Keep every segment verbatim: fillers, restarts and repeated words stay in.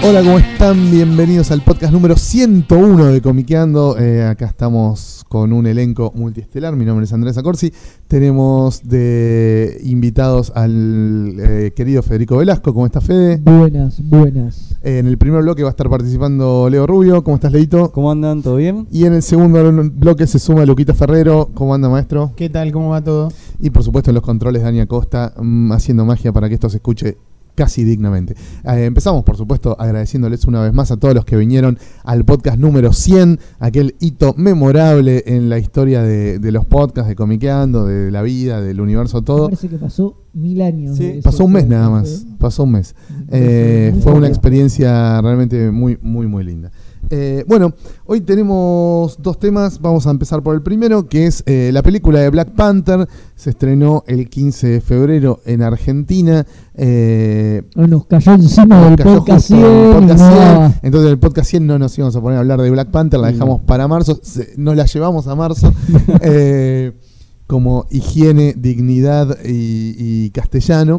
Hola, ¿cómo están? Bienvenidos al podcast número ciento uno de Comiqueando. Eh, acá estamos con un elenco multiestelar. Mi nombre es Andrés Acorsi. Tenemos de invitados al eh, querido Federico Velasco. ¿Cómo estás, Fede? Buenas, buenas. Eh, en el primer bloque va a estar participando Leo Rubio. ¿Cómo estás, Leito? ¿Cómo andan? ¿Todo bien? Y en el segundo bloque se suma Luquita Ferrero. ¿Cómo anda, maestro? ¿Qué tal? ¿Cómo va todo? Y por supuesto en los controles Dani Acosta, mmm, haciendo magia para que esto se escuche casi dignamente. Eh, empezamos, por supuesto, agradeciéndoles una vez más a todos los que vinieron al podcast número cien, aquel hito memorable en la historia de, de los podcasts, de Comiqueando, de la vida, del universo, todo. Me parece que pasó mil años. Sí, pasó un mes nada más, pasó un mes. Eh, fue una experiencia realmente muy, muy, muy linda. Eh, bueno, hoy tenemos dos temas. Vamos a empezar por el primero, que es eh, la película de Black Panther. Se estrenó el quince de febrero en Argentina. Eh, nos cayó encima nos del cayó podcast justo en el cien. podcast No. cien. Entonces en el podcast cien no nos íbamos a poner a hablar de Black Panther. La dejamos para marzo. Se, nos la llevamos a marzo. eh, como higiene, dignidad y, y castellano.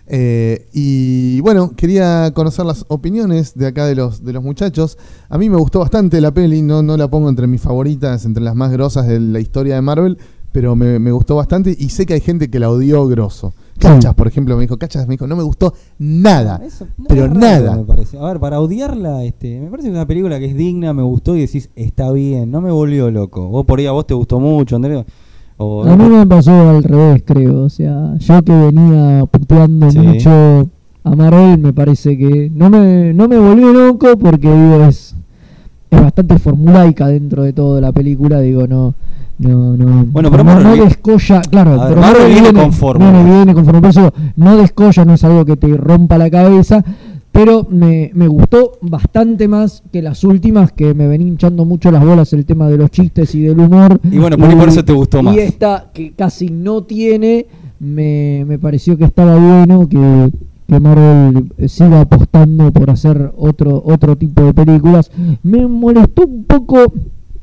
Eh, y bueno, quería conocer las opiniones de acá de los de los muchachos. A mí me gustó bastante la peli, no, no la pongo entre mis favoritas, entre las más grosas de la historia de Marvel, pero me, me gustó bastante y sé que hay gente que la odió grosso. Cachas, por ejemplo, me dijo, Cachas me dijo, no me gustó nada, Ah, eso, no, pero es raro, nada. Me parece. A ver, para odiarla, este, me parece que es una película que es digna, me gustó y decís, está bien, no me volvió loco. Vos por ahí a vos te gustó mucho, Andrés. O, A mí me pasó al revés, creo. O sea, yo que venía puteando Sí. mucho a Marvel, me parece que no me, no me volvió loco porque digo, es, es bastante formulaica dentro de toda la película. Digo, no. No, no, Bueno, pero no, Marvel no vi- descolla, claro, A ver, pero Marvel viene conforme. Viene, viene conforme, por eso no descolla, no es algo que te rompa la cabeza, pero me, me gustó bastante más que las últimas, que me venía hinchando mucho las bolas el tema de los chistes y del humor. Y bueno, por ahí por eso te gustó más. Y esta, que casi no tiene, me, me pareció que estaba bueno, que, que Marvel siga apostando por hacer otro, otro tipo de películas. Me molestó un poco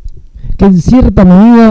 que en cierta medida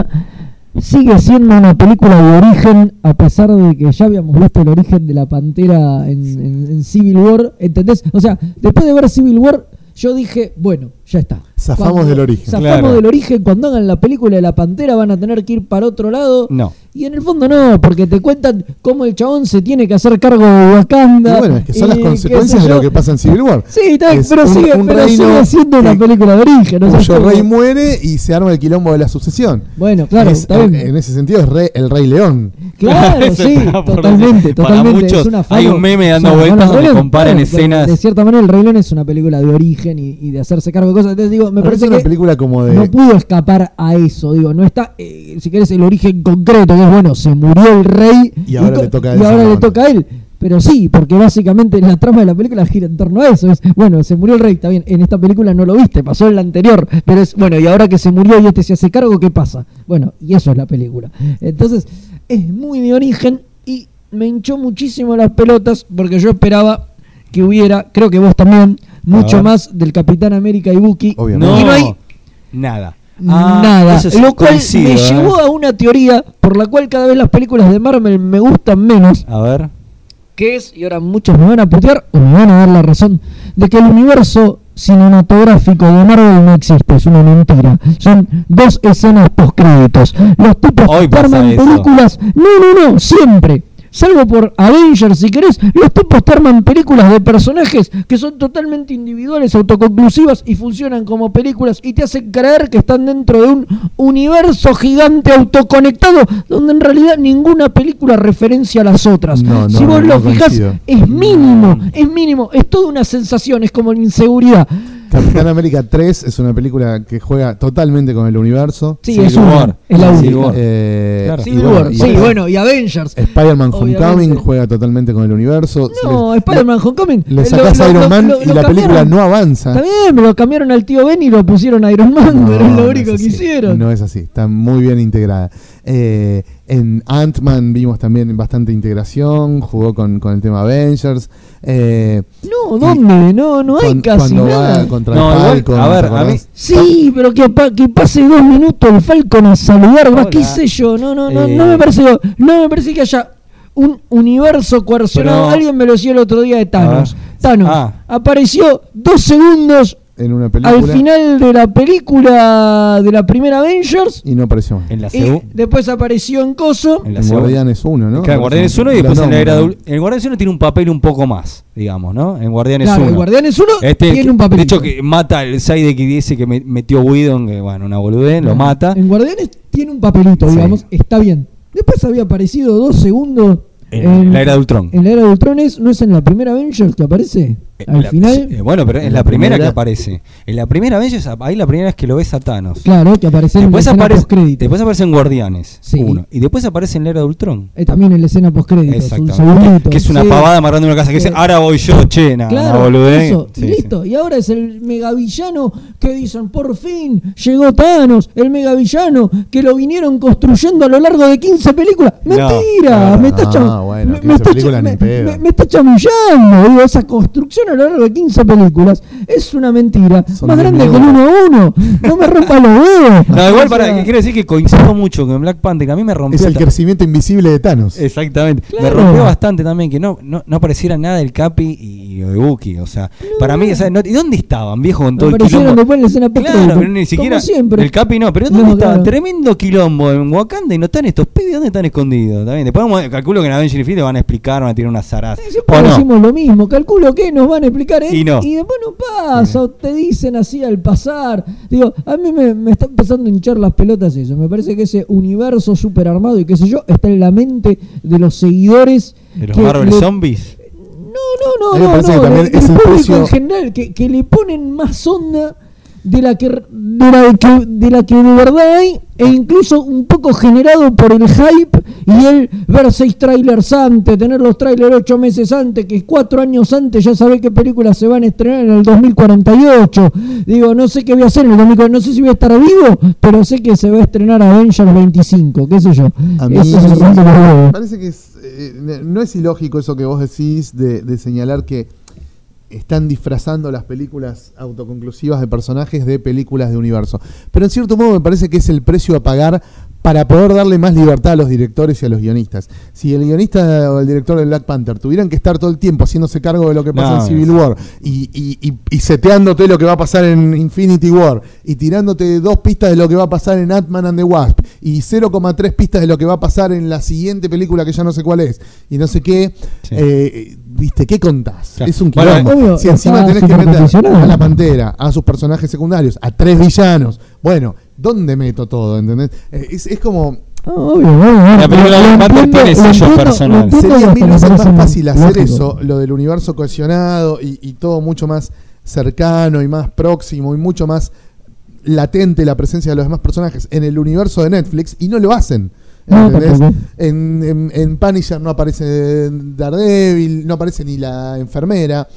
sigue siendo una película de origen, a pesar de que ya habíamos visto el origen de la Pantera en, en, en Civil War, ¿entendés? O sea, después de ver Civil War, yo dije, bueno, ya está. Zafamos Cuando- del origen. Zafamos Claro. del origen, cuando hagan la película de la Pantera van a tener que ir para otro lado. No. Y en el fondo no, porque te cuentan cómo el chabón se tiene que hacer cargo de Wakanda. Y bueno, es que son y las qué consecuencias sé de yo. lo que pasa en Civil War. Sí, está bien, Es pero, un- sigue, un pero reino sigue siendo una que- película de origen. O sea, Cuyo es como- rey muere y se arma el quilombo de la sucesión. Bueno, claro, Es- está en, bien. en ese sentido es rey- el Rey León. Claro, Eso sí, estaba por totalmente, decir. Para totalmente. muchos es una hay fama. un meme dando bueno, vueltas el donde Rey León, comparan claro, escenas. De cierta manera, El Rey León es una película de origen y, y de hacerse cargo de cosas. Entonces digo, me Pero es parece una que película como de... no pudo escapar a eso. Digo, no está, eh, si querés, el origen concreto, que es bueno, se murió el rey Y ahora co- le toca a él y ahora le salvarlo. toca a él. Pero sí, porque básicamente la trama de la película gira en torno a eso. Es, bueno, se murió el rey, está bien, en esta película no lo viste, pasó en la anterior. Pero es, bueno, y ahora que se murió y este se hace cargo, ¿qué pasa? Bueno, y eso es la película. Entonces, es muy de origen y me hinchó muchísimo las pelotas porque yo esperaba que hubiera, creo que vos también, mucho ver. más del Capitán América y Bucky. Obviamente. No, Y no hay nada. Ah, nada, eso sí lo cual coincido, me ¿eh? llevó a una teoría por la cual cada vez las películas de Marvel me gustan menos, A ver. que es, y ahora muchos me van a putear o me van a dar la razón, de que el universo cinematográfico de Marvel no existe, es una mentira. Son dos escenas postcréditos. Los tipos Hoy que pasa arman eso. películas, no, no, no, siempre. Salvo por Avengers, si querés, los tipos te arman películas de personajes que son totalmente individuales, autoconclusivas y funcionan como películas y te hacen creer que están dentro de un universo gigante autoconectado donde en realidad ninguna película referencia a las otras. No, no, si vos no lo fijás, coincido. es mínimo, es mínimo, es toda una sensación, es como inseguridad. Capitán América tres es una película que juega totalmente con el universo. Sí, Civil es una, War. es la Civil única. War. Eh, Claro. y Civil bueno, War, y- sí, bueno, y Avengers. Spider-Man Obviamente. Homecoming juega totalmente con el universo. No, Le- Spider-Man Homecoming. Le eh, sacás lo- a lo- Iron Man lo- y lo la película cambiaron. no avanza. Está bien, me lo cambiaron al tío Ben y lo pusieron a Iron Man, pero es lo no único es que así. hicieron. No es así, está muy bien integrada. Eh, en Ant-Man vimos también bastante integración, jugó con, con el tema Avengers. Eh, No, ¿dónde? No, no hay cuan- casi cuando nada. va contra No, el igual, Falcon, a ver, ¿te a mí- acordás? Sí, pero que, pa- que pase dos minutos el Falcon a saludar, más Hola. qué sé yo, no, no, no, Eh. no me parece, no me parece que haya un universo coercionado. Pero- Alguien me lo decía el otro día de Thanos. A ver. Thanos Ah. apareció dos segundos En una película. al final de la película de la primera Avengers. Y no apareció más. En la Y segu- después apareció en Coso. en la En segu- Guardianes uno, ¿no? Claro, Guardianes uno y después Los en la era de nombres, Ul- El Guardianes uno tiene un papel un poco más, digamos, ¿no? En Guardianes Claro, uno. el Guardianes uno Este, tiene que- un papel. De hecho, que mata al Side que ese que me- metió Whedon, que bueno, una boludez, lo mata. En Guardianes tiene un papelito, Sí. digamos, está bien. Después había aparecido dos segundos En la era de Ultron. En la era de Ultron es, ¿no es en la primera Avengers que aparece? Eh, Al la- final. eh, bueno, pero es en la, la primera, primera- que aparece. En la primera vez, ahí la primera vez que lo ves a Thanos. Claro, que aparece Después en la aparece, escena postcrédito. después aparece en Guardianes Sí. uno. Y después aparece en la era de Ultron. Eh, también en la escena postcrédito. Un Exactamente. segundito. Que es una sí. pavada amarrando una casa que Sí. dice, ahora voy yo, che, nada, Claro, una boludez. eso, Sí, y sí. listo. Y ahora es el megavillano que dicen, por fin llegó Thanos, el megavillano que lo vinieron construyendo a lo largo de quince películas. No, Mentira, no, me está no, cham- bueno, me- me quince está películas cha- ni me- pedo. me- me está chamullando. Digo, esa construcción a lo largo de quince películas es una mentira. Son Más diez grande que el minutos. uno a uno. No me rompa los huevos. No, igual, O para, sea, quiero decir que coincido mucho con Black Panther, que a mí me rompió. Es el ta- crecimiento invisible de Thanos. Exactamente. Me Claro. rompió bastante también que no, no, no apareciera nada del Capi y lo de Bucky. O sea, para mí, o sea, no- ¿y dónde estaban, viejo, con todo el aparecieron quilombo? después en la escena postcrédito. Claro, pero ni siquiera Como siempre. el Capi no, pero ¿dónde No, estaban? claro. Tremendo quilombo en Wakanda y no están estos pibes, ¿dónde están escondidos? También. Después vamos, calculo que en Avengers Infinity van a explicar, van a tirar unas zaras. Eh, Siempre ¿O no? decimos lo mismo, calculo que nos van a explicar ¿eh? Y no. después no pasa, o te dicen así al pasar. Digo, a mí me, me está empezando a hinchar las pelotas eso. Me parece que ese universo super armado y qué sé yo, está en la mente de los seguidores. De los que Marvel le- Zombies. No, A no, mí me no, parece no, que también del- es del el público precio- en general, que, que le ponen más onda de la que de la que de la que de verdad hay, e incluso un poco generado por el hype y el ver seis trailers antes, tener los trailers ocho meses antes, que cuatro años antes ya sabe qué películas se van a estrenar en el dos mil cuarenta y ocho. Digo, no sé qué voy a hacer en el dos mil cuarenta y ocho, no sé si voy a estar vivo, pero sé que se va a estrenar Avengers veinticinco, qué sé yo. A mí Eso se rompe los me huevos. parece que es, eh, no es ilógico eso que vos decís de, de señalar que están disfrazando las películas autoconclusivas de personajes de películas de universo. Pero en cierto modo me parece que es el precio a pagar para poder darle más libertad a los directores y a los guionistas. Si el guionista o el director de Black Panther tuvieran que estar todo el tiempo haciéndose cargo de lo que pasa No, en Civil no. War y, y, y, y seteándote lo que va a pasar en Infinity War y tirándote dos pistas de lo que va a pasar en Ant-Man and the Wasp y cero coma tres pistas de lo que va a pasar en la siguiente película que ya no sé cuál es y no sé qué, Sí. eh, ¿viste? ¿Qué contás? Claro. Es un Bueno, quilombo. obvio, Si encima está tenés que meter superposicionado. a la Pantera, a sus personajes secundarios, a tres villanos, bueno, ¿dónde meto todo? ¿Entendés? Eh, es, es como... Ah, obvio, obvio, obvio. La película de Lo Black Panther entiendo, tiene lo sello entiendo, personal. lo entiendo, Sería hasta mil me veces más parece fácil hacer lógico. eso, lo del universo cohesionado y, y todo mucho más cercano y más próximo y mucho más latente la presencia de los demás personajes en el universo de Netflix y no lo hacen. No, ¿Entendés? tampoco. En, en, en Punisher no aparece Daredevil, no aparece ni la enfermera.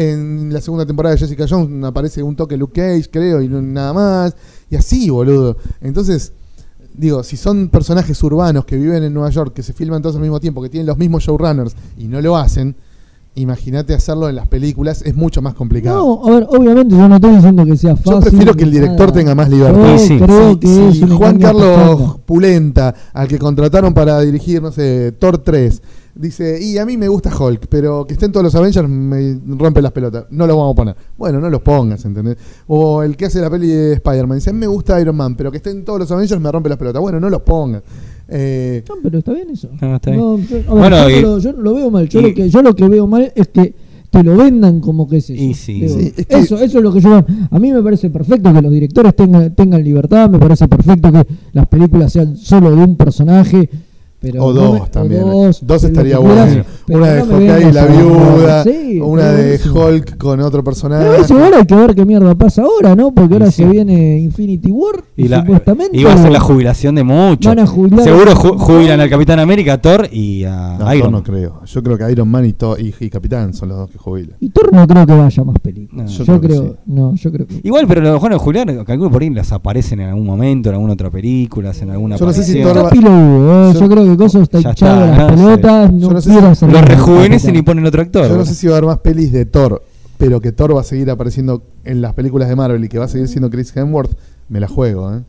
En la segunda temporada de Jessica Jones aparece un toque Luke Cage, creo, y no- nada más. Y así, boludo. Entonces, digo, si son personajes urbanos que viven en Nueva York, que se filman todos al mismo tiempo, que tienen los mismos showrunners y no lo hacen, imagínate hacerlo en las películas, es mucho más complicado. No, a ver, obviamente yo no estoy diciendo que sea fácil. Yo prefiero que el ni director nada. tenga más libertad. Yo Sí, sí. creo Si- que si es una Juan línea Carlos bastante. Pulenta, al que contrataron para dirigir, no sé, Thor tres, dice, y a mí me gusta Hulk, pero que estén todos los Avengers me rompe las pelotas, no los vamos a poner. Bueno, no los pongas, ¿entendés? O el que hace la peli de Spider-Man, dice, a mí me gusta Iron Man, pero que estén todos los Avengers me rompe las pelotas. Bueno, no los pongas. Eh, No, pero está bien eso. No, está bien. No, yo, a ver, Bueno, yo, y- no lo, yo no lo veo mal. Yo, y- lo que, yo lo que veo mal es que te lo vendan como que es eso. Y sí. Digo, Sí, es que- eso, eso es lo que yo... A mí me parece perfecto que los directores tengan, tengan libertad, me parece perfecto que las películas sean solo de un personaje. Pero O no dos me- o también. dos, Dos lo estaría que quieras, bueno. pero Una de no me Hawkeye y vengas la a- viuda. Sí, una por de eso. Hulk con otro personaje. Pero eso ahora hay que ver qué mierda pasa ahora, ¿no? Porque ahora Sí. se viene Infinity War y, Y, la, supuestamente y va a ser la jubilación de muchos. van a jubilar- Seguro ju- jubilan al Capitán América, a Thor y a No, Iron Thor no Man. creo. Yo creo que Iron Man y, Thor- y, y Capitán son los dos que jubilan. Y Thor no creo que vaya a más películas. No, yo, yo creo creo, que sí. no, yo creo que Igual, pero los jóvenes Julián, calculo por ahí las aparecen en algún momento, en alguna otra película, en alguna Yo no sé si aparición. Thor va- Capi lo dudo, ¿eh? Yo- yo creo que Coso está Ya hinchado está, a las no sé. pelotas, no, Yo no sé quiere si- hacer Los nada. rejuvenecen y ponen otro actor. Yo no sé si va a haber más pelis de Thor, pero que Thor va a seguir apareciendo en las películas de Marvel y que va a seguir siendo Chris Hemsworth, me la juego, ¿eh?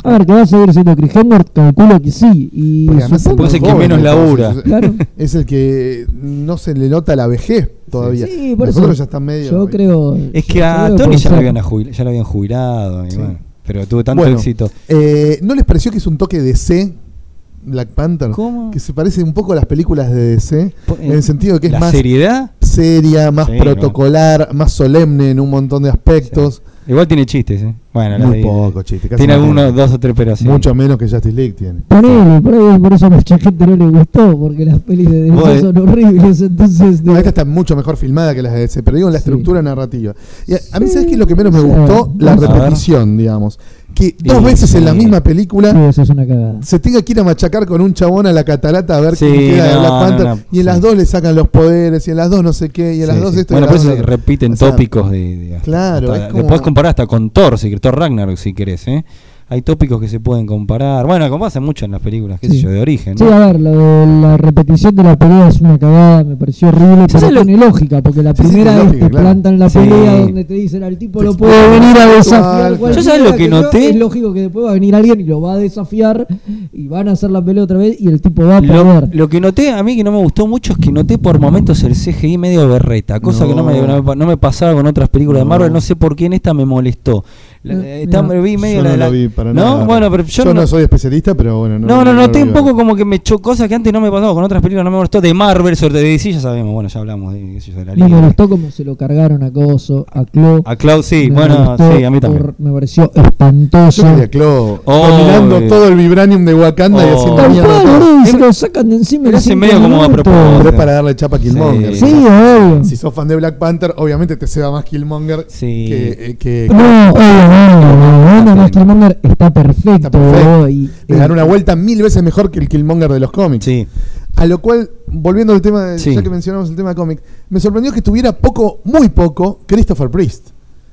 A ver, que va a seguir siendo Chris Hemsworth, calculo que sí. Y Porque además supongo- Puede ser que joven, menos entonces, labura. Claro. Es el que no se le nota la vejez todavía. Sí, por Nosotros eso ya están medio. yo creo. Es que yo a creo Tony puede ya lo, ser. habían jubil- ya lo habían jubilado. y Sí. bueno, pero tuvo tanto Bueno, éxito. eh, ¿No les pareció que es un toque de D C, Black Panther? ¿Cómo? Que se parece un poco a las películas de D C, Po- en el sentido de que es ¿La más seriedad? seria, más Sí, protocolar, más solemne en un montón de aspectos. Igual tiene chistes, ¿eh? Bueno, Muy la- poco, chiste. casi Tiene no algunos, tiene. dos o tres, pero sí. Mucho menos que Justice League tiene. Ponele, por ahí por eso a mucha gente no le gustó, porque las pelis de Vos D C de- son horribles, entonces... No, de- esta está mucho mejor filmada que las de D C, pero digo en la Sí. estructura narrativa. Y a, a mí, Sí, ¿sabes qué es lo que menos me sí. gustó? La A ver. repetición, digamos. Que dos Sí, veces en la sí. misma película Sí, eso es una cagada. se tenga que ir a machacar con un chabón a la catarata a ver Sí, quién queda de no, Black no, Panther. no, y en las sí. dos le sacan los poderes, y en las dos no sé qué, y en las Sí, dos sí. esto. Bueno, y en por las eso dos se lo otro. repiten O sea, tópicos de, de- claro, hasta- es como- Lo puedes comparar hasta con Thor, si, Thor Ragnarok, si querés, ¿eh? Hay tópicos que se pueden comparar. Bueno, como hacen mucho en las películas, qué Sí. sé yo, de origen. Sí, ¿no? a ver, lo de la repetición de la pelea es una cagada, me pareció horrible, pero ¿Sabes lo- tiene lógica, porque la Sí, sí, primera tiene vez lógica, te claro. plantan la Sí. pelea donde te dicen al tipo Te lo explican puede venir a actual, desafiar claro. cualquiera, Yo sabes lo que yo- noté. Es lógico que después va a venir alguien y lo va a desafiar y van a hacer la pelea otra vez y el tipo va a Lo, perder. lo que noté, a mí que no me gustó mucho, es que noté por momentos el C G I medio berreta, cosa No. que no me, no, me, no me pasaba con otras películas No. de Marvel, no sé por qué en esta me molestó. La- Eh, está- mira. vi medio Yo la- no la- lo vi para ¿No? nada. Bueno, pero yo, no, no, soy especialista, pero bueno. no, no, lo noté un vi. poco como que me echó cosas que antes no me pasaba con otras películas, no me molestó. De Marvel, sobre de D C, ya sabemos, bueno, ya hablamos de, qué sé yo, de la Me Liga. molestó como se lo cargaron a Coso, a Clo. A Cloud, sí, Me bueno, molestó sí, a mí también. por- me pareció espantoso. Yo quería Clo Oh, dominando eh. todo el vibranium de Wakanda y Oh. haciendo Tal mierda cual, todo. boludo, y se Era- lo sacan de encima. era en cinco medio como a minutos. propósito. Pero es para darle chapa a Killmonger. Sí. Sí, obvio. Si sos fan de Black Panther, obviamente te ceba más Killmonger Sí. que, eh, que- No, obviamente, más Killmonger está perfecto. Está perfecto. boludo, y- le dan y- una vuelta mil veces mejor que el Killmonger de los cómics. Sí. A lo cual, volviendo al tema, de, Sí. ya que mencionamos el tema de cómic, me sorprendió que tuviera poco, muy poco, Christopher Priest.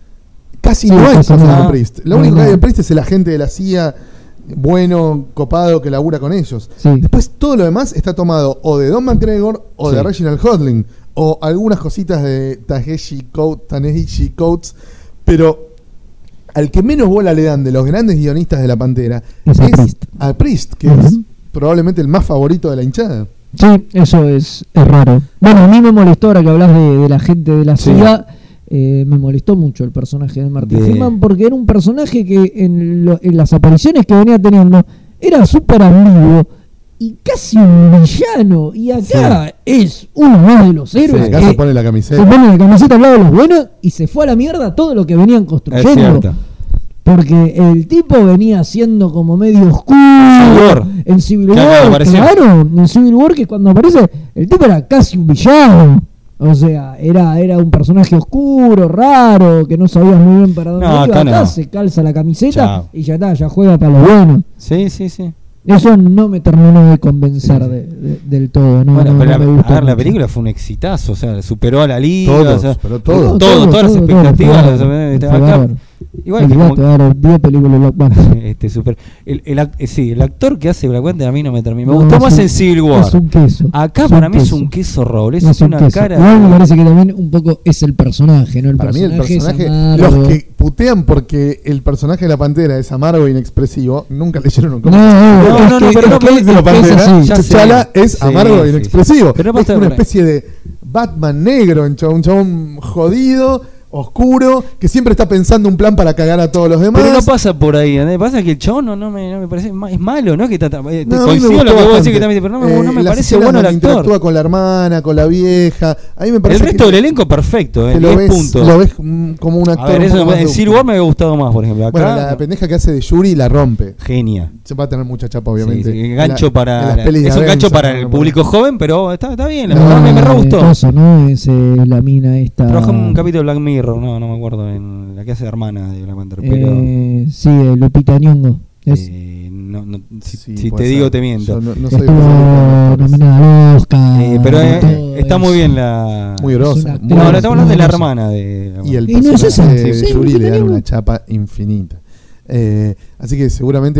Casi Sí, no hay casi Christopher no. Priest. Lo No, único que no. hay de Priest es el agente de la C I A, bueno, copado, que labura con ellos. Sí. Después todo lo demás está tomado o de Don McGregor o de Sí. Reginald Hodling o algunas cositas de Takeshi Coates, Tanehishi Coates, pero al que menos bola le dan de los grandes guionistas de La Pantera Es a es Priest. a Priest, que Ujú. es probablemente el más favorito de la hinchada. Sí, eso es, es raro. Bueno, a mí me molestó ahora que hablas de, de la gente de la Sí. C I A. Eh, me molestó mucho el personaje de Martin De- Freeman porque era un personaje que en, lo- en las apariciones que venía teniendo era súper ambiguo y casi un villano. Y acá es uno más de los héroes. Acá que se pone la se camiseta. pone la camiseta al lado de los buenos y se fue a la mierda todo lo que venían Es construyendo. cierto. Porque el tipo venía siendo como medio oscuro War. en Civil Claro, War, apareció. claro, en Civil War que cuando aparece el tipo era casi un villano. O sea, era, era un personaje oscuro, raro, que no sabías muy bien para dónde No, iba. acá Acá no. se calza la camiseta Chao. y ya está, ya juega para lo bueno. Sí, sí, sí. Eso no me terminó de convencer de- de- del todo. No, bueno, no, pero no la, me gustó a ver, la mucho. película fue un exitazo, o sea, superó a la liga, Todo, o sea, superó todo, todo. Todo, todas las todo, expectativas. todo, las- todo. eh, Fue acá- bárbaro. igual que Olvidate, como, ahora, diez películas de Black Panther. este, super, el, el, ac- eh, sí, el actor que hace Black Panther a mí no me termina. Me No, gustó es más un- en Civil War. Es un queso. Acá es para un mí es queso. un queso roble, Es es un una queso. cara. Igual me parece que también un poco es el personaje, ¿no? El Para mí el personaje, es personaje, amargo. los que putean porque el personaje de la Pantera es amargo e inexpresivo, nunca leyeron un No, cómic. no, No, es no, que- no, pero es no que- puede de la es que es Pantera, así. Ya sé. T'Challa es Sí, amargo e sí. inexpresivo. Pero no es pasa- una especie de Batman negro, un chabón, un chabón jodido, oscuro, que siempre está pensando un plan para cagar a todos los demás. Pero no pasa por ahí, ¿entendés? Pasa que el chabón no, no, me, no me parece ma- es malo, ¿no? Que está, eh, No, a mí me coincido gustó lo que vos bastante. decís que también, pero no, me- Eh, no me las parece escenas bueno el donde interactúa actor. con la hermana, con la vieja. A mí me parece El resto que, del elenco perfecto, que eh, lo, diez ves, puntos. lo ves mm, como un actor. A ver, un eso poco más en de- Civil War me había gustado más, por ejemplo. Acá, Bueno, la pendeja que hace de Yuri la rompe. genia. Se va a tener mucha chapa, Sí, obviamente. sí, En gancho la- en para las pelis de es un gancho Avengers, para ¿no? el público joven, pero está, está bien, la No, verdad me, me re Eh, gustó. coso, ¿no? Es eh, la mina esta. Trabajó en un capítulo de Black Mirror, no, no me acuerdo, en la que hace de hermana de Black Panther, pero Eh, sí, eh, Lupita Nyong'o. Es, eh, no, no, si, Sí, si te puede digo ser. te miento. Yo no, no soy estuvo especialista en actores. nominada al Oscar. Eh, pero y eh, todo, está es- muy bien la... Muy Es grosa. una muy No, actriz, la grosa. estamos hablando de la grosa. hermana de... Y el Y no es personaje esa, de sí, Yuri Lupita le dan Nyong'o. una chapa infinita. Eh, así que seguramente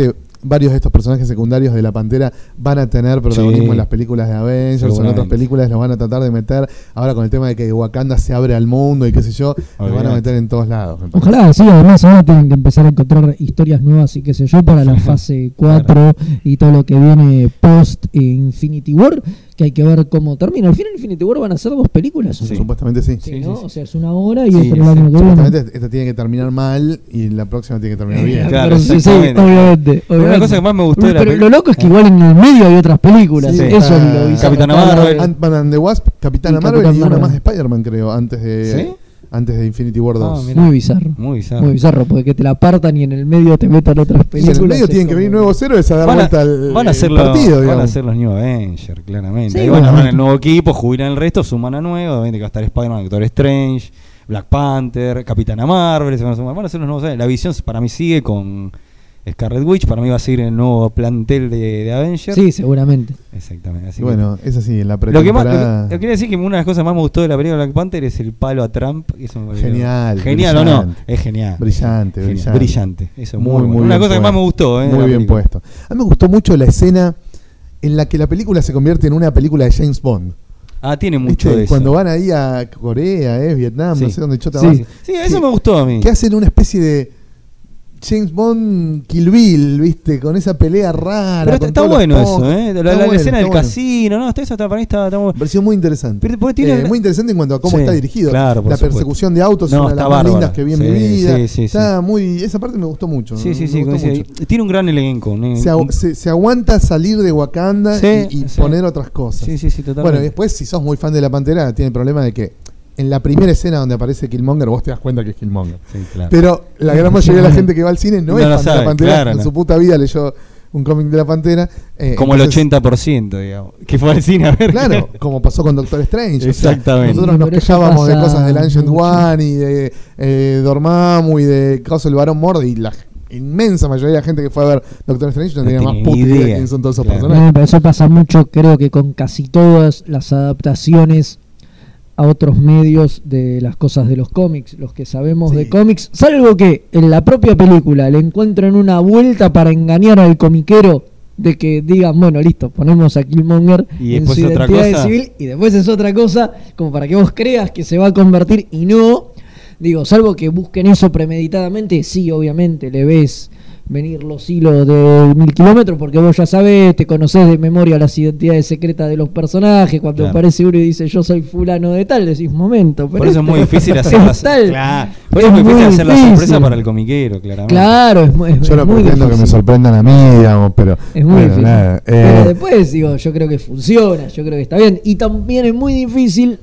varios de estos personajes secundarios de la Pantera van a tener protagonismo Sí. en las películas de Avengers, en Seguramente. otras películas los van a tratar de meter. Ahora con el tema de que Wakanda se abre al mundo y qué sé yo, los van a Olvidate. meter en todos lados. me parece. Ojalá, sí, además ahora tienen que empezar a encontrar historias nuevas y qué sé yo para la fase cuatro y todo lo que viene post Infinity War, que hay que ver cómo termina. Al final Infinity War van a ser dos películas. Sí. Supuestamente sí. Sí, Sí, ¿no? sí, sí. O sea, es una hora y Sí, otra el sí. año que viene. Supuestamente esta tiene que terminar mal y la próxima tiene que terminar bien. Claro, Pero sí, sí, exactamente. obviamente, Una obviamente. cosa que más me gustó de la Pero peli- lo loco es que igual en el medio hay otras películas. Sí, Eso está es lo bizarro. Capitana Está la- Marvel. Ant-Man and the Wasp, Capitana Y Marvel Capitán y una Marvel. más de Spider-Man, creo, antes de ¿Sí? antes de Infinity War dos. Ah, mira. Muy bizarro. Muy bizarro. Muy bizarro, porque que te la apartan y en el medio te metan otras y películas. en el medio es tienen que como- venir nuevos héroes a dar Van a, vuelta al van a el ser los, partido, van a digamos. ser los New Avengers, claramente. Sí, Ahí van a bueno. armar el nuevo equipo, jubilan el resto, suman a nuevo, obviamente que va a estar Spider-Man, Doctor Strange, Black Panther, Capitana Marvel, se van a sumar, van a ser los nuevos Avengers. La visión para mí sigue con Scarlet Witch, para mí va a seguir en el nuevo plantel de, de Avengers. Sí, seguramente. Exactamente. Así Y bueno, es así, en la que, lo que más, lo que- pretemporada. lo que quería decir que una de las cosas más me gustó de la película Black Panther es el palo a Trump. Eso me pareció- Genial, Genial o no, brillante. es genial. Brillante, Genial, brillante. brillante. Eso, muy, Muy, bueno. muy Una bien cosa que más puesto. me gustó. Eh, de Muy la bien película. puesto. A mí me gustó mucho la escena en la que la película se convierte en una película de James Bond. Ah, tiene mucho ¿Viste? de eso. Cuando van ahí a Corea, eh, Vietnam, no Sí. sé dónde chota Sí, van. sí. Sí, eso Sí. me gustó a mí. Que hacen una especie de James Bond Kill Bill, ¿viste? Con esa pelea rara. Pero está, con está todos los bueno pocos. eso, ¿eh? La, Está la- la bueno, escena está del bueno. casino, ¿no? Está, eso está, para mí está, está muy... Me pareció muy interesante. Pero- porque tiene Eh, una- muy interesante en cuanto a cómo Sí, está dirigido. claro, por la supuesto. persecución de autos No, es una de está las más bárbara. lindas que vi en Sí, mi vida. sí, sí, está muy, esa parte me gustó mucho. Sí, sí, me sí. gustó coincide. mucho. Tiene un gran elenco. ¿no? Se, agu- se- se aguanta salir de Wakanda Sí, y, y sí. poner otras cosas. Sí, sí, sí, totalmente. Bueno, y después, si sos muy fan de la Pantera, tiene el problema de que en la primera escena donde aparece Killmonger, vos te das cuenta que es Killmonger. Sí, claro. Pero la gran mayoría de la gente que va al cine no, No es lo fan de sabe, la Pantera. claro, en no. su puta vida leyó un cómic de la Pantera. eh, Como el entonces, ochenta por ciento, digamos. Que fue al cine a ver. Claro, como pasó con Doctor Strange. o sea, Exactamente. nosotros Sí, nos pero eso quejábamos de pasa cosas del Ancient mucho. One y de eh, Dormammu y de Caos el Barón Mordi y la inmensa mayoría de la gente que fue a ver Doctor Strange no, No tenía más tenía puta idea de idea. quién son todos esos Claro. personajes. No, pero eso pasa mucho, creo que con casi todas las adaptaciones a otros medios de las cosas de los cómics, los que sabemos Sí. de cómics, salvo que en la propia película le encuentran una vuelta para engañar al comiquero de que digan, bueno, listo, ponemos a Killmonger Y en después su otra identidad de cosa. civil y después es otra cosa, como para que vos creas que se va a convertir y no, digo, salvo que busquen eso premeditadamente, sí, obviamente, le ves venir los hilos de mil kilómetros porque vos ya sabés, te conocés de memoria las identidades secretas de los personajes, cuando Claro. aparece uno y dice yo soy fulano de tal, decís momento, pero Por eso es este muy difícil hacer es las, tal. claro. Por eso es muy Es difícil muy hacer la difícil. sorpresa para el comiquero, claramente. Claro, es, mu- es, Yo es no muy pretendo que me difícil. sorprendan a mí, digamos, pero. Es muy bueno, difícil. nada, Pero eh, después, digo, yo creo que funciona, yo creo que está bien. Y también es muy difícil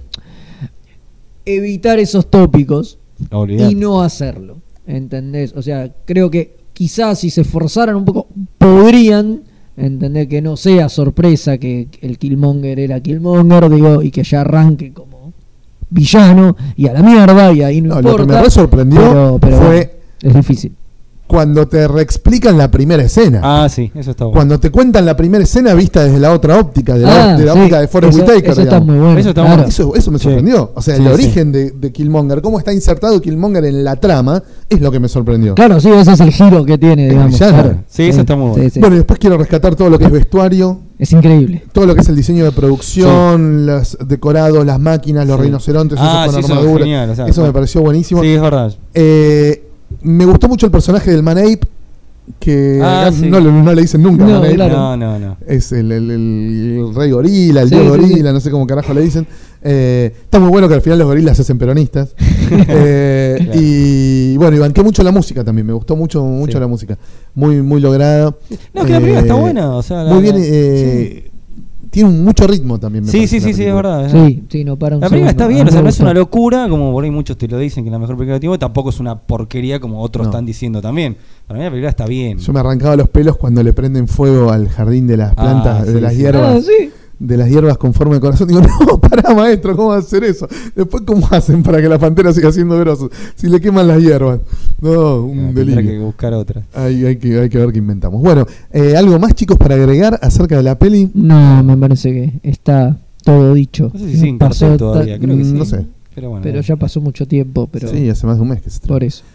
evitar esos tópicos Olvidate. y no hacerlo. ¿Entendés? O sea, creo que quizás si se esforzaran un poco, podrían entender que no sea sorpresa que el Killmonger era Killmonger, digo, y que ya arranque como villano y a la mierda, y ahí no, no, lo importa. que me re sorprendió pero- pero fue bueno, es difícil. cuando te reexplican la primera escena. Ah, sí, eso está bueno. Cuando te cuentan la primera escena vista desde la otra óptica, de la, Ah, de la sí, óptica de Forrest eso, Whitaker. eso está digamos. muy bueno. Eso está claro. bueno. Eso, eso me Sí. sorprendió. O sea, Sí, el sí. origen de, de Killmonger, cómo está insertado Killmonger en la trama, es lo que me sorprendió. Claro, sí, ese es el giro que tiene, Es digamos. villano. claro. Sí, eso está muy bueno. sí, sí. Bueno, y después quiero rescatar todo lo que es vestuario, Es increíble. todo lo que es el diseño de producción, los decorados, las máquinas, los Sí. rinocerontes, Ah, esos sí, con eso es armadura. genial, o sea, eso me bueno. pareció buenísimo. Sí, es verdad. Eh, me gustó mucho el personaje del Man Ape, que Ah, acá sí. no, le- no le dicen nunca No, Man Ape. claro. No, no, no. Es el, el- el- el rey gorila, el Sí, dios sí, gorila, sí. no sé cómo carajo le dicen. Eh, está muy bueno que al final los gorilas se hacen peronistas. Eh, Claro. Y bueno, y banqué mucho la música también, me gustó mucho mucho Sí. la música. Muy muy lograda. No, que la película está buena, o sea, la- muy bien, la- eh, tiene un- mucho ritmo también. me Sí, parece, sí, la sí, sí, es película. verdad. es verdad. Sí, sí, no para un La película segundo. está bien, A mí o sea, me no es una gustó. locura, como por ahí muchos te lo dicen que es la mejor película del tiempo, tampoco es una porquería como otros No. están diciendo también. Para mí la película está bien. Yo me arrancaba los pelos cuando le prenden fuego al jardín de las Ah, plantas, de sí, las sí. hierbas. Ah, sí. De las hierbas con forma de corazón. Digo, no, pará, maestro, ¿cómo va a hacer eso? Después, ¿cómo hacen para que la pantera siga siendo grosa? Si le queman las hierbas. No, un Ah, tendrá delirio. que buscar otra. Hay, hay, que, hay que ver qué inventamos. Bueno, eh, ¿algo más, chicos, para agregar acerca de la peli? No, me parece que está todo dicho. No sé si sigue en Pasó cartel ta- todavía, creo que Mm, sí. no sé. Pero bueno. Pero ya pasó mucho tiempo, pero Sí, hace más de un mes que se estrenó. por eso.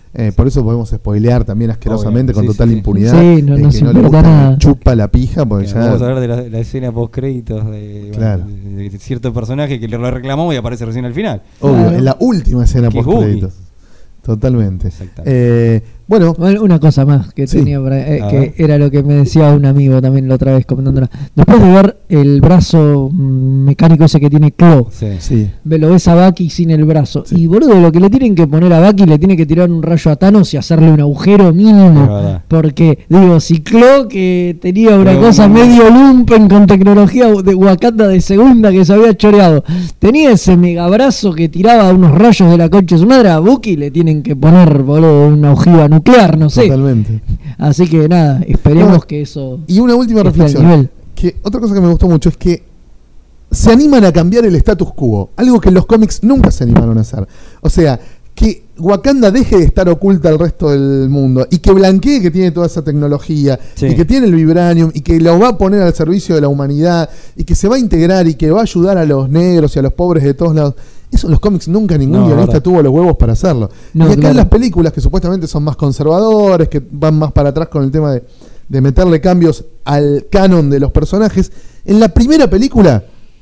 Eh, por eso podemos spoilear también asquerosamente, Obvio, con sí, total sí, sí. impunidad. Sí, no- El no que se no le importa gusta nada. chupa la pija, porque Que ya... Vamos a hablar de la, la escena post créditos de, Claro. bueno, de- de cierto personaje que le lo reclamamos y aparece recién al final. Obvio, Claro. en la última escena Que es post créditos. Totalmente. Exactamente. Eh, bueno, Bueno, una cosa más que Sí. tenía para- eh, A que ver. era lo que me decía un amigo también la otra vez comentándola. Después de ver el brazo mm, mecánico ese que tiene Claw, Sí. sí. ve- lo ves a Bucky sin el brazo. Sí. Y boludo, lo que le tienen que poner a Bucky, le tiene que tirar un rayo a Thanos y hacerle un agujero Es mínimo. verdad. Porque, digo, si Claw, que tenía una Pero, cosa no, medio lumpen con tecnología de Wakanda de segunda que se había choreado, tenía ese megabrazo que tiraba unos rayos de la concha de su madre, a Bucky le tienen que poner, boludo, una ojiva nuclear, no sé. Totalmente. Así que nada, esperemos No, que eso Y una última esté al reflexión. nivel. Que otra cosa que me gustó mucho es que se animan a cambiar el status quo, algo que en los cómics nunca se animaron a hacer. O sea, que Wakanda deje de estar oculta al resto del mundo y que blanquee que tiene toda esa tecnología Sí. y que tiene el vibranium y que lo va a poner al servicio de la humanidad y que se va a integrar y que va a ayudar a los negros y a los pobres de todos lados. Eso en los cómics nunca ningún No, guionista verdad. tuvo los huevos para hacerlo. No, y acá claro. en las películas que supuestamente son más conservadores, que van más para atrás con el tema de, de meterle cambios al canon de los personajes, en la primera película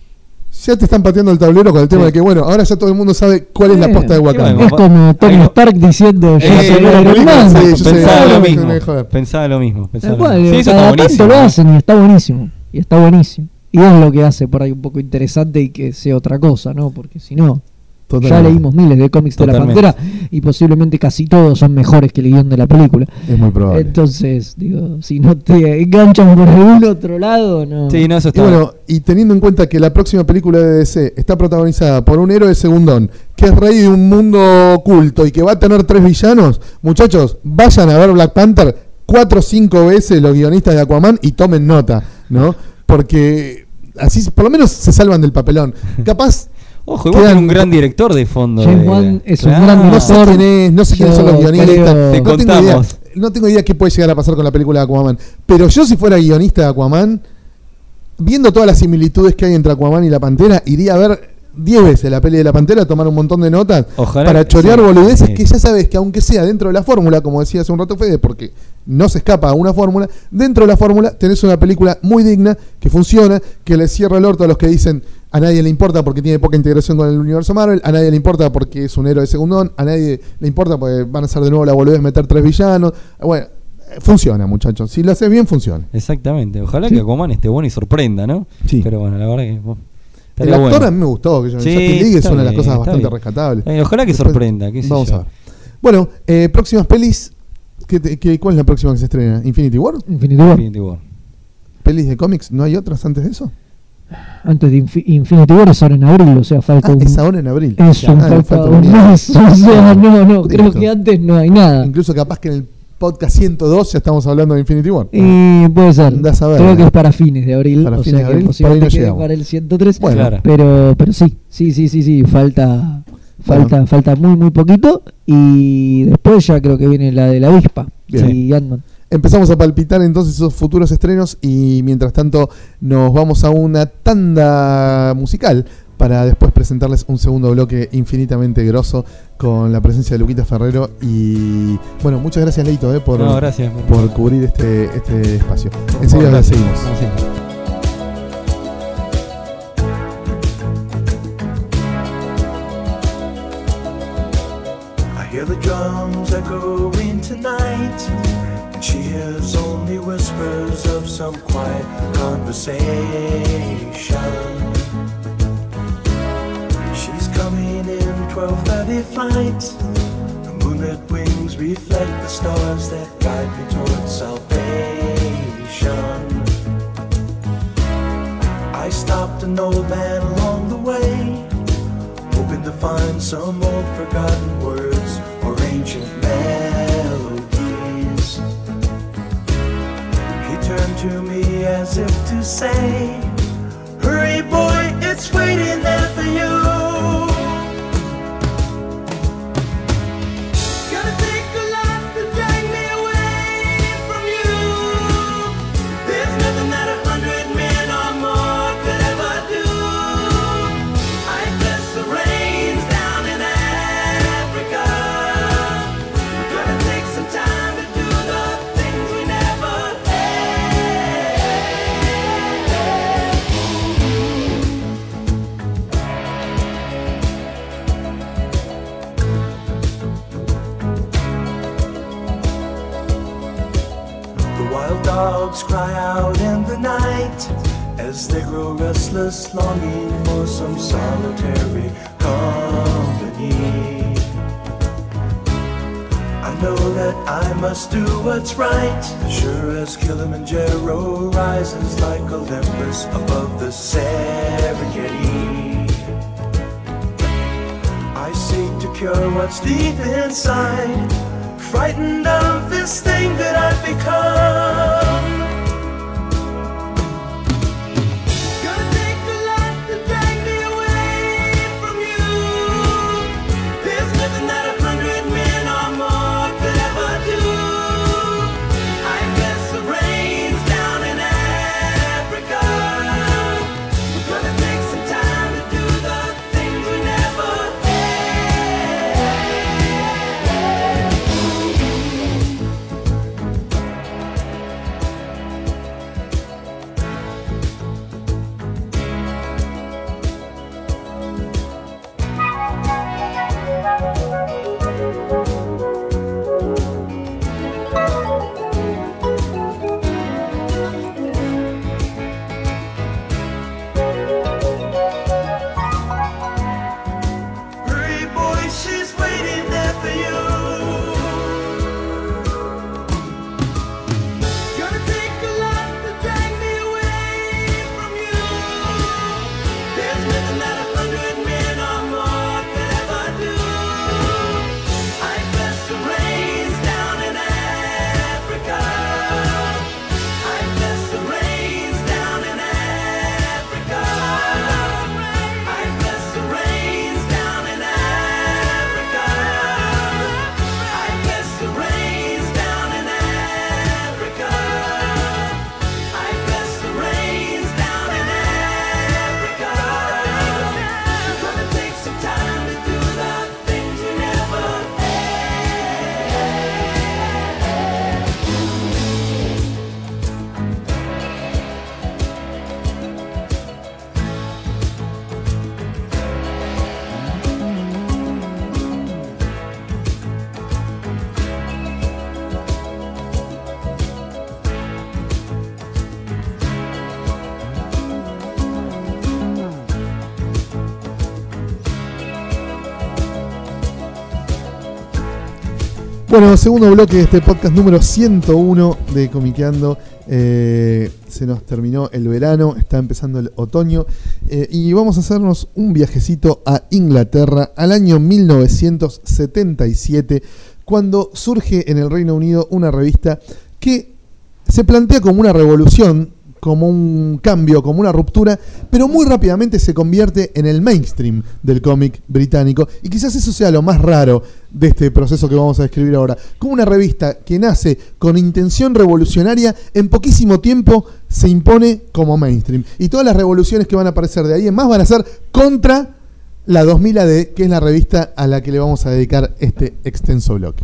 ya te están pateando el tablero con el tema Sí. de que, bueno, ahora ya todo el mundo sabe cuál es la Eh, posta de y Wakanda. bueno, Es como Tony Ahí no- Stark diciendo yo Eh, soy eh, Iron película, Man. sí, yo sé, Pensaba ah, lo me- mismo. me joder. Pensaba lo mismo. Pensaba Tal lo cual, mismo. Sí, eso cada está tanto buenísimo. lo ¿no? hacen y está buenísimo. Y está buenísimo. Y es lo que hace por ahí un poco interesante y que sea otra cosa, ¿no? Porque si no, ya Totalmente. leímos miles de cómics de la Totalmente. Pantera y posiblemente casi todos son mejores que el guión de la película. Es muy probable. Entonces, digo, si no te enganchan por algún otro lado, no. Sí, no, eso Y está bueno, y teniendo en cuenta que la próxima película de D C está protagonizada por un héroe segundón, que es rey de un mundo oculto y que va a tener tres villanos, muchachos, vayan a ver Black Panther cuatro o cinco veces los guionistas de Aquaman y tomen nota, ¿no? Porque así por lo menos se salvan del papelón. Capaz, Ojo, igual quedan- tiene un gran director de fondo. James de- Wan es un Claro. gran no sé director. quién es, no sé quiénes son los Yo guionistas, creo- Te no tengo idea, contamos. no tengo idea qué puede llegar a pasar con la película de Aquaman, pero yo si fuera guionista de Aquaman, viendo todas las similitudes que hay entre Aquaman y la Pantera, iría a ver diez veces la peli de la Pantera, tomar un montón de notas Ojalá para que- chorear sí, boludeces sí. que ya sabes que aunque sea dentro de la fórmula, como decía hace un rato Fede, porque no se escapa a una fórmula, dentro de la fórmula tenés una película muy digna, que funciona, que le cierra el orto a los que dicen a nadie le importa porque tiene poca integración con el universo Marvel, a nadie le importa porque es un héroe de segundón, a nadie le importa porque van a hacer de nuevo la boludez meter tres villanos. Bueno, eh, funciona, muchachos. Si lo haces bien, funciona. Exactamente. Ojalá Sí. que Aquaman esté bueno y sorprenda, ¿no? Sí. Pero bueno, la verdad que. bueno, El estaría actor bueno. a mí me gustó, que yo, Sí, Justin League es está una de las bien, cosas está bastante bien. rescatables. Está bien, ojalá que Después, sorprenda, qué sé vamos yo. a ver. Bueno, eh, próximas pelis. ¿qué te- qué- ¿Cuál es la próxima que se estrena? ¿Infinity War? Infinity War. Infinity War. ¿Pelis de cómics? ¿No hay otras antes de eso? Antes de Infi- Infinity War es ahora en abril, o sea, falta Ah, un, es ahora en abril. eso, Ah, falta falta un un mes. O sea, no, no, creo Listo. que antes no hay nada. Incluso capaz que en el podcast ciento dos ya estamos hablando de Infinity War. Y puede ser. Andás a ver, Creo ¿eh? que es para fines de abril, Para o fines sea de que abril, posiblemente por ahí no quede llegamos. para el ciento tres. Bueno, Claro. Pero, pero sí, sí, sí, sí, sí, falta, falta, Bueno. falta muy, muy poquito. Y después ya creo que viene la de la avispa Bien. y Ant-Man. empezamos a palpitar entonces esos futuros estrenos y mientras tanto nos vamos a una tanda musical para después presentarles un segundo bloque infinitamente grosso con la presencia de Luquita Ferrero y bueno, muchas gracias Leito eh, por, No, gracias. por cubrir este, este espacio. Por Enseguida favor, seguimos. gracias. Sí. I hear the drums echoing tonight, and she hears only whispers of some quiet conversation. She's coming in twelve thirty flight. The moonlit wings reflect the stars that guide me towards salvation. I stopped an old man along the way, hoping to find some old forgotten words or ancient melodies. He turned to me as if to say, hurry boy, it's waiting there for you. It's gonna take a lot to drag me away from you. There's nothing that a hundred men or more could ever do. I bless the rains down in Africa. wild dogs cry out in the night as they grow restless, longing for some solitary company. I know that I must do what's right, sure as Kilimanjaro rises like Olympus above the Serengeti. I seek to cure what's deep inside, frightened of this thing that I've become. It's gonna take a lot to drag me away from you. There's nothing that a hundred men or more could ever do. I guess the rain's down in Africa. We're gonna take some time to do the things we never Hurry, boy, she's waiting there for you. It's gonna take a lot to drag me away from you. There's nothing that a hundred men or more could ever do. I guess the rain's down in Africa. I guess the rain's down in Africa. I guess the rain's down in Africa. I guess the rain's down in Africa. I guess the rain's down in Africa. It's gonna take some time to do the things we never Bueno, segundo bloque de este podcast número ciento uno de Comiqueando. Eh, se nos terminó el verano, está empezando el otoño eh, y vamos a hacernos un viajecito a Inglaterra al año mil novecientos setenta y siete, cuando surge en el Reino Unido una revista que se plantea como una revolución, como un cambio, como una ruptura, pero muy rápidamente se convierte en el mainstream del cómic británico, y quizás eso sea lo más raro de este proceso que vamos a describir ahora. Como una revista que nace con intención revolucionaria, en poquísimo tiempo se impone como mainstream, y todas las revoluciones que van a aparecer de ahí en más van a ser contra la dos mil A D, que es la revista a la que le vamos a dedicar este extenso bloque.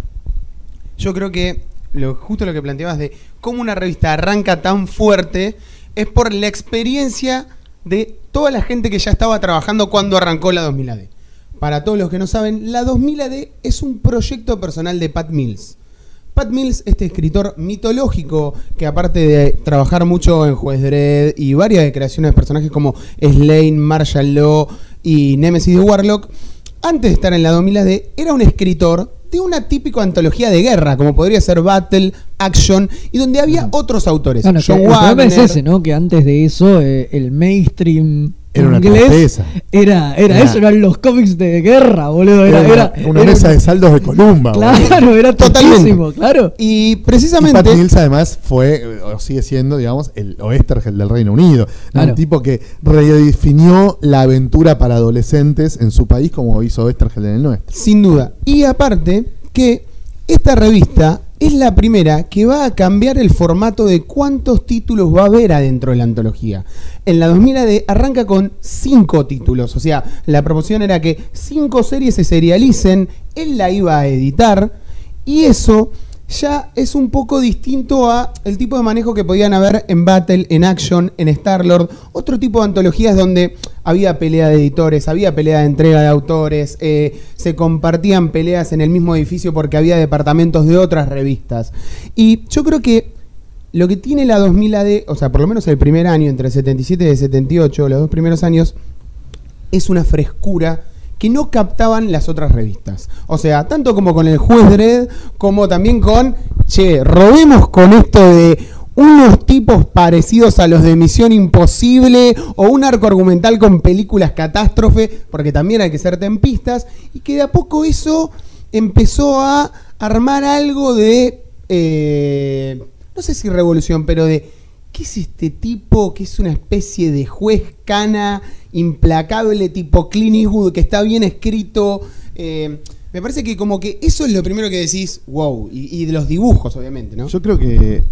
Yo creo que lo, justo lo que planteabas de cómo una revista arranca tan fuerte es por la experiencia de toda la gente que ya estaba trabajando cuando arrancó la dos mil A D. Para todos los que no saben, la dos mil A D es un proyecto personal de Pat Mills. Pat Mills, este escritor mitológico que aparte de trabajar mucho en Juez Dredd y varias de creaciones de personajes como Slane, Marshall Law y Nemesis de Warlock, antes de estar en la dos mil A D era un escritor de una típica antología de guerra, como podría ser Battle, Action, y donde había no. otros autores. Bueno, John el Wagner. problema es ese, ¿no? Que antes de eso, eh, el mainstream Era una inglés tristeza. era, era Era- eso, eran los cómics de guerra, boludo. Era, Era, era, una, una era mesa un- de saldos de Columba. boludo. Claro, era Totalmente. totalísimo, claro. Y Y precisamente... Pat Mills además fue, eh, o sigue siendo, digamos, el Oestergeld del Reino Unido. Claro. Un tipo que redefinió la aventura para adolescentes en su país como hizo Oestergeld en el nuestro. Sin duda. Y aparte que esta revista es la primera que va a cambiar el formato de cuántos títulos va a haber adentro de la antología. En la dos mil A D arranca con cinco títulos, o sea, la promoción era que cinco series se serialicen, él la iba a editar, y eso ya es un poco distinto a el tipo de manejo que podían haber en Battle, en Action, en Star-Lord, otro tipo de antologías donde había pelea de editores, había pelea de entrega de autores, eh, se compartían peleas en el mismo edificio porque había departamentos de otras revistas. Y yo creo que lo que tiene la dos mil A D, o sea, por lo menos el primer año, entre el setenta y siete y el setenta y ocho, los dos primeros años, es una frescura que no captaban las otras revistas. O sea, tanto como con el Juez Dredd, como también con, che, robemos con esto de unos tipos parecidos a los de Misión Imposible, o un arco argumental con películas catástrofe, porque también hay que ser tempistas, y que de a poco eso empezó a armar algo de, eh, no sé si revolución, pero de, ¿qué es este tipo que es una especie de juez cana, implacable, tipo Clint Eastwood, que está bien escrito? Eh, me parece que como que eso es lo primero que decís, wow, y, y de los dibujos, obviamente, ¿no? Yo creo que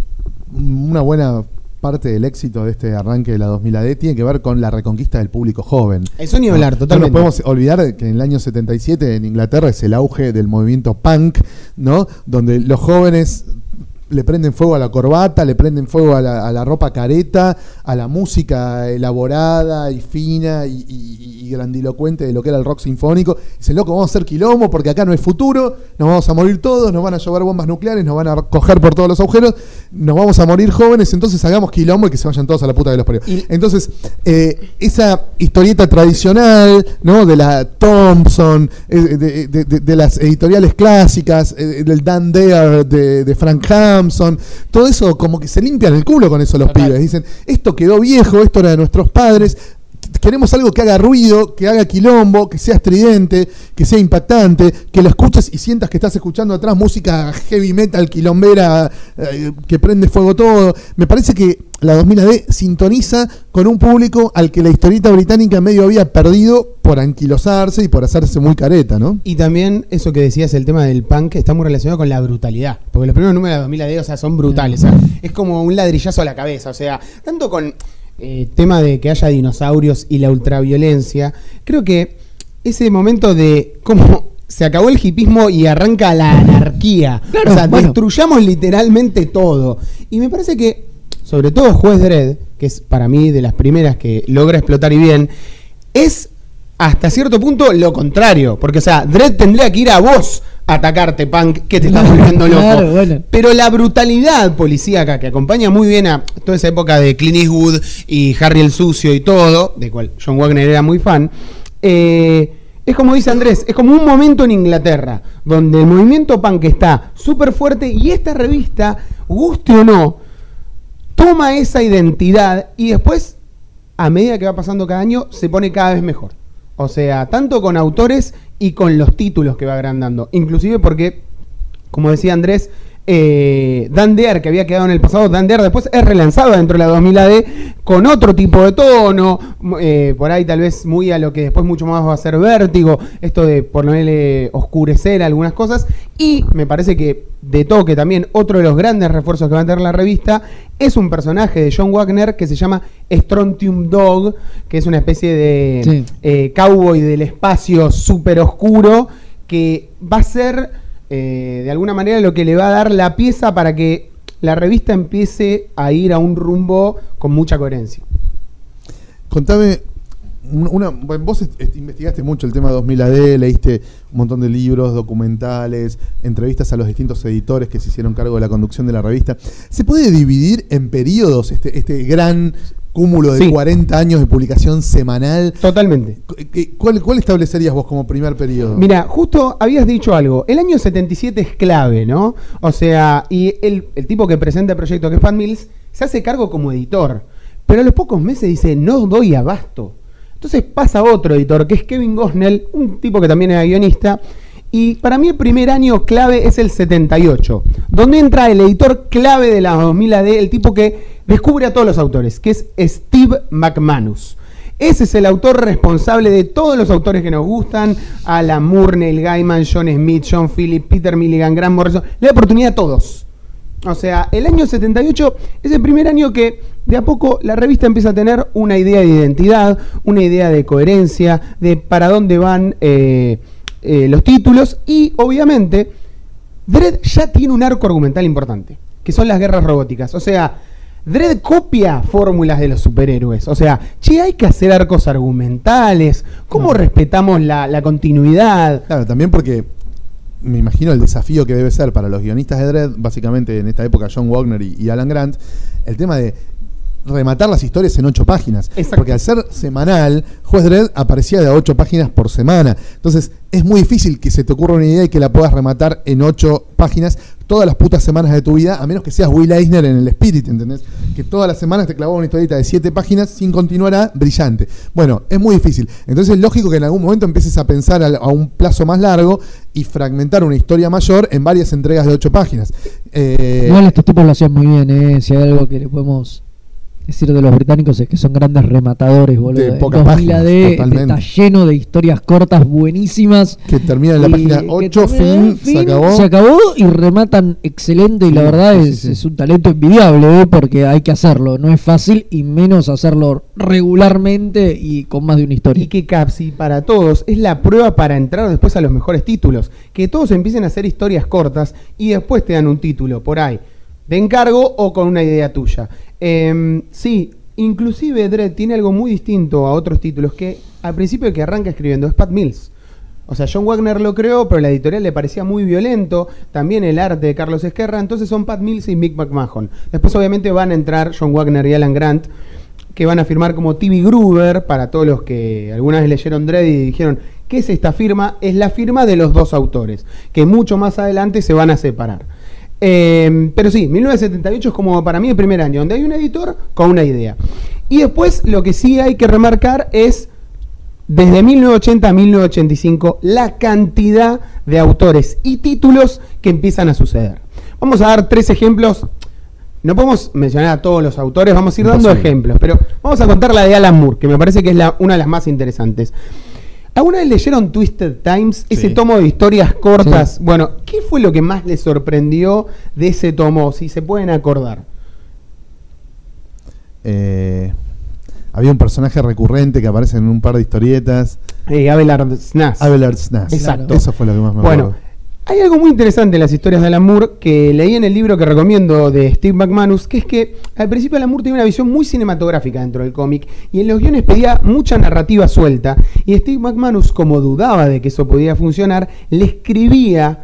una buena parte del éxito de este arranque de la dos mil A D tiene que ver con la reconquista del público joven. Eso ni hablar, no, totalmente. No nos podemos olvidar que en el año setenta y siete en Inglaterra es el auge del movimiento punk, ¿no? Donde los jóvenes le prenden fuego a la corbata, le prenden fuego a la, a la ropa careta, a la música elaborada y fina y, y, y grandilocuente de lo que era el rock sinfónico. Dicen, loco, vamos a hacer quilombo porque acá no hay futuro, nos vamos a morir todos, nos van a llover bombas nucleares, nos van a coger por todos los agujeros, nos vamos a morir jóvenes, entonces hagamos quilombo y que se vayan todos a la puta de los parió. Entonces, eh, esa historieta tradicional, ¿no? De la Thompson, eh, de, de, de, de las editoriales clásicas, eh, del Dan Dare de, de Frank Hampson, todo eso como que se limpian el culo con eso los Total. pibes. Dicen, esto quedó viejo, esto era de nuestros padres, queremos algo que haga ruido, que haga quilombo, que sea estridente, que sea impactante, que lo escuches y sientas que estás escuchando atrás música heavy metal, quilombera, eh, que prende fuego todo. Me parece que la dos mil A D sintoniza con un público al que la historieta británica medio había perdido por anquilosarse y por hacerse muy careta, ¿no? Y también eso que decías, el tema del punk, está muy relacionado con la brutalidad. Porque los primeros números de la dos mil A D, o sea, son brutales. O sea, es como un ladrillazo a la cabeza. O sea, tanto con eh, tema de que haya dinosaurios y la ultraviolencia, creo que ese momento de cómo se acabó el hipismo y arranca la anarquía. Claro, o sea, bueno. destruyamos literalmente todo. Y me parece que, sobre todo Juez Dredd, que es para mí de las primeras que logra explotar y bien, es hasta cierto punto lo contrario. Porque, o sea, Dredd tendría que ir a vos a atacarte, punk, que te estás volviendo loco. Claro, bueno. Pero la brutalidad policíaca que acompaña muy bien a toda esa época de Clint Eastwood y Harry el Sucio y todo, de cual John Wagner era muy fan, eh, es como dice Andrés, es como un momento en Inglaterra donde el movimiento punk está súper fuerte y esta revista, guste o no, toma esa identidad y después, a medida que va pasando cada año, se pone cada vez mejor. O sea, tanto con autores y con los títulos que va agrandando. Inclusive porque, como decía Andrés, eh, Dan Dare, que había quedado en el pasado, Dan Dare después es relanzado dentro de la dos mil A D con otro tipo de tono, eh, por ahí tal vez muy a lo que después mucho más va a ser Vértigo, esto de ponerle oscurecer algunas cosas, y me parece que de toque también otro de los grandes refuerzos que va a tener la revista es un personaje de John Wagner que se llama Strontium Dog, que es una especie de Sí. eh, cowboy del espacio súper oscuro, que va a ser eh, de alguna manera lo que le va a dar la pieza para que la revista empiece a ir a un rumbo con mucha coherencia. Contame, una, bueno, vos est- est- investigaste mucho el tema dos mil A D, leíste un montón de libros, documentales, entrevistas a los distintos editores que se hicieron cargo de la conducción de la revista. ¿Se puede dividir en periodos este, este gran cúmulo de Sí. cuarenta años de publicación semanal? Totalmente. Cu- qué- ¿Cuál, ¿Cuál establecerías vos como primer periodo? Mira, justo habías dicho algo. El año setenta y siete es clave, ¿no? O sea, y el, el tipo que presenta el proyecto, que es Pat Mills, se hace cargo como editor. Pero a los pocos meses dice, no doy abasto. Entonces pasa otro editor, que es Kevin Gosnell, un tipo que también era guionista. Y para mí el primer año clave es el setenta y ocho, donde entra el editor clave de la dos mil A D, el tipo que descubre a todos los autores, que es Steve McManus. Ese es el autor responsable de todos los autores que nos gustan: Alan Moore, Neil Gaiman, John Smith, John Phillips, Peter Milligan, Grant Morrison. Le da oportunidad a todos. O sea, el año setenta y ocho es el primer año que de a poco la revista empieza a tener una idea de identidad, una idea de coherencia, de para dónde van eh, eh, los títulos, y obviamente Dredd ya tiene un arco argumental importante, que son las guerras robóticas. O sea, Dredd copia fórmulas de los superhéroes. O sea, che, hay que hacer arcos argumentales. ¿Cómo respetamos la, la continuidad? Claro, también porque me imagino el desafío que debe ser para los guionistas de Dredd, básicamente en esta época John Wagner y, y Alan Grant, el tema de rematar las historias en ocho páginas. Exacto. Porque al ser semanal, Juez Dredd aparecía de a ocho páginas por semana. Entonces, es muy difícil que se te ocurra una idea y que la puedas rematar en ocho páginas todas las putas semanas de tu vida, a menos que seas Will Eisner en el Spirit, ¿entendés? Que todas las semanas te clavaba una historieta de siete páginas sin continuará, brillante. Bueno, es muy difícil. Entonces, es lógico que en algún momento empieces a pensar a, a un plazo más largo y fragmentar una historia mayor en varias entregas de ocho páginas. Eh, Igual estos tipos lo hacían muy bien, ¿eh? Si hay algo que le podemos decir de los británicos es que son grandes rematadores, boludo. De El pocas dos mil A D páginas, totalmente. está lleno de historias cortas buenísimas. que termina en la Y página que ocho, termina, fin, se acabó. Se acabó y rematan excelente y Sí, la verdad sí, es, sí. es un talento envidiable, ¿eh? Porque hay que hacerlo, no es fácil y menos hacerlo regularmente y con más de una historia. Y que Capsi para todos es la prueba para entrar después a los mejores títulos. Que todos empiecen a hacer historias cortas y después te dan un título por ahí, de encargo o con una idea tuya. Eh, sí, inclusive Dredd tiene algo muy distinto a otros títulos que al principio el que arranca escribiendo es Pat Mills. O sea, John Wagner lo creó, pero la editorial le parecía muy violento. También el arte de Carlos Ezquerra. Entonces son Pat Mills y Mick McMahon. Después obviamente van a entrar John Wagner y Alan Grant, que van a firmar como T B Gruber. Para todos los que alguna vez leyeron Dredd y dijeron, ¿qué es esta firma? Es la firma de los dos autores, que mucho más adelante se van a separar. Eh, pero sí, mil novecientos setenta y ocho es como para mí el primer año, donde hay un editor con una idea. Y después lo que sí hay que remarcar es, desde mil novecientos ochenta a mil novecientos ochenta y cinco, la cantidad de autores y títulos que empiezan a suceder. Vamos a dar tres ejemplos. No podemos mencionar a todos los autores, vamos a ir dando Imposible. ejemplos, pero vamos a contar la de Alan Moore, que me parece que es la, una de las más interesantes. ¿Alguna vez leyeron Twisted Times? Ese Sí. tomo de historias cortas. Sí. Bueno, ¿qué fue lo que más les sorprendió de ese tomo? Si se pueden acordar. Eh, había un personaje recurrente que aparece en un par de historietas. Eh, Abelard Snaz. Abelard Snaz. Exacto. Eso fue lo que más me Bueno, acuerdo. hay algo muy interesante en las historias de Alan Moore que leí en el libro que recomiendo de Steve McManus, que es que al principio Alan Moore tenía una visión muy cinematográfica dentro del cómic y en los guiones pedía mucha narrativa suelta, y Steve McManus, como dudaba de que eso podía funcionar, le escribía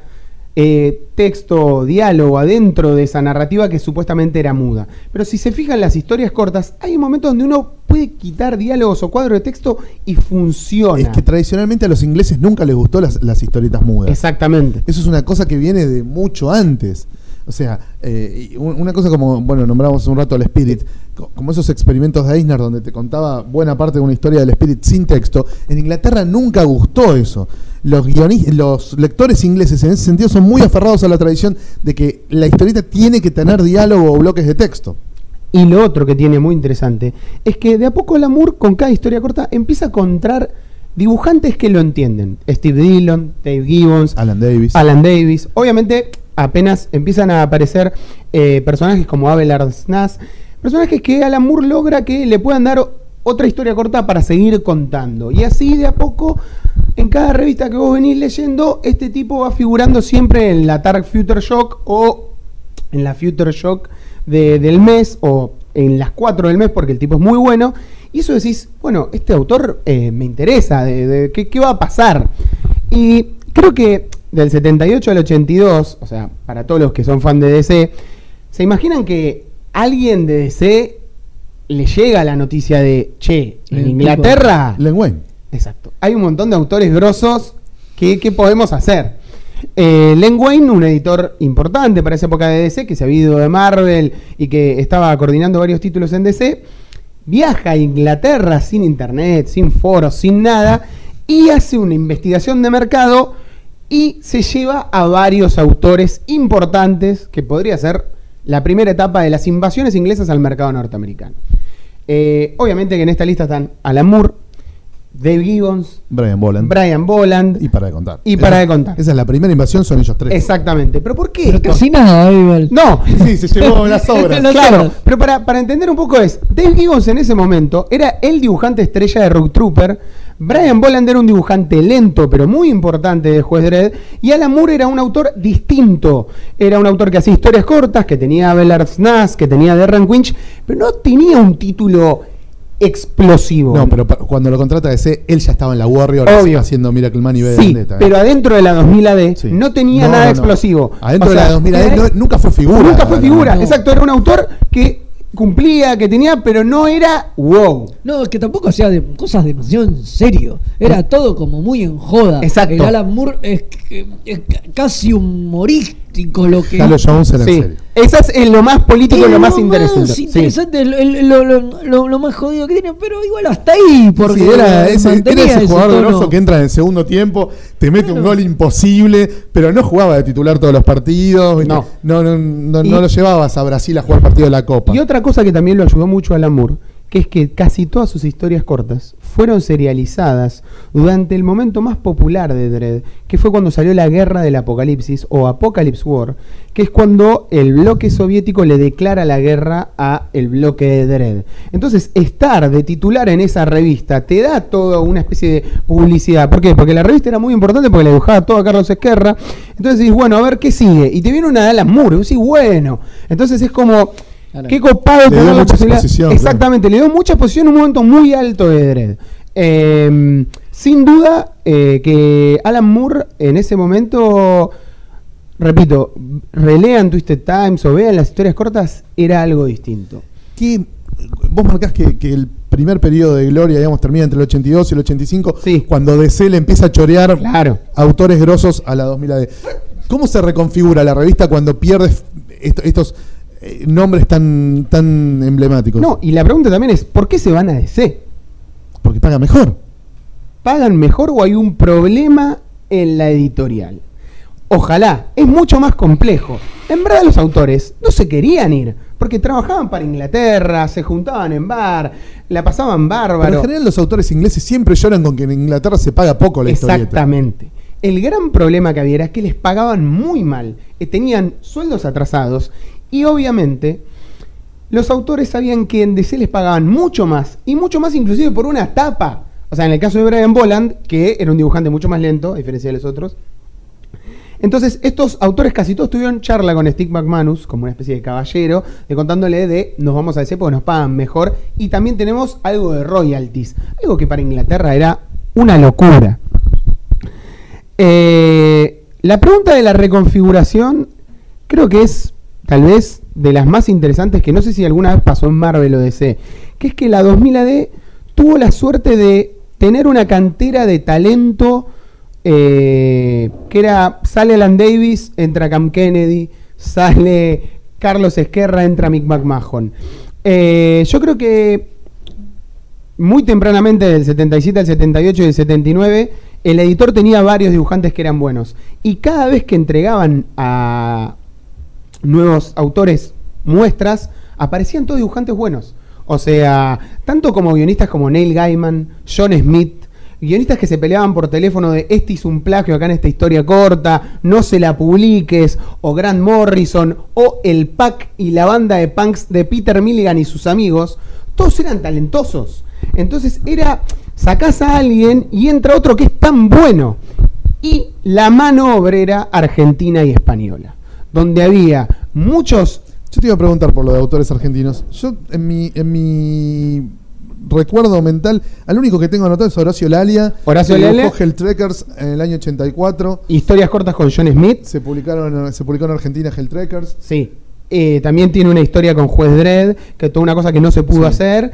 eh, texto, diálogo adentro de esa narrativa que supuestamente era muda. Pero si se fijan las historias cortas, hay momentos donde uno puede quitar diálogos o cuadros de texto y funciona. Es que tradicionalmente a los ingleses nunca les gustó las, las historietas mudas. Exactamente. Eso es una cosa que viene de mucho antes. O sea, eh, y un- una cosa como, bueno, nombramos hace un rato al Spirit, co- como esos experimentos de Eisner donde te contaba buena parte de una historia del Spirit sin texto. En Inglaterra nunca gustó eso. Los, guionis- los lectores ingleses en ese sentido son muy aferrados a la tradición de que la historieta tiene que tener diálogo o bloques de texto. Y lo otro que tiene muy interesante es que de a poco Alan Moore, con cada historia corta, empieza a encontrar dibujantes que lo entienden. Steve Dillon, Dave Gibbons, Alan Davis. Alan Davis. Obviamente, apenas empiezan a aparecer eh, personajes como Abelard Snaz, personajes que Alan Moore logra que le puedan dar o- otra historia corta para seguir contando. Y así, de a poco, en cada revista que vos venís leyendo, este tipo va figurando siempre en la Dark Future Shock o en la Future Shock de- del mes, o en las cuatro del mes, porque el tipo es muy bueno. Y eso decís, bueno, este autor eh, me interesa, de, de- ¿qué, qué va a pasar? Y creo que del setenta y ocho al ochenta y dos, o sea, para todos los que son fan de D C, ¿se imaginan que alguien de D C le llega la noticia de, che, en El Inglaterra... Len Wein. Exacto. Hay un montón de autores grosos que, que podemos hacer. Eh, Len Wein, un editor importante para esa época de D C, que se había ido de Marvel y que estaba coordinando varios títulos en D C, viaja a Inglaterra sin internet, sin foros, sin nada, y hace una investigación de mercado y se lleva a varios autores importantes, que podría ser la primera etapa de las invasiones inglesas al mercado norteamericano. Eh, obviamente que en esta lista están Alan Moore, Dave Gibbons, Brian Boland. Brian Boland, Y para de contar. Y para Esa- de contar. Esa es la primera invasión, son ellos tres. exactamente. ¿Pero por qué? Pero esto? casi nada, igual. No, Sí, se llevó las obras. Las claro, obras. pero para, para entender un poco es, Dave Gibbons en ese momento era el dibujante estrella de Rogue Trooper, Brian Boland era un dibujante lento pero muy importante de Juez Dredd, y Alan Moore era un autor distinto, era un autor que hacía historias cortas, que tenía a Abelard Snaz, que tenía a Darren Winch, pero no tenía un título explosivo. No, pero pa- cuando lo contrata D C, él ya estaba en la Warrior Obvio. haciendo Miracle Man y V de Sí, Vendetta. ¿eh? pero adentro de la dos mil A D Sí. no tenía No, nada no, no. explosivo. Adentro O de sea, la dos mil A D era- no- nunca fue figura. Nunca fue No, figura, no. exacto, era un autor que cumplía, que tenía, pero no era wow. No, es que tampoco hacía de, cosas demasiado en serio. Era todo como muy en joda. Exacto. El Alan Moore es, que- es ca- casi humorístico lo que. Carlos Jones era en Sí, serio. esa es lo más político y lo más interesante. Más Sí. interesante, el- el- lo, lo- lo- lo más jodido que tiene, pero igual hasta ahí. Porque Sí, era ese, era mantenía ese jugador tono. grosso que entra en el segundo tiempo, te mete un Claro. gol imposible, pero no jugaba de titular todos los partidos. ¿viste? No. No, no, no, Y- no lo llevabas a Brasil a jugar partido de la Copa. Y otra cosa que también lo ayudó mucho a Alan Moore, que es que casi todas sus historias cortas fueron serializadas durante el momento más popular de Dredd, que fue cuando salió la Guerra del Apocalipsis o Apocalypse War, que es cuando el bloque soviético le declara la guerra a el bloque de Dredd. Entonces, estar de titular en esa revista te da toda una especie de publicidad. ¿Por qué? Porque la revista era muy importante porque le dibujaba todo a Carlos Ezquerra. Entonces decís, bueno, a ver qué sigue. Y te viene una de Alan Moore, y vos decís, bueno. Entonces es como... Claro. Qué copado Le dio tener la mucha posibilidad. exposición, Exactamente, le dio mucha exposición en un momento muy alto de Dredd. Eh, sin duda eh, que Alan Moore en ese momento, repito, relean Twisted Times o vean las historias cortas, era algo distinto. ¿Qué- vos marcás que, que el primer periodo de gloria, digamos, termina entre el ochenta y dos y el ochenta y cinco, Sí. cuando D C le empieza a chorear Claro. autores grosos a la dos mil A D. ¿Cómo se reconfigura la revista cuando pierdes est- estos eh, nombres tan, tan emblemáticos? No, y la pregunta también es, ¿por qué se van a D C? Porque paga mejor. ¿Pagan mejor o hay un problema en la editorial? Ojalá, es mucho más complejo. En verdad los autores no se querían ir, porque trabajaban para Inglaterra, se juntaban en bar, la pasaban Pero bárbaro. en general los autores ingleses siempre lloran con que en Inglaterra se paga poco la historieta. Exactamente. El gran problema que había era que les pagaban muy mal, eh, tenían sueldos atrasados y obviamente los autores sabían que en D C les pagaban mucho más y mucho más inclusive por una tapa. O sea, en el caso de Brian Bolland, que era un dibujante mucho más lento, a diferencia de los otros. Entonces, estos autores casi todos tuvieron charla con Steve McManus, como una especie de caballero, de contándole de nos vamos a D C porque nos pagan mejor y también tenemos algo de royalties, algo que para Inglaterra era una locura. Eh, la pregunta de la reconfiguración creo que es tal vez de las más interesantes que no sé si alguna vez pasó en Marvel o D C, que es que la dos mil A D tuvo la suerte de tener una cantera de talento eh, que era, sale Alan Davis, entra Cam Kennedy, sale Carlos Ezquerra, entra Mick McMahon. Eh, yo creo que muy tempranamente, del setenta y siete al setenta y ocho y del setenta y nueve, el editor tenía varios dibujantes que eran buenos. Y cada vez que entregaban a nuevos autores muestras, aparecían todos dibujantes buenos. O sea, tanto como guionistas como Neil Gaiman, John Smith, guionistas que se peleaban por teléfono de este hizo un plagio acá en esta historia corta, no se la publiques, o Grant Morrison, o el pack y la banda de punks de Peter Milligan y sus amigos, todos eran talentosos. Entonces era, sacás a alguien y entra otro que es tan bueno. Y la mano obrera argentina y española, donde había muchos... Yo te iba a preguntar por lo de autores argentinos. Yo, en mi, en mi recuerdo mental, al único que tengo anotado es Horacio Lalia. Horacio que Lalia. dibujó Helltrekkers en el año ochenta y cuatro. Historias cortas con John Smith. Se publicaron, se publicó en Argentina Helltrekkers. Sí. Eh, también tiene una historia con Juez Dredd, que toda una cosa que no se pudo Sí. hacer.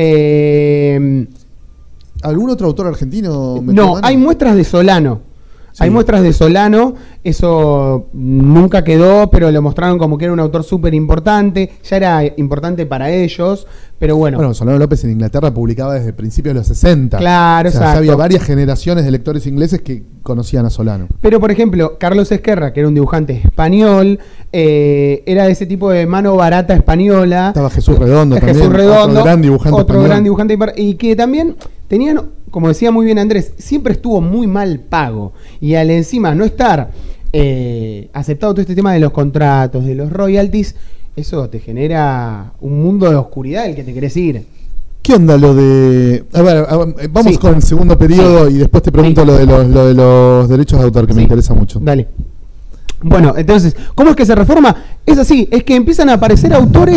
Eh, ¿Algún otro autor argentino? metió no, mano? hay muestras de Solano. Sí. Hay muestras de Solano, eso nunca quedó, pero lo mostraron como que era un autor súper importante, ya era importante para ellos, pero bueno. Bueno, Solano López en Inglaterra publicaba desde principios de los sesenta. Claro, O sea, ya exacto. había varias generaciones de lectores ingleses que conocían a Solano. Pero, por ejemplo, Carlos Ezquerra, que era un dibujante español, eh, era de ese tipo de mano barata española. Estaba Jesús Redondo Jesús también, Redondo, otro gran dibujante otro español. gran dibujante par- y que también tenían, como decía muy bien Andrés, siempre estuvo muy mal pago. Y al encima no estar eh, aceptado todo este tema de los contratos, de los royalties, eso te genera un mundo de oscuridad del que te querés ir. ¿Qué onda lo de...? A ver, a ver, vamos Sí. con el segundo periodo y después te pregunto Sí. lo, de los, lo de los derechos de autor, que me Sí. interesa mucho. Dale. Bueno, entonces, ¿cómo es que se reforma? Es así, es que empiezan a aparecer autores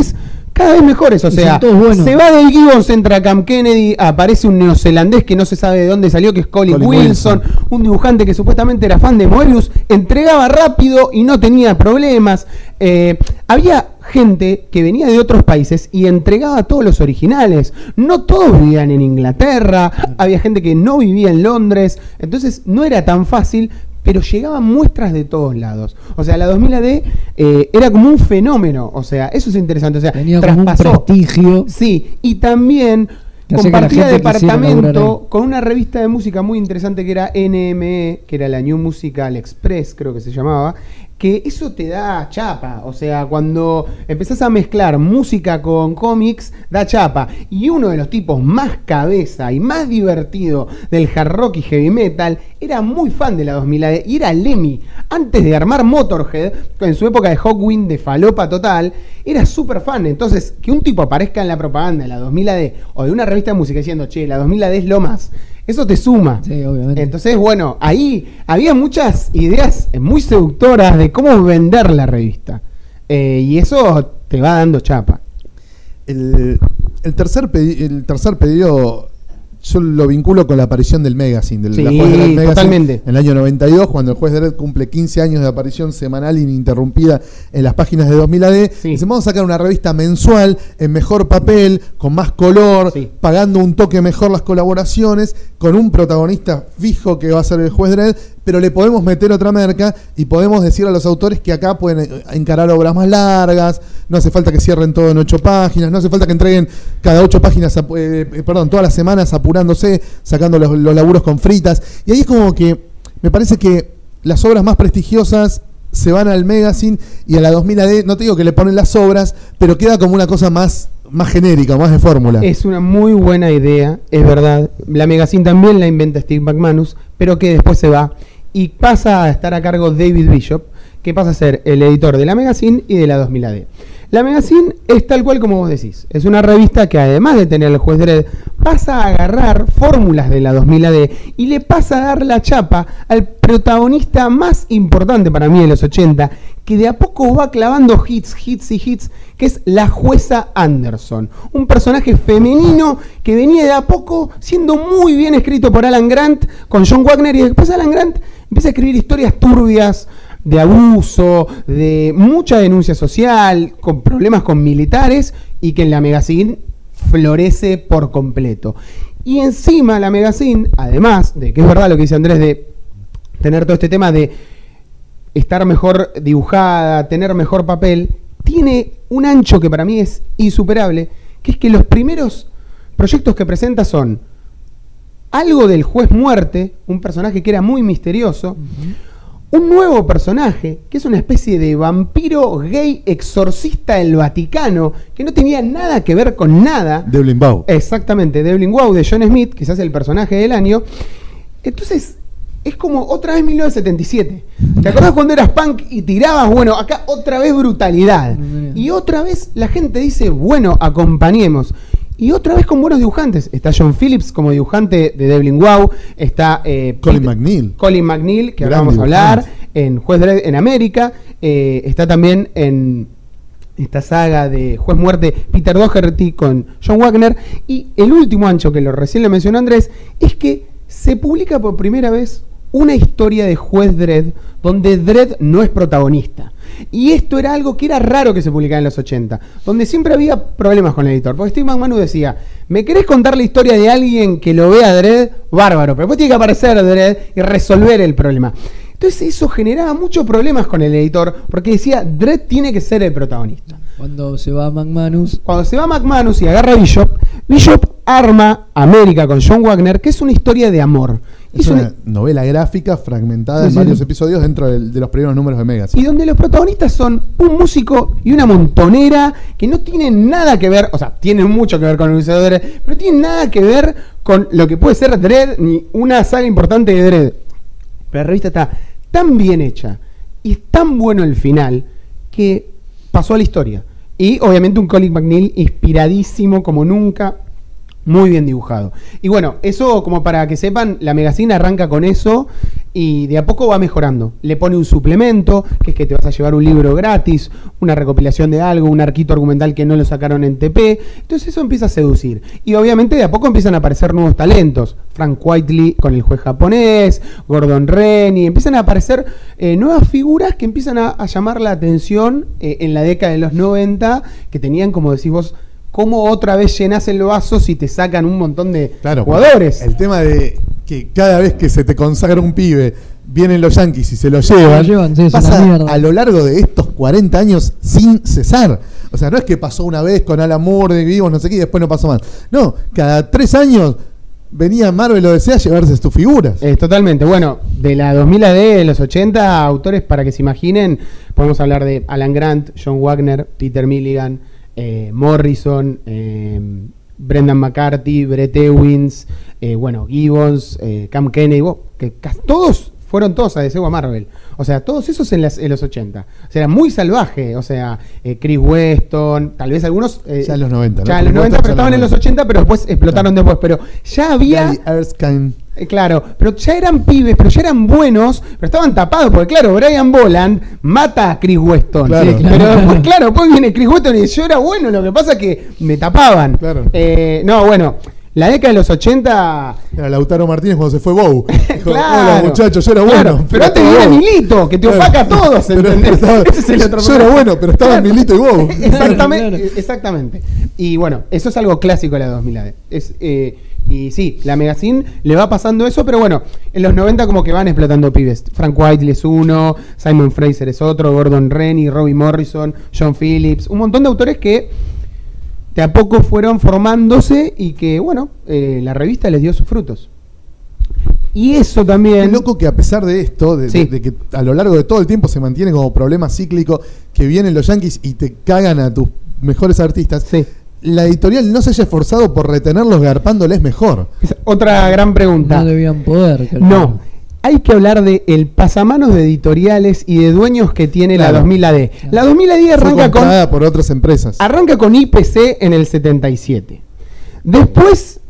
cada vez mejores, o Y sea, son todos buenos. se va del Gibbons, entra Cam Kennedy, aparece un neozelandés que no se sabe de dónde salió, que es Colin, Colin Wilson, Wilson. un dibujante que supuestamente era fan de Moebius, entregaba rápido y no tenía problemas. Eh, había gente que venía de otros países y entregaba todos los originales. No todos vivían en Inglaterra, había gente que no vivía en Londres, entonces no era tan fácil, pero llegaban muestras de todos lados. O sea, la dos mil A D eh, era como un fenómeno, o sea, eso es interesante, o sea, Tenía como un traspasó. prestigio. Sí, y también Que hace que la compartía gente quisiera laburar departamento ahí. con una revista de música muy interesante que era N M E, que era la New Musical Express, creo que se llamaba, que eso te da chapa, o sea, cuando empezás a mezclar música con cómics, da chapa. Y uno de los tipos más cabeza y más divertido del hard rock y heavy metal era muy fan de la dos mil A D y era Lemmy. Antes de armar Motorhead, en su época de Hawkwind, de falopa total, era súper fan. Entonces, que un tipo aparezca en la propaganda de la dos mil A D o de una revista de música diciendo, che, la dos mil A D es lo más, eso te suma. Sí, obviamente. Entonces, bueno, ahí había muchas ideas muy seductoras de cómo vender la revista. Eh, y eso te va dando chapa. El, el tercer pedi- el tercer pedido yo lo vinculo con la aparición del Magazine, del Sí, la Juez Dredd Magazine, totalmente. en el año noventa y dos, cuando el Juez Dredd cumple quince años de aparición semanal ininterrumpida en las páginas de dos mil A D. Sí. Dice, vamos a sacar una revista mensual en mejor papel, con más color, Sí. pagando un toque mejor las colaboraciones, con un protagonista fijo que va a ser el Juez Dredd, pero le podemos meter otra merca y podemos decir a los autores que acá pueden eh, encarar obras más largas, no hace falta que cierren todo en ocho páginas, no hace falta que entreguen cada ocho páginas, apu- eh, eh, perdón, todas las semanas apurándose, sacando los, los laburos con fritas. Y ahí es como que me parece que las obras más prestigiosas se van al Magazine y a la dos mil A D, no te digo que le ponen las obras, pero queda como una cosa más, más genérica, más de fórmula. Es una muy buena idea, es verdad. La Magazine también la inventa Steve McManus, pero que después se va y pasa a estar a cargo David Bishop, que pasa a ser el editor de la Magazine y de la dos mil A D. La Magazine es tal cual como vos decís. Es una revista que además de tener el Juez Dredd, pasa a agarrar fórmulas de la dos mil A D y le pasa a dar la chapa al protagonista más importante para mí de los ochenta, que de a poco va clavando hits, hits y hits, que es la jueza Anderson. Un personaje femenino que venía de a poco siendo muy bien escrito por Alan Grant con John Wagner, y después Alan Grant empieza a escribir historias turbias, de abuso, de mucha denuncia social, con problemas con militares, y que en la Magazine florece por completo. Y encima la Magazine, además de que es verdad lo que dice Andrés, de tener todo este tema de estar mejor dibujada, tener mejor papel, tiene un ancho que para mí es insuperable, que es que los primeros proyectos que presenta son algo del juez muerte, un personaje que era muy misterioso, un nuevo personaje, que es una especie de vampiro gay exorcista del Vaticano, que no tenía nada que ver con nada. Devlin Bow. Exactamente, Devlin Wow de John Smith, quizás el personaje del año. Entonces, es como otra vez mil novecientos setenta y siete. ¿Te acordás cuando eras punk y tirabas? Bueno, acá otra vez brutalidad. Y otra vez la gente dice, bueno, acompañemos. Y otra vez con buenos dibujantes. Está John Phillips como dibujante de Devlin Wow. Está eh, Colin Peter- McNeil. Colin McNeil, que ahora Gran vamos a hablar, dibujante. en Juez Dredd en América. Eh, está también en esta saga de Juez Muerte Peter Doherty con John Wagner. Y el último ancho, que lo recién le mencionó Andrés, es que se publica por primera vez una historia de Juez Dredd donde Dredd no es protagonista. Y esto era algo que era raro que se publicara en los ochenta, donde siempre había problemas con el editor. Porque Steve McManus decía, ¿me querés contar la historia de alguien que lo vea a Dredd? Bárbaro, pero después tiene que aparecer Dredd y resolver el problema. Entonces eso generaba muchos problemas con el editor, porque decía, Dredd tiene que ser el protagonista. Cuando se va McManus, Cuando se va McManus y agarra a Bishop, Bishop arma América con John Wagner, que es una historia de amor. Es Es una- una novela gráfica fragmentada Sí, en sí. varios episodios dentro del- de los primeros números de Magazine. y donde los protagonistas son un músico y una montonera que no tienen nada que ver, o sea, tienen mucho que ver con el Museo de Dredd, pero tienen nada que ver con lo que puede ser Dredd ni una saga importante de Dredd. Pero la revista está tan bien hecha y es tan bueno el final que pasó a la historia. Y obviamente un Colin McNeil inspiradísimo como nunca, muy bien dibujado. Y bueno, eso como para que sepan, la Magazine arranca con eso. Y de a poco va mejorando. Le pone un suplemento, que es que te vas a llevar un libro gratis, una recopilación de algo, un arquito argumental que no lo sacaron en T P. Entonces eso empieza a seducir. Y obviamente de a poco empiezan a aparecer nuevos talentos. Frank Whiteley con el juez japonés, Gordon Rennie. Empiezan a aparecer eh, nuevas figuras que empiezan a, a llamar la atención eh, en la década de los noventa, que tenían, como decís vos, cómo otra vez llenas el vaso si te sacan un montón de Claro, jugadores. El tema de que cada vez que se te consagra un pibe, vienen los Yankees y se lo llevan, Lo llevan, sí, es una pasa mierda. a lo largo de estos cuarenta años sin cesar. O sea, no es que pasó una vez con Alan Moore, de vivos, no sé qué, y después no pasó más. No, cada tres años venía Marvel o D C a llevarse tus figuras. Eh, totalmente. Bueno, de la dos mil A D, de los ochenta, autores para que se imaginen, podemos hablar de Alan Grant, John Wagner, Peter Milligan, eh, Morrison, eh, Brendan McCarthy, Brett Ewins, eh, bueno, Gibbons, eh, Cam Kennedy, bo- que casi todos fueron todos a D C o a Marvel. O sea, todos esos en, las, en los ochenta. O sea, era muy salvaje. O sea, eh, Chris Weston, tal vez algunos... eh, Ya en los noventa, ¿no? Ya en los Chris noventa, Weston pero ya estaban en los ochenta, pero después explotaron después. Pero ya había... Gary Erskine. Eh, Claro, pero ya eran pibes, pero ya eran buenos, pero estaban tapados, porque claro, Brian Boland mata a Chris Weston. Claro. Sí, claro. Pero después, claro, después viene Chris Weston y dice, yo era bueno, lo que pasa es que me tapaban. Claro. Eh, no, bueno, la década de los ochenta... Era Lautaro Martínez cuando se fue Bow. Dijo, Claro. hola muchachos, yo era Claro, bueno. pero antes estaba viene Bow. Milito, que te Claro. opaca a todos, Pero ¿entendés? estaba- Ese es el otro yo problema. era bueno, pero estaban Claro. Milito y Bow. Exactamente, Claro. exactamente. Y bueno, eso es algo clásico de la dos mil A D. Es, eh, y sí, la Megazine le va pasando eso, pero bueno, en los noventa como que van explotando pibes. Frank Whiteley es uno, Simon Fraser es otro, Gordon Rennie, Robbie Morrison, John Phillips, un montón de autores que de a poco fueron formándose y que, bueno, eh, la revista les dio sus frutos. Y eso también... Es loco que a pesar de esto, de, Sí. de- de que a lo largo de todo el tiempo se mantiene como problema cíclico, que vienen los Yankees y te cagan a tus mejores artistas, Sí. la editorial no se haya esforzado por retenerlos garpándoles mejor. Es otra gran pregunta. No debían poder. calculo. No, hay que hablar de el pasamanos de editoriales y de dueños que tiene Claro. la dos mil A D. La dos mil A D Fue arranca con, comprada por otras empresas. arranca con I P C en el setenta y siete. Después,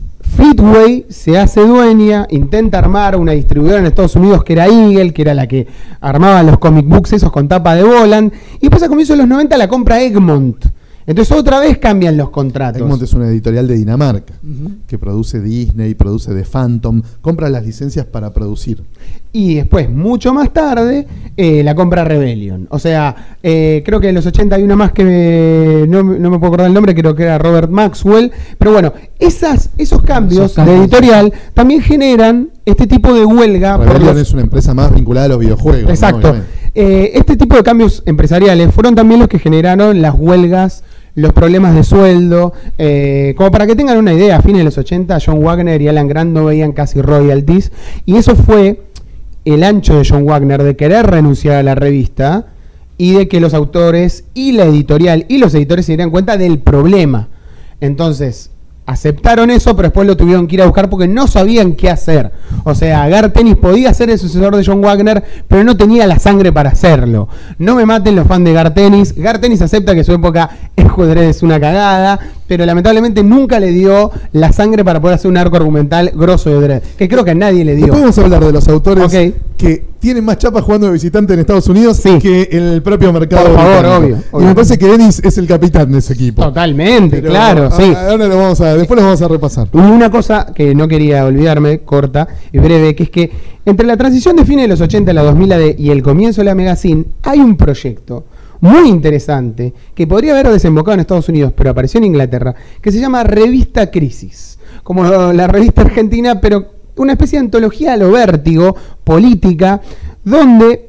Fleetway se hace dueña, intenta armar una distribuidora en Estados Unidos que era Eagle, que era la que armaba los comic books esos con tapa de Boland. Y después a comienzos de los noventa la compra Egmont. Entonces otra vez cambian los contratos. Egmont es una editorial de Dinamarca Ujú. que produce Disney, produce The Phantom, compra las licencias para producir. Y después, mucho más tarde, eh, la compra Rebellion. O sea, eh, creo que en los ochenta hay una más que me- no, me- no me puedo acordar el nombre, creo que era Robert Maxwell. Pero bueno, esas, esos cambios Esos cambios. de editorial también generan este tipo de huelga. por Rebellion los- es una empresa más vinculada a los videojuegos. ¿no? Exacto. Obviamente. Eh, este tipo de cambios empresariales fueron también los que generaron las huelgas, los problemas de sueldo. Eh, como para que tengan una idea, a fines de los ochenta, John Wagner y Alan Grant no veían casi royalties. Y eso fue el ancho de John Wagner de querer renunciar a la revista y de que los autores y la editorial y los editores se dieran cuenta del problema. Entonces, aceptaron eso, pero después lo tuvieron que ir a buscar porque no sabían qué hacer. O sea, Garth Ennis podía ser el sucesor de John Wagner, pero no tenía la sangre para hacerlo. No me maten los fans de Garth Ennis. Garth Ennis acepta que su época en Dredd es una cagada, pero lamentablemente nunca le dio la sangre para poder hacer un arco argumental grosso de Dredd, que creo que a nadie le dio. Después vamos a hablar de los autores Ok. que tienen más chapas jugando de visitante en Estados Unidos Sí. que en el propio mercado. Por favor, británico. obvio, Y obvio. me parece que Dennis es el capitán de ese equipo. Totalmente, Pero claro, ahora- sí. Ahora lo vamos a, después lo vamos a repasar. Y una cosa que no quería olvidarme, corta y breve, que es que entre la transición de fines de los ochenta a la dos mil A D y el comienzo de la Megazine, hay un proyecto muy interesante que podría haber desembocado en Estados Unidos, pero apareció en Inglaterra, que se llama Revista Crisis, como la revista argentina, pero una especie de antología a lo Vértigo, política, donde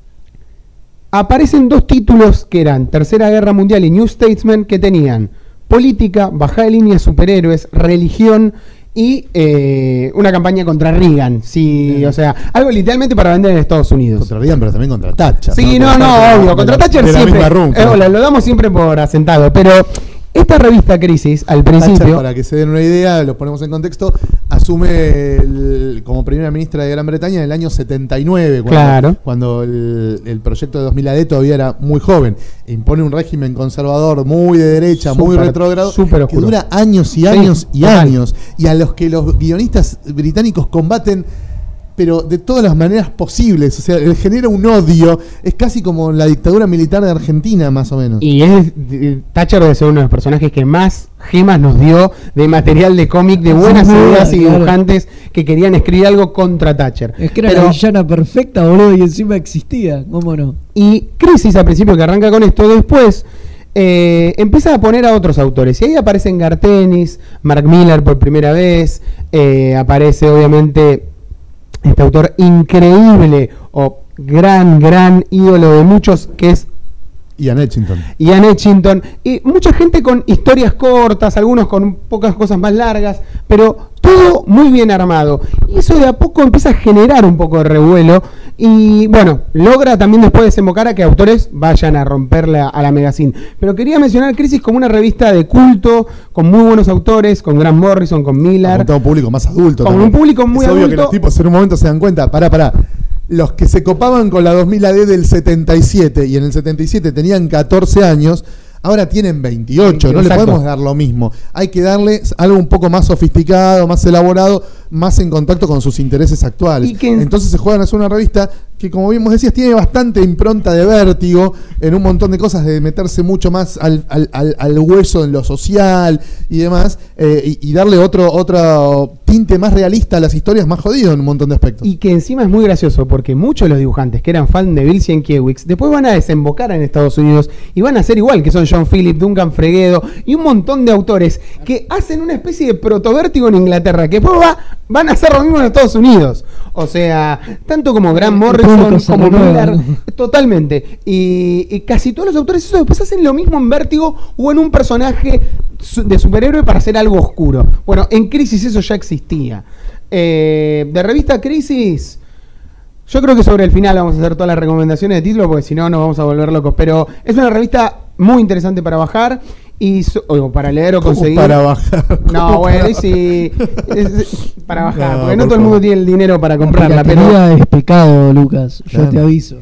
aparecen dos títulos que eran Tercera Guerra Mundial y New Statesman, que tenían política, bajada de línea, superhéroes, religión y eh, una campaña contra Reagan. Sí, o sea, algo literalmente para vender en Estados Unidos. Contra Reagan, pero también contra Thatcher. Sí, no, Por no, parte de- obvio. de Contra la- Thatcher de la siempre. misma rumfa. eh, lo, lo damos siempre por asentado. Pero esta revista Crisis, al Thatcher, principio. para que se den una idea, los ponemos en contexto, asume el- como primera ministra de Gran Bretaña en el año setenta y nueve, cuando, Claro. cuando el, el proyecto de dos mil A D todavía era muy joven. Impone un régimen conservador muy de derecha, muy Súper, retrógrado, súper que oscuro. dura años y Sí, años y total. años, y a los que los guionistas británicos combaten pero de todas las maneras posibles. O sea, le genera un odio. Es casi como la dictadura militar de Argentina, más o menos. Y es eh, Thatcher debe ser uno de los personajes que más gemas nos dio de material de cómic, de buenas Sí, ideas y claro. dibujantes que querían escribir algo contra Thatcher. Es que era Pero- la villana perfecta, boludo, y encima existía. ¿Cómo no? Y Crisis, al principio, que arranca con esto, después eh, empieza a poner a otros autores. Y ahí aparecen Garth Ennis, Mark Millar por primera vez, eh, aparece obviamente este autor increíble o gran, gran ídolo de muchos, que es Ian Etchington. Ian Etchington, y mucha gente con historias cortas, algunos con pocas cosas más largas, pero todo muy bien armado. Y eso de a poco empieza a generar un poco de revuelo y bueno, logra también después desembocar a que autores vayan a romperle a, a la Megazine. Pero quería mencionar Crisis como una revista de culto, con muy buenos autores, con Grant Morrison, con Millar. Apuntado a un público más adulto. Con también. un público muy es obvio adulto. que los tipos en un momento se dan cuenta, pará, pará. Los que se copaban con la dos mil A D del setenta y siete y en el setenta y siete tenían catorce años, ahora tienen veintiocho. No le Exacto. podemos dar lo mismo. Hay que darle algo un poco más sofisticado, más elaborado, más en contacto con sus intereses actuales. Y que- Entonces se juegan a hacer una revista que, como bien vos decías, tiene bastante impronta de Vértigo en un montón de cosas, de meterse mucho más al, al, al, al hueso en lo social y demás, eh, y, y darle otro, otro tinte más realista a las historias, más jodido en un montón de aspectos. Y que encima es muy gracioso porque muchos de los dibujantes que eran fan de Bill Sienkiewicz después van a desembocar en Estados Unidos y van a ser igual, que son John Philip, Duncan Freguedo y un montón de autores que hacen una especie de protovértigo en Inglaterra, que después va, van a hacer lo mismo en Estados Unidos. O sea, tanto como Grant El Morrison público se como renueva, Millar, ¿no? totalmente. Y, y casi todos los autores eso después hacen lo mismo en Vértigo o en un personaje su- de superhéroe para hacer algo oscuro. Bueno, en Crisis eso ya existía. Eh, de revista Crisis, yo creo que sobre el final vamos a hacer todas las recomendaciones de título, porque si no nos vamos a volver locos. Pero es una revista muy interesante para bajar y so- o para leer o ¿Cómo conseguir. para bajar? No, ¿Cómo bueno, para y sí, es- es para bajar, No, porque no por todo el mundo favor. tiene el dinero para La comprarla, pero piratería es pecado, Lucas. Yo Claro. te aviso.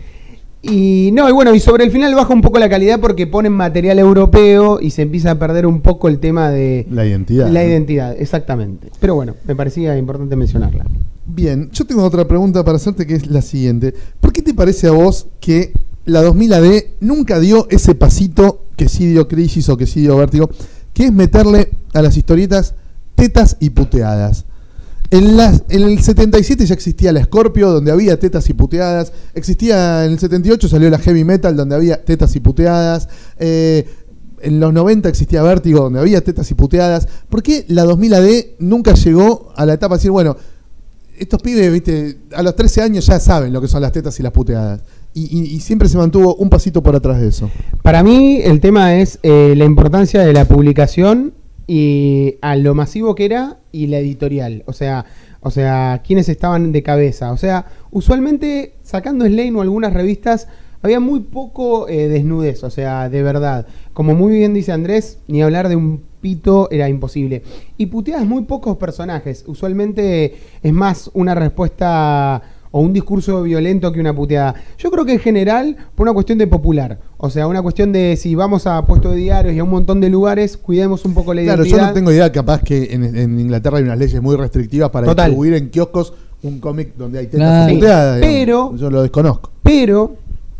y no, y bueno, y sobre el final baja un poco la calidad porque ponen material europeo y se empieza a perder un poco el tema de La identidad. la ¿no? identidad, exactamente. Pero bueno, me parecía importante mencionarla. Bien, yo tengo otra pregunta para hacerte, que es la siguiente. ¿Por qué te parece a vos que la dos mil A D nunca dio ese pasito que sí dio Crisis o que sí dio Vértigo, que es meterle a las historietas tetas y puteadas? En, las, en el setenta y siete ya existía la Scorpio, donde había tetas y puteadas. Existía en el setenta y ocho, salió la Heavy Metal, donde había tetas y puteadas. Eh, en los noventa existía Vértigo, donde había tetas y puteadas. ¿Por qué la dos mil A D nunca llegó a la etapa de decir, bueno, estos pibes, viste, a los trece años ya saben lo que son las tetas y las puteadas? Y, y- y siempre se mantuvo un pasito por atrás de eso. Para mí el tema es eh, la importancia de la publicación y a lo masivo que era y la editorial. O sea, o sea, quiénes estaban de cabeza. O sea, usualmente sacando Slane o algunas revistas había muy poco eh, desnudez, o sea, de verdad. Como muy bien dice Andrés, ni hablar de un pito era imposible. Y puteadas muy pocos personajes. Usualmente es más una respuesta o un discurso violento que una puteada. Yo creo que en general, por una cuestión de popular. O sea, una cuestión de si vamos a puestos de diarios y a un montón de lugares, cuidemos un poco la Claro, identidad. yo no tengo idea, capaz que en, en Inglaterra hay unas leyes muy restrictivas para Total. distribuir en kioscos un cómic donde hay tetas Claro. y puteadas. Sí, digamos. pero- Yo lo desconozco. Pero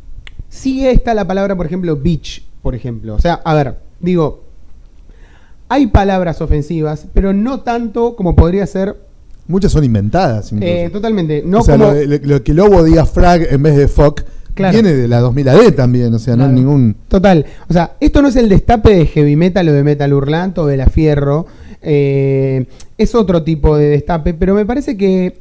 sí está la palabra, por ejemplo, bitch, por ejemplo. O sea, a ver, digo, hay palabras ofensivas, pero no tanto como podría ser. Muchas son inventadas. Incluso. Eh, totalmente. No o sea, como. lo, de- lo que Lobo diga frag en vez de fuck Claro. viene de la dos mil A D también. O sea, no Claro. es ningún. Total. O sea, esto no es el destape de Heavy Metal o de Metal Hurlant o de La Fierro. Eh, es otro tipo de destape, pero me parece que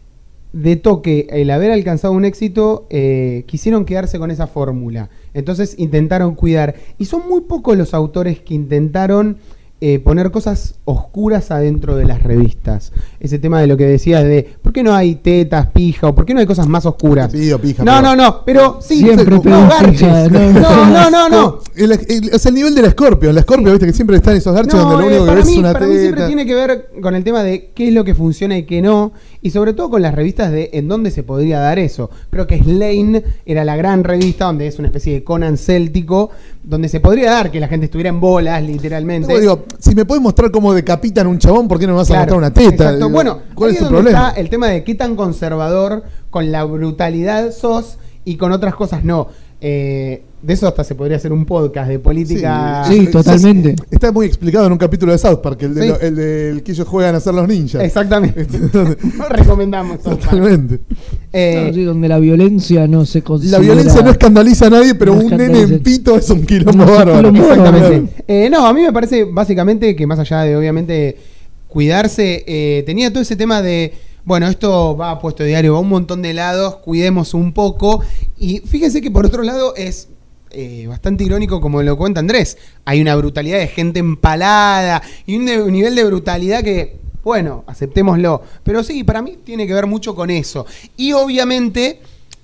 de toque, el haber alcanzado un éxito, eh, quisieron quedarse con esa fórmula. Entonces intentaron cuidar. Y son muy pocos los autores que intentaron eh, poner cosas oscuras adentro de las revistas. Ese tema de lo que decías de ¿por qué no hay tetas, pija? ¿O por qué no hay cosas más oscuras? Pido, pija, No, pero- no, no, pero sí, Siempre no, pedís garches. pija, No, no, no, no, no. El, el- o sea, el nivel de la Scorpio. La Scorpio, viste, que siempre están esos garchos No, donde lo eh, único que para ves mí, es una para mí siempre teta. tiene que ver con el tema de qué es lo que funciona y qué no, y sobre todo con las revistas de en dónde se podría dar eso. Creo que Slane era la gran revista donde es una especie de Conan céltico, donde se podría dar que la gente estuviera en bolas, literalmente. Como digo, si me puedes mostrar cómo decapitan un chabón, ¿por qué no me vas a Claro, mostrar una teta? exacto. Bueno, ¿cuál ahí es tu donde problema? está el tema de qué tan conservador con la brutalidad sos y con otras cosas no. Eh, de eso hasta se podría hacer un podcast de política. Sí, totalmente. Está muy explicado en un capítulo de South Park, el, de Sí. lo- el del que ellos juegan a ser los ninjas. Exactamente. No recomendamos. South Park. Totalmente. Eh, Claro, sí, donde la violencia no se considera. La violencia no escandaliza a nadie, pero No un nene escandaliza. en pito es un quilombo Es un bárbaro. quilombo Exactamente. Eh, no, a mí me parece básicamente que más allá de obviamente cuidarse, eh, tenía todo ese tema de, bueno, esto va a puesto diario, va a un montón de lados, cuidemos un poco. Y fíjense que por otro lado es eh, bastante irónico como lo cuenta Andrés. Hay una brutalidad de gente empalada y un, de- un nivel de brutalidad que, bueno, aceptémoslo. Pero sí, para mí tiene que ver mucho con eso. Y obviamente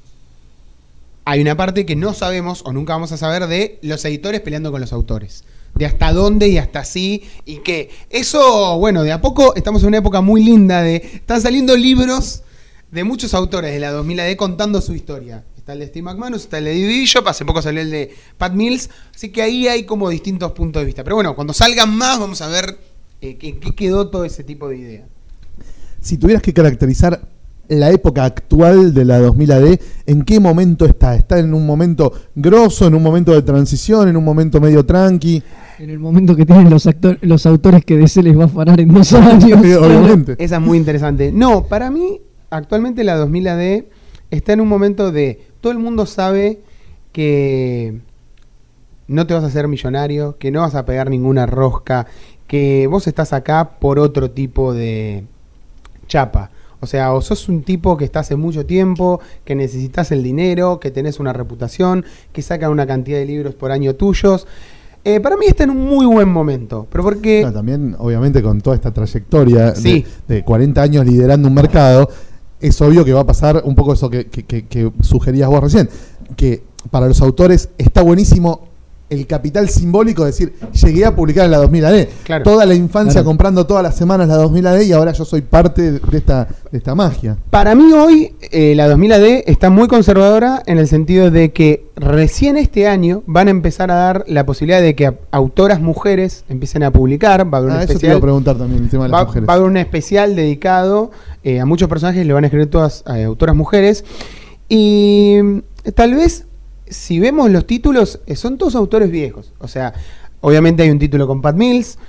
hay una parte que no sabemos o nunca vamos a saber de los editores peleando con los autores. De hasta dónde y hasta sí y qué. Eso, bueno, de a poco estamos en una época muy linda de... Están saliendo libros de muchos autores de la dos mil A D contando su historia. Está el de Steve McManus, está el de David Bishop, hace poco salió el de Pat Mills. Así que ahí hay como distintos puntos de vista. Pero bueno, cuando salgan más vamos a ver eh, qué, qué quedó todo ese tipo de idea. Si tuvieras que caracterizar la época actual de la dos mil A D, ¿en qué momento está? ¿Está en un momento grosso, en un momento de transición, en un momento medio tranqui? En el momento que tienen los, actor- los autores que D C les va a afanar en dos años. Obviamente. Esa es muy interesante. No, para mí, actualmente la dos mil A D está en un momento de... Todo el mundo sabe que no te vas a hacer millonario, que no vas a pegar ninguna rosca, que vos estás acá por otro tipo de chapa. O sea, o sos un tipo que está hace mucho tiempo, que necesitas el dinero, que tenés una reputación, que sacan una cantidad de libros por año tuyos. Eh, para mí está en un muy buen momento. Pero porque... No, también, obviamente, con toda esta trayectoria Sí. de, de cuarenta años liderando un mercado, es obvio que va a pasar un poco eso que, que- que- que sugerías vos recién, que para los autores está buenísimo el capital simbólico de decir, llegué a publicar en la dos mil A D. Claro. Toda la infancia Claro. comprando todas las semanas la dos mil A D y ahora yo soy parte de esta, de esta magia. Para mí hoy eh, la dos mil A D está muy conservadora en el sentido de que recién este año van a empezar a dar la posibilidad de que a- autoras mujeres empiecen a publicar. Va a haber un Ah, eso te iba especial, a preguntar también, el tema de va, las mujeres. va a haber un especial dedicado eh, a muchos personajes, le van a escribir todas eh, autoras mujeres. Y mm, tal vez, si vemos los títulos, eh, son todos autores viejos. O sea, obviamente hay un título con Pat Mills.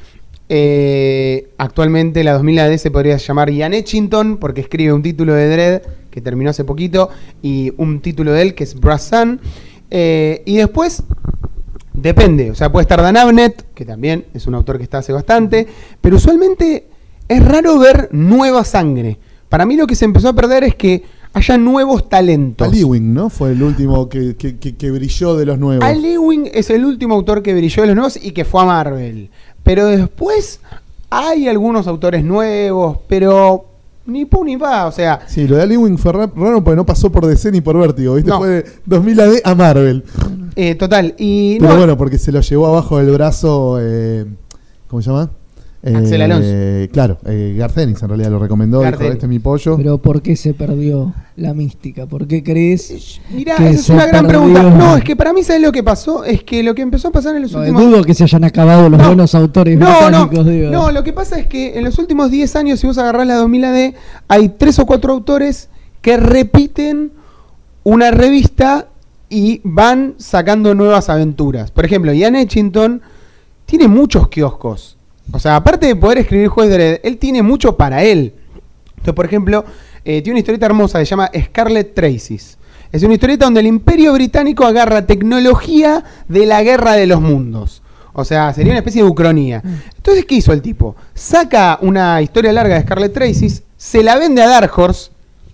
Eh, actualmente la dos mil A D se podría llamar Ian Etchington, porque escribe un título de Dredd que terminó hace poquito y un título de él que es Brass Sun. Eh, y después, depende, o sea, puede estar Dan Abnett, que también es un autor que está hace bastante, pero usualmente es raro ver nueva sangre. Para mí lo que se empezó a perder es que haya nuevos talentos. Al Ewing, ¿no? Fue el último que, que- que- que brilló de los nuevos. Al Ewing es el último autor que brilló de los nuevos y que fue a Marvel. Pero después hay algunos autores nuevos, pero ni pu ni pa, o sea, Sí, lo de Al Ewing fue ra- raro porque no pasó por D C ni por Vértigo, ¿viste? No. Fue de dos mil A D a Marvel. eh, total. Y Pero no, bueno, porque se lo llevó abajo del brazo, eh, ¿cómo se llama? Eh, Axel Alonso. Claro, eh, Garcenis en realidad lo recomendó, dijo, Garcenis. este es mi pollo. Pero ¿por qué se perdió la mística? ¿Por qué crees? mirá, que esa es se una gran perdió? pregunta. No, es que para mí, ¿sabes lo que pasó? Es que lo que empezó a pasar en los No, últimos... dudo que se hayan acabado los No, buenos autores No, no, británicos, digo. no, lo que pasa es que en los últimos diez años, si vos agarrás la dos mil A D, hay tres o cuatro autores que repiten una revista y van sacando nuevas aventuras. Por ejemplo, Ian Etchington tiene muchos kioscos. O sea, aparte de poder escribir Juez Dredd, él tiene mucho para él. Entonces, por ejemplo, eh, tiene una historieta hermosa que se llama Scarlet Traces. Es una historieta donde el Imperio Británico agarra tecnología de la Guerra de los Mundos. O sea, sería una especie de ucronía. Entonces, ¿qué hizo el tipo? Saca una historia larga de Scarlet Traces, se la vende a Dark Horse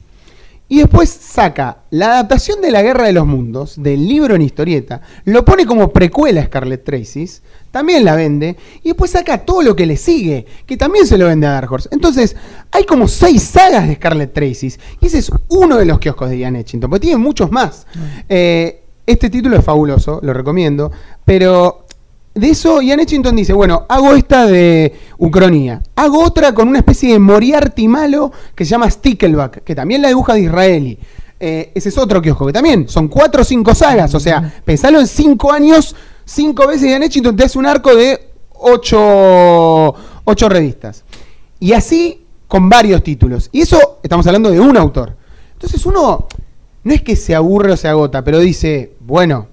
y después saca la adaptación de la Guerra de los Mundos, del libro en historieta, lo pone como precuela a Scarlet Traces, también la vende, y después saca todo lo que le sigue, que también se lo vende a Dark Horse. Entonces, hay como seis sagas de Scarlet Traces, y ese es uno de los kioscos de Ian Etchington, porque tiene muchos más. Eh, este título es fabuloso, lo recomiendo, pero... De eso, Ian Etchington dice, bueno, hago esta de Ucronía, hago otra con una especie de Moriarty malo que se llama Stickleback, que también la dibuja de Israeli. Eh, ese es otro kiosco, que también son cuatro o cinco sagas, o sea, pensalo en cinco años cinco veces y han hecho, y te hace un arco de ocho, ocho revistas. Y así con varios títulos. Y eso estamos hablando de un autor. Entonces uno no es que se aburre o se agota, pero dice, bueno,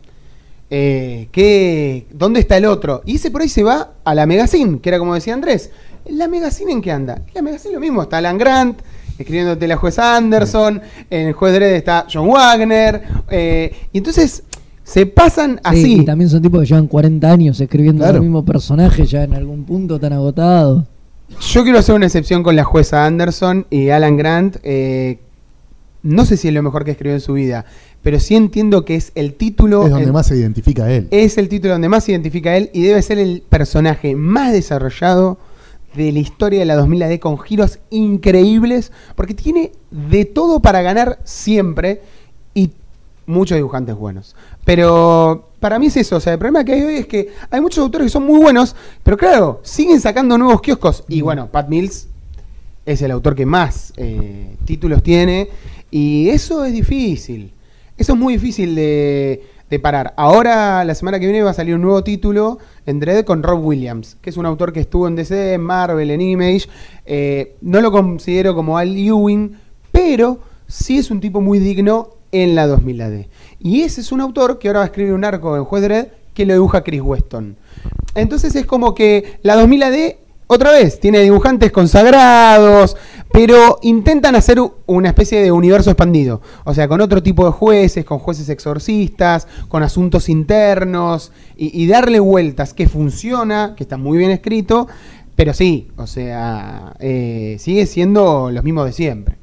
eh, ¿qué, ¿dónde está el otro? Y ese por ahí se va a la Megazine, que era como decía Andrés. ¿La Megazine en qué anda? La Megazine lo mismo, está Alan Grant escribiéndote la juez Anderson, en el juez Dredd está John Wagner, eh, y entonces se pasan así. Sí, y también son tipos que llevan cuarenta años escribiendo Claro. el mismo personaje, ya en algún punto tan agotado. Yo quiero hacer una excepción con la jueza Anderson y Alan Grant. Eh, no sé si es lo mejor que escribió en su vida, pero sí entiendo que es el título. Es donde el- más se identifica él. Es el título donde más se identifica a él y debe ser el personaje más desarrollado de la historia de la dos mil A D, con giros increíbles, porque tiene de todo para ganar siempre y muchos dibujantes buenos. Pero para mí es eso, o sea, el problema que hay hoy es que hay muchos autores que son muy buenos, pero claro, siguen sacando nuevos kioscos. Y bueno, Pat Mills es el autor que más eh, títulos tiene, y eso es difícil. Eso es muy difícil de, de parar. Ahora, la semana que viene, va a salir un nuevo título en Dredd con Rob Williams, que es un autor que estuvo en D C, en Marvel, en Image. Eh, no lo considero como Al Ewing, pero sí es un tipo muy digno en la dos mil A D. Y ese es un autor que ahora va a escribir un arco en Juez Dredd que lo dibuja Chris Weston. Entonces es como que la dos mil A D, otra vez, tiene dibujantes consagrados, pero intentan hacer u- una especie de universo expandido. O sea, con otro tipo de jueces, con jueces exorcistas, con asuntos internos, y, y darle vueltas, que funciona, que está muy bien escrito, pero sí, o sea, eh, sigue siendo los mismos de siempre.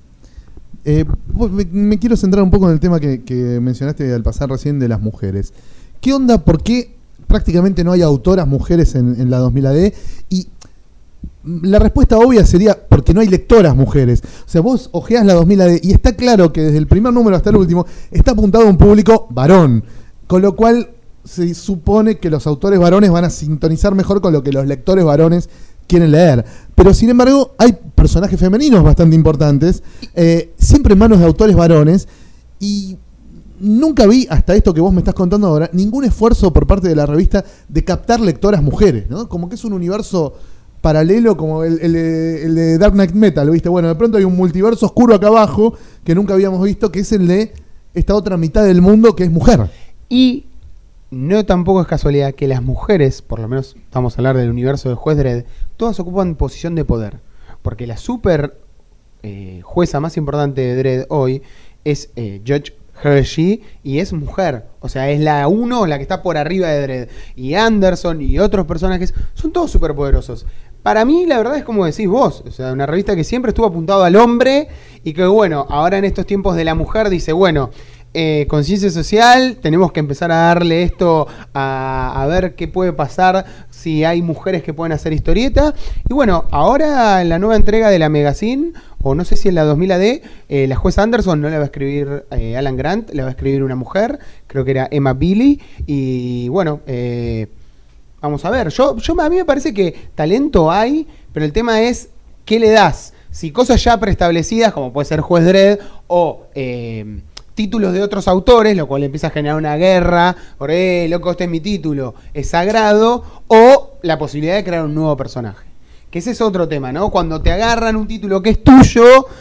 Eh, vos- me, me quiero centrar un poco en el tema que, que mencionaste al pasar recién de las mujeres. ¿Qué onda? ¿Por qué prácticamente no hay autoras mujeres en, en la dos mil A D? Y la respuesta obvia sería porque no hay lectoras mujeres. O sea, vos ojeás la dos mil A D y está claro que desde el primer número hasta el último está apuntado a un público varón. Con lo cual se supone que los autores varones van a sintonizar mejor con lo que los lectores varones quieren leer. Pero sin embargo hay personajes femeninos bastante importantes, eh, siempre en manos de autores varones, y nunca vi, hasta esto que vos me estás contando ahora, ningún esfuerzo por parte de la revista de captar lectoras mujeres, ¿no? Como que es un universo paralelo, como el, el de- el de Dark Knight Metal, ¿viste? Bueno, de pronto hay un multiverso oscuro acá abajo que nunca habíamos visto, que es el de esta otra mitad del mundo que es mujer. Y no tampoco es casualidad que las mujeres, por lo menos vamos a hablar del universo de Juez Dredd, todas ocupan posición de poder. Porque la super eh, jueza más importante de Dredd hoy es eh, Judge Hershey, y es mujer. O sea, es la uno, la que está por arriba de Dredd. Y Anderson y otros personajes son todos superpoderosos. Para mí, la verdad es como decís vos, o sea, una revista que siempre estuvo apuntado al hombre y que, bueno, ahora en estos tiempos de la mujer dice, bueno, eh, conciencia social, tenemos que empezar a darle esto a, a ver qué puede pasar si hay mujeres que pueden hacer historieta. Y bueno, ahora en la nueva entrega de la Megazine, o no sé si en la dos mil A D, eh, la jueza Anderson no la va a escribir eh, Alan Grant, la va a escribir una mujer, creo que era Emma Billy, y bueno, eh, vamos a ver, yo, yo a mí me parece que talento hay, pero el tema es ¿qué le das? Si cosas ya preestablecidas, como puede ser Juez Dredd, o eh, títulos de otros autores, lo cual empieza a generar una guerra, por eh, loco, este es mi título, es sagrado, o la posibilidad de crear un nuevo personaje. Que ese es otro tema, ¿no? Cuando te agarran un título que es tuyo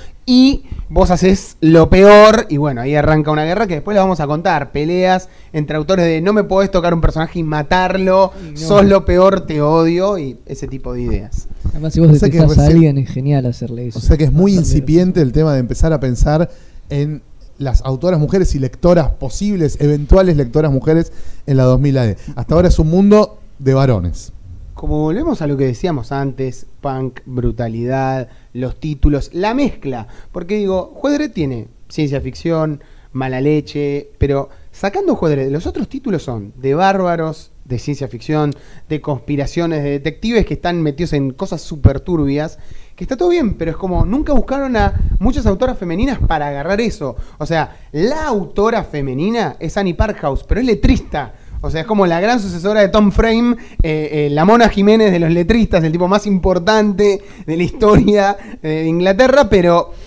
y vos haces lo peor, y bueno, ahí arranca una guerra que después le vamos a contar. Peleas entre autores de no me podés tocar un personaje y matarlo, No. sos lo peor, te odio, y ese tipo de ideas. Además, si vos O sea que detestás a recién- alguien, es genial hacerle eso. O sea que es muy Bastante incipiente el tema de empezar a pensar en las autoras mujeres y lectoras posibles, eventuales lectoras mujeres en la dos mil A D. Hasta ahora es un mundo de varones. Como volvemos a lo que decíamos antes, punk, brutalidad, los títulos, la mezcla. Porque digo, Juez Dredd tiene ciencia ficción, mala leche, pero sacando Juez Dredd, los otros títulos son de bárbaros, de ciencia ficción, de conspiraciones, de detectives que están metidos en cosas súper turbias, que está todo bien, pero es como nunca buscaron a muchas autoras femeninas para agarrar eso. O sea, la autora femenina es Annie Parkhouse, pero es letrista. O sea, es como la gran sucesora de Tom Frame, eh, eh, la Mona Jiménez de los letristas, el tipo más importante de la historia eh, de Inglaterra, pero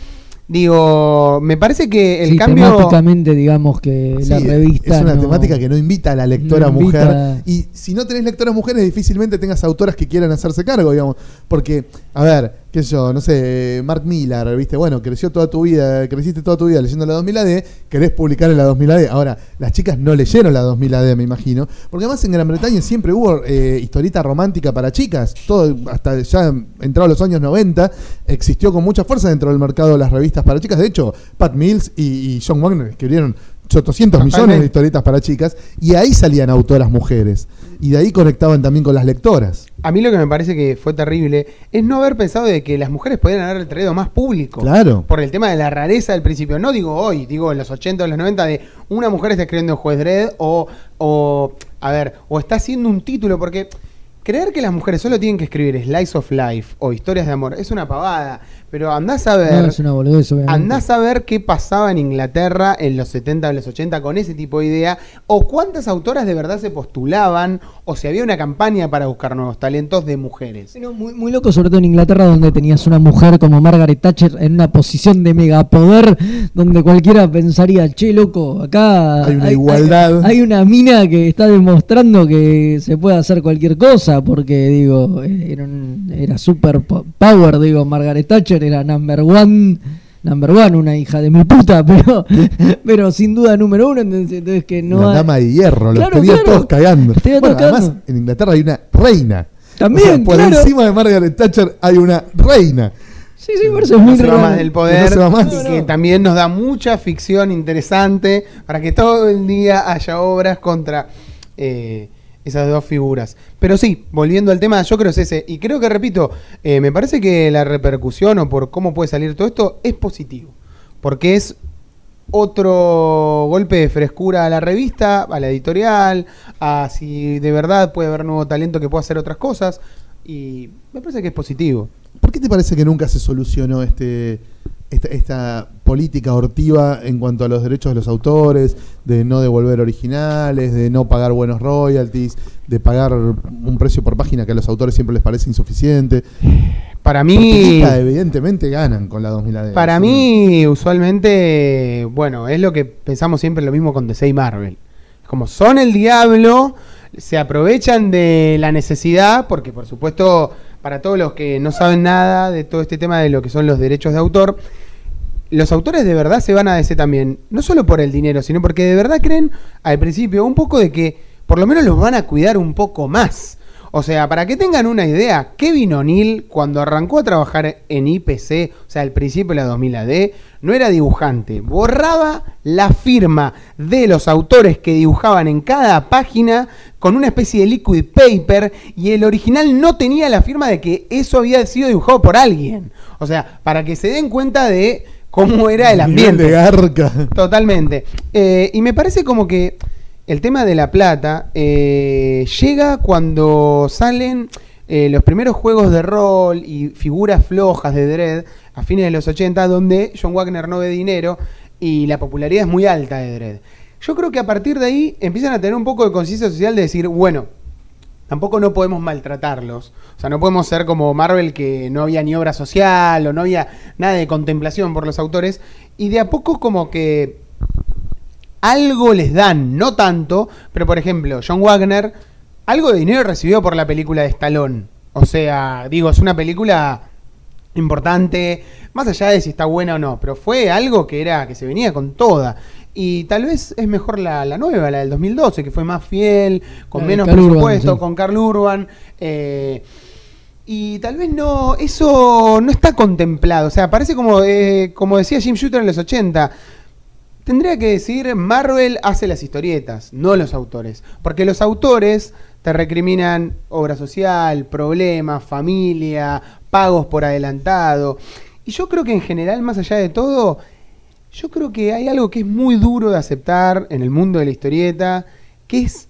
Digo, me parece que el Sí, cambio... temáticamente, digamos que la Sí, revista es una no- temática que no invita a la lectora no invita- mujer. Y si no tenés lectoras mujeres, difícilmente tengas autoras que quieran hacerse cargo, digamos. Porque, a ver, qué sé yo, no sé, Mark Millar, ¿viste? Bueno, creció toda tu vida, creciste toda tu vida leyendo la dos mil A D, querés publicar en la dos mil A D. Ahora, las chicas no leyeron la dos mil A D, me imagino. Porque además en Gran Bretaña siempre hubo eh, historieta romántica para chicas. Todo, hasta ya entrados los años noventa, existió con mucha fuerza dentro del mercado de las revistas para chicas. De hecho, Pat Mills y, y John Wagner escribieron ochocientos millones de historietas para chicas, y ahí salían autoras mujeres, y de ahí conectaban también con las lectoras. A mí lo que me parece que fue terrible es no haber pensado de que las mujeres podían haber traído más público. Claro. Por el tema de la rareza del principio. No digo hoy, digo en los ochenta o en los noventa, de una mujer está escribiendo Juez Dredd o, o, a ver, o está haciendo un título, porque creer que las mujeres solo tienen que escribir Slice of Life o historias de amor es una pavada. Pero andás a ver... No, es una boludez, obviamente. Andás a ver qué pasaba en Inglaterra en los setenta o los ochenta con ese tipo de idea, o cuántas autoras de verdad se postulaban, o si había una campaña para buscar nuevos talentos de mujeres. Sí, no, muy, muy loco, sobre todo en Inglaterra, donde tenías una mujer como Margaret Thatcher en una posición de megapoder, donde cualquiera pensaría, che, loco, acá Hay una igualdad. Hay, hay una mina que está demostrando que se puede hacer cualquier cosa, porque, digo, era, un- era super po- power, digo, Margaret Thatcher era number one, number one, una hija de mi puta, pero, pero sin duda número uno, entonces, entonces que no la hay- dama de hierro, los Claro, tenía claro. todos cagando. Los tenía Bueno, todos además, cagando. en Inglaterra hay una reina. También, O sea, por claro. encima de Margaret Thatcher hay una reina. Sí, sí, por eso es muy No se va raro. más del poder, No se va más. y No, que no. también nos da mucha ficción interesante para que todo el día haya obras contra eh, esas dos figuras. Pero sí, volviendo al tema, yo creo que es ese. Y creo que, repito, eh, me parece que la repercusión o por cómo puede salir todo esto es positivo. Porque es otro golpe de frescura a la revista, a la editorial, a si de verdad puede haber nuevo talento que pueda hacer otras cosas. Y me parece que es positivo. ¿Por qué te parece que nunca se solucionó este esta, esta política hortiva en cuanto a los derechos de los autores, de no devolver originales, de no pagar buenos royalties, de pagar un precio por página que a los autores siempre les parece insuficiente? Para Porque mí... guita, evidentemente ganan con la dos mil A D. Para Sí. mí, usualmente, bueno, es lo que pensamos siempre lo mismo con D C y Marvel. Como son el diablo, se aprovechan de la necesidad, porque por supuesto, para todos los que no saben nada de todo este tema de lo que son los derechos de autor, los autores de verdad se van a D C también, no solo por el dinero, sino porque de verdad creen al principio un poco de que por lo menos los van a cuidar un poco más. O sea, para que tengan una idea, Kevin O'Neill, cuando arrancó a trabajar en I P C, o sea, al principio de la dos mil A D, no era dibujante. Borraba la firma de los autores que dibujaban en cada página con una especie de liquid paper, y el original no tenía la firma de que eso había sido dibujado por alguien. O sea, para que se den cuenta de cómo era el Nivel ambiente. de garca. Totalmente. Eh, y me parece como que el tema de la plata eh, llega cuando salen eh, los primeros juegos de rol y figuras flojas de Dredd a fines de los ochenta, donde John Wagner no ve dinero y la popularidad es muy alta de Dredd. Yo creo que a partir de ahí empiezan a tener un poco de conciencia social de decir, bueno, tampoco no podemos maltratarlos. O sea, no podemos ser como Marvel, que no había ni obra social o no había nada de contemplación por los autores. Y de a poco como que algo les dan, no tanto, pero por ejemplo, John Wagner, algo de dinero recibió por la película de Stallone. O sea, digo, es una película importante, más allá de si está buena o no, pero fue algo que era que se venía con toda. Y tal vez es mejor la, la nueva, la del dos mil doce, que fue más fiel, con La de menos Karl Urban, presupuesto, sí. con Karl Urban. Eh, y tal vez no, eso no está contemplado. O sea, parece como, eh, como decía Jim Shooter en los ochenta. Tendría que decir, Marvel hace las historietas, no los autores. Porque los autores te recriminan obra social, problemas, familia, pagos por adelantado. Y yo creo que en general, más allá de todo, yo creo que hay algo que es muy duro de aceptar en el mundo de la historieta, que es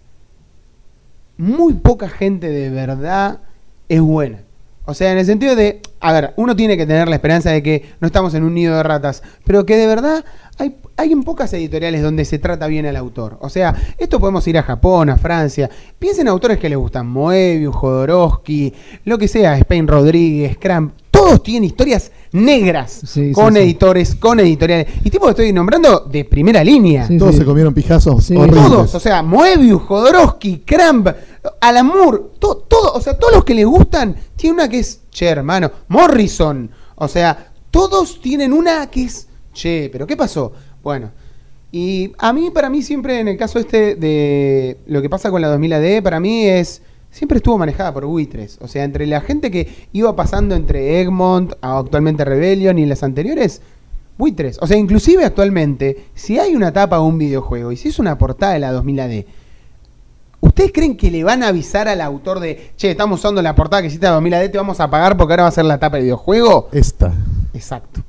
muy poca gente de verdad es buena. O sea, en el sentido de, a ver, uno tiene que tener la esperanza de que no estamos en un nido de ratas, pero que de verdad hay, hay en pocas editoriales donde se trata bien al autor. O sea, esto podemos ir a Japón, a Francia. Piensen en autores que les gustan, Moebius, Jodorowsky, lo que sea, Spain Rodríguez, Cramp. Todos todos tienen historias negras, Sí, con sí, sí. editores, con editoriales. Y tipo que estoy nombrando de primera línea. Sí, Todos sí. se comieron pijazos Sí. horribles. Todos, o sea, Moebius, Jodorowsky, Cramp, Alan Moore, to- todo, o sea, todos los que les gustan, tiene una que es, che, hermano, Morrison, o sea, todos tienen una que es, che, pero ¿qué pasó? Bueno, y a mí, para mí siempre en el caso este de lo que pasa con la dos mil A D, para mí es, siempre estuvo manejada por buitres, o sea, entre la gente que iba pasando entre Egmont, a actualmente Rebellion y las anteriores, buitres, o sea, inclusive actualmente, si hay una tapa de un videojuego y si es una portada de la dos mil A D, ¿ustedes creen que le van a avisar al autor de, che, estamos usando la portada que hiciste la dos mil A D, te vamos a pagar porque ahora va a ser la tapa de videojuego? Esta. Exacto.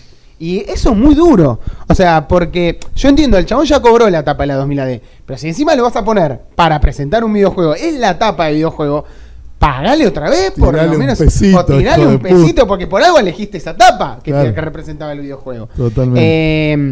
Y eso es muy duro. O sea, porque yo entiendo, el chabón ya cobró la tapa de la dos mil A D, pero si encima lo vas a poner para presentar un videojuego, es la tapa de videojuego, pagale otra vez, por Tirale lo un menos. pesito, o tirale hijo un de puta. pesito, porque por algo elegiste esa tapa que, te- Claro. que representaba el videojuego. Totalmente. Eh,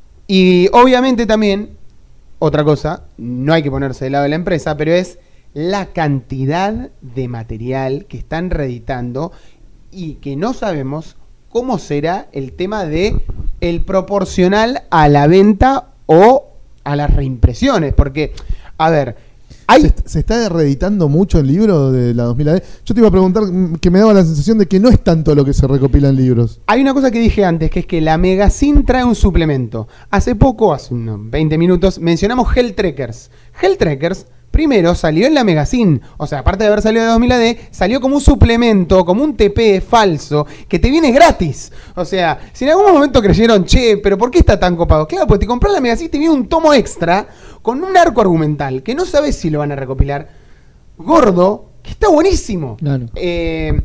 y obviamente también, otra cosa, no hay que ponerse del lado de la empresa, pero es la cantidad de material que están reeditando y que no sabemos cómo será el tema de el proporcional a la venta o a las reimpresiones. Porque, a ver, hay... ¿Se, est- se está reeditando mucho el libro de la dos mil A D? Yo te iba a preguntar, mm, que me daba la sensación de que no es tanto lo que se recopila en libros. Hay una cosa que dije antes, que es que la Megazine trae un suplemento. Hace poco, hace unos veinte minutos, mencionamos Helltrekkers. Helltrekkers primero salió en la Megazine. O sea, aparte de haber salido de dos mil A D, salió como un suplemento, como un T P falso, que te viene gratis. O sea, si en algún momento creyeron, che, pero ¿por qué está tan copado? Claro, porque te compras la Megazine y te viene un tomo extra con un arco argumental, que no sabes si lo van a recopilar. Gordo, que está buenísimo. Claro. Eh...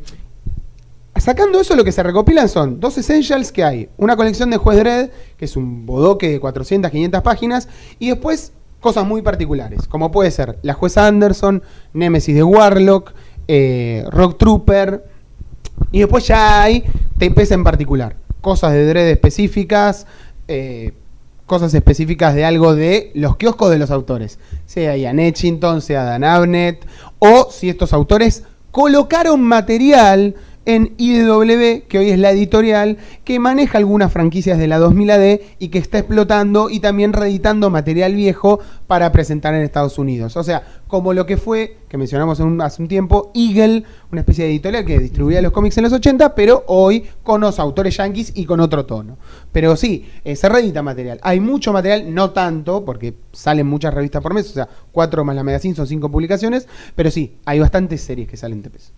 Sacando eso, lo que se recopilan son dos essentials que hay. Una colección de Juez Dredd, que es un bodoque de cuatrocientas, quinientas páginas, y después cosas muy particulares, como puede ser La Jueza Anderson, Némesis de Warlock, eh, Rock Trooper, y después ya hay T Ps en particular, cosas de Dredd específicas, eh, cosas específicas de algo de los kioscos de los autores, sea Ian Etchington, sea Dan Abnett, o si estos autores colocaron material en I D W, que hoy es la editorial, que maneja algunas franquicias de la dos mil A D y que está explotando y también reeditando material viejo para presentar en Estados Unidos. O sea, como lo que fue, que mencionamos en un- hace un tiempo, Eagle, una especie de editorial que distribuía los cómics en los ochenta, pero hoy con los autores yanquis y con otro tono. Pero sí, eh, se reedita material. Hay mucho material, no tanto, porque salen muchas revistas por mes, o sea, cuatro más la Megazine son cinco publicaciones, pero sí, hay bastantes series que salen T Ps.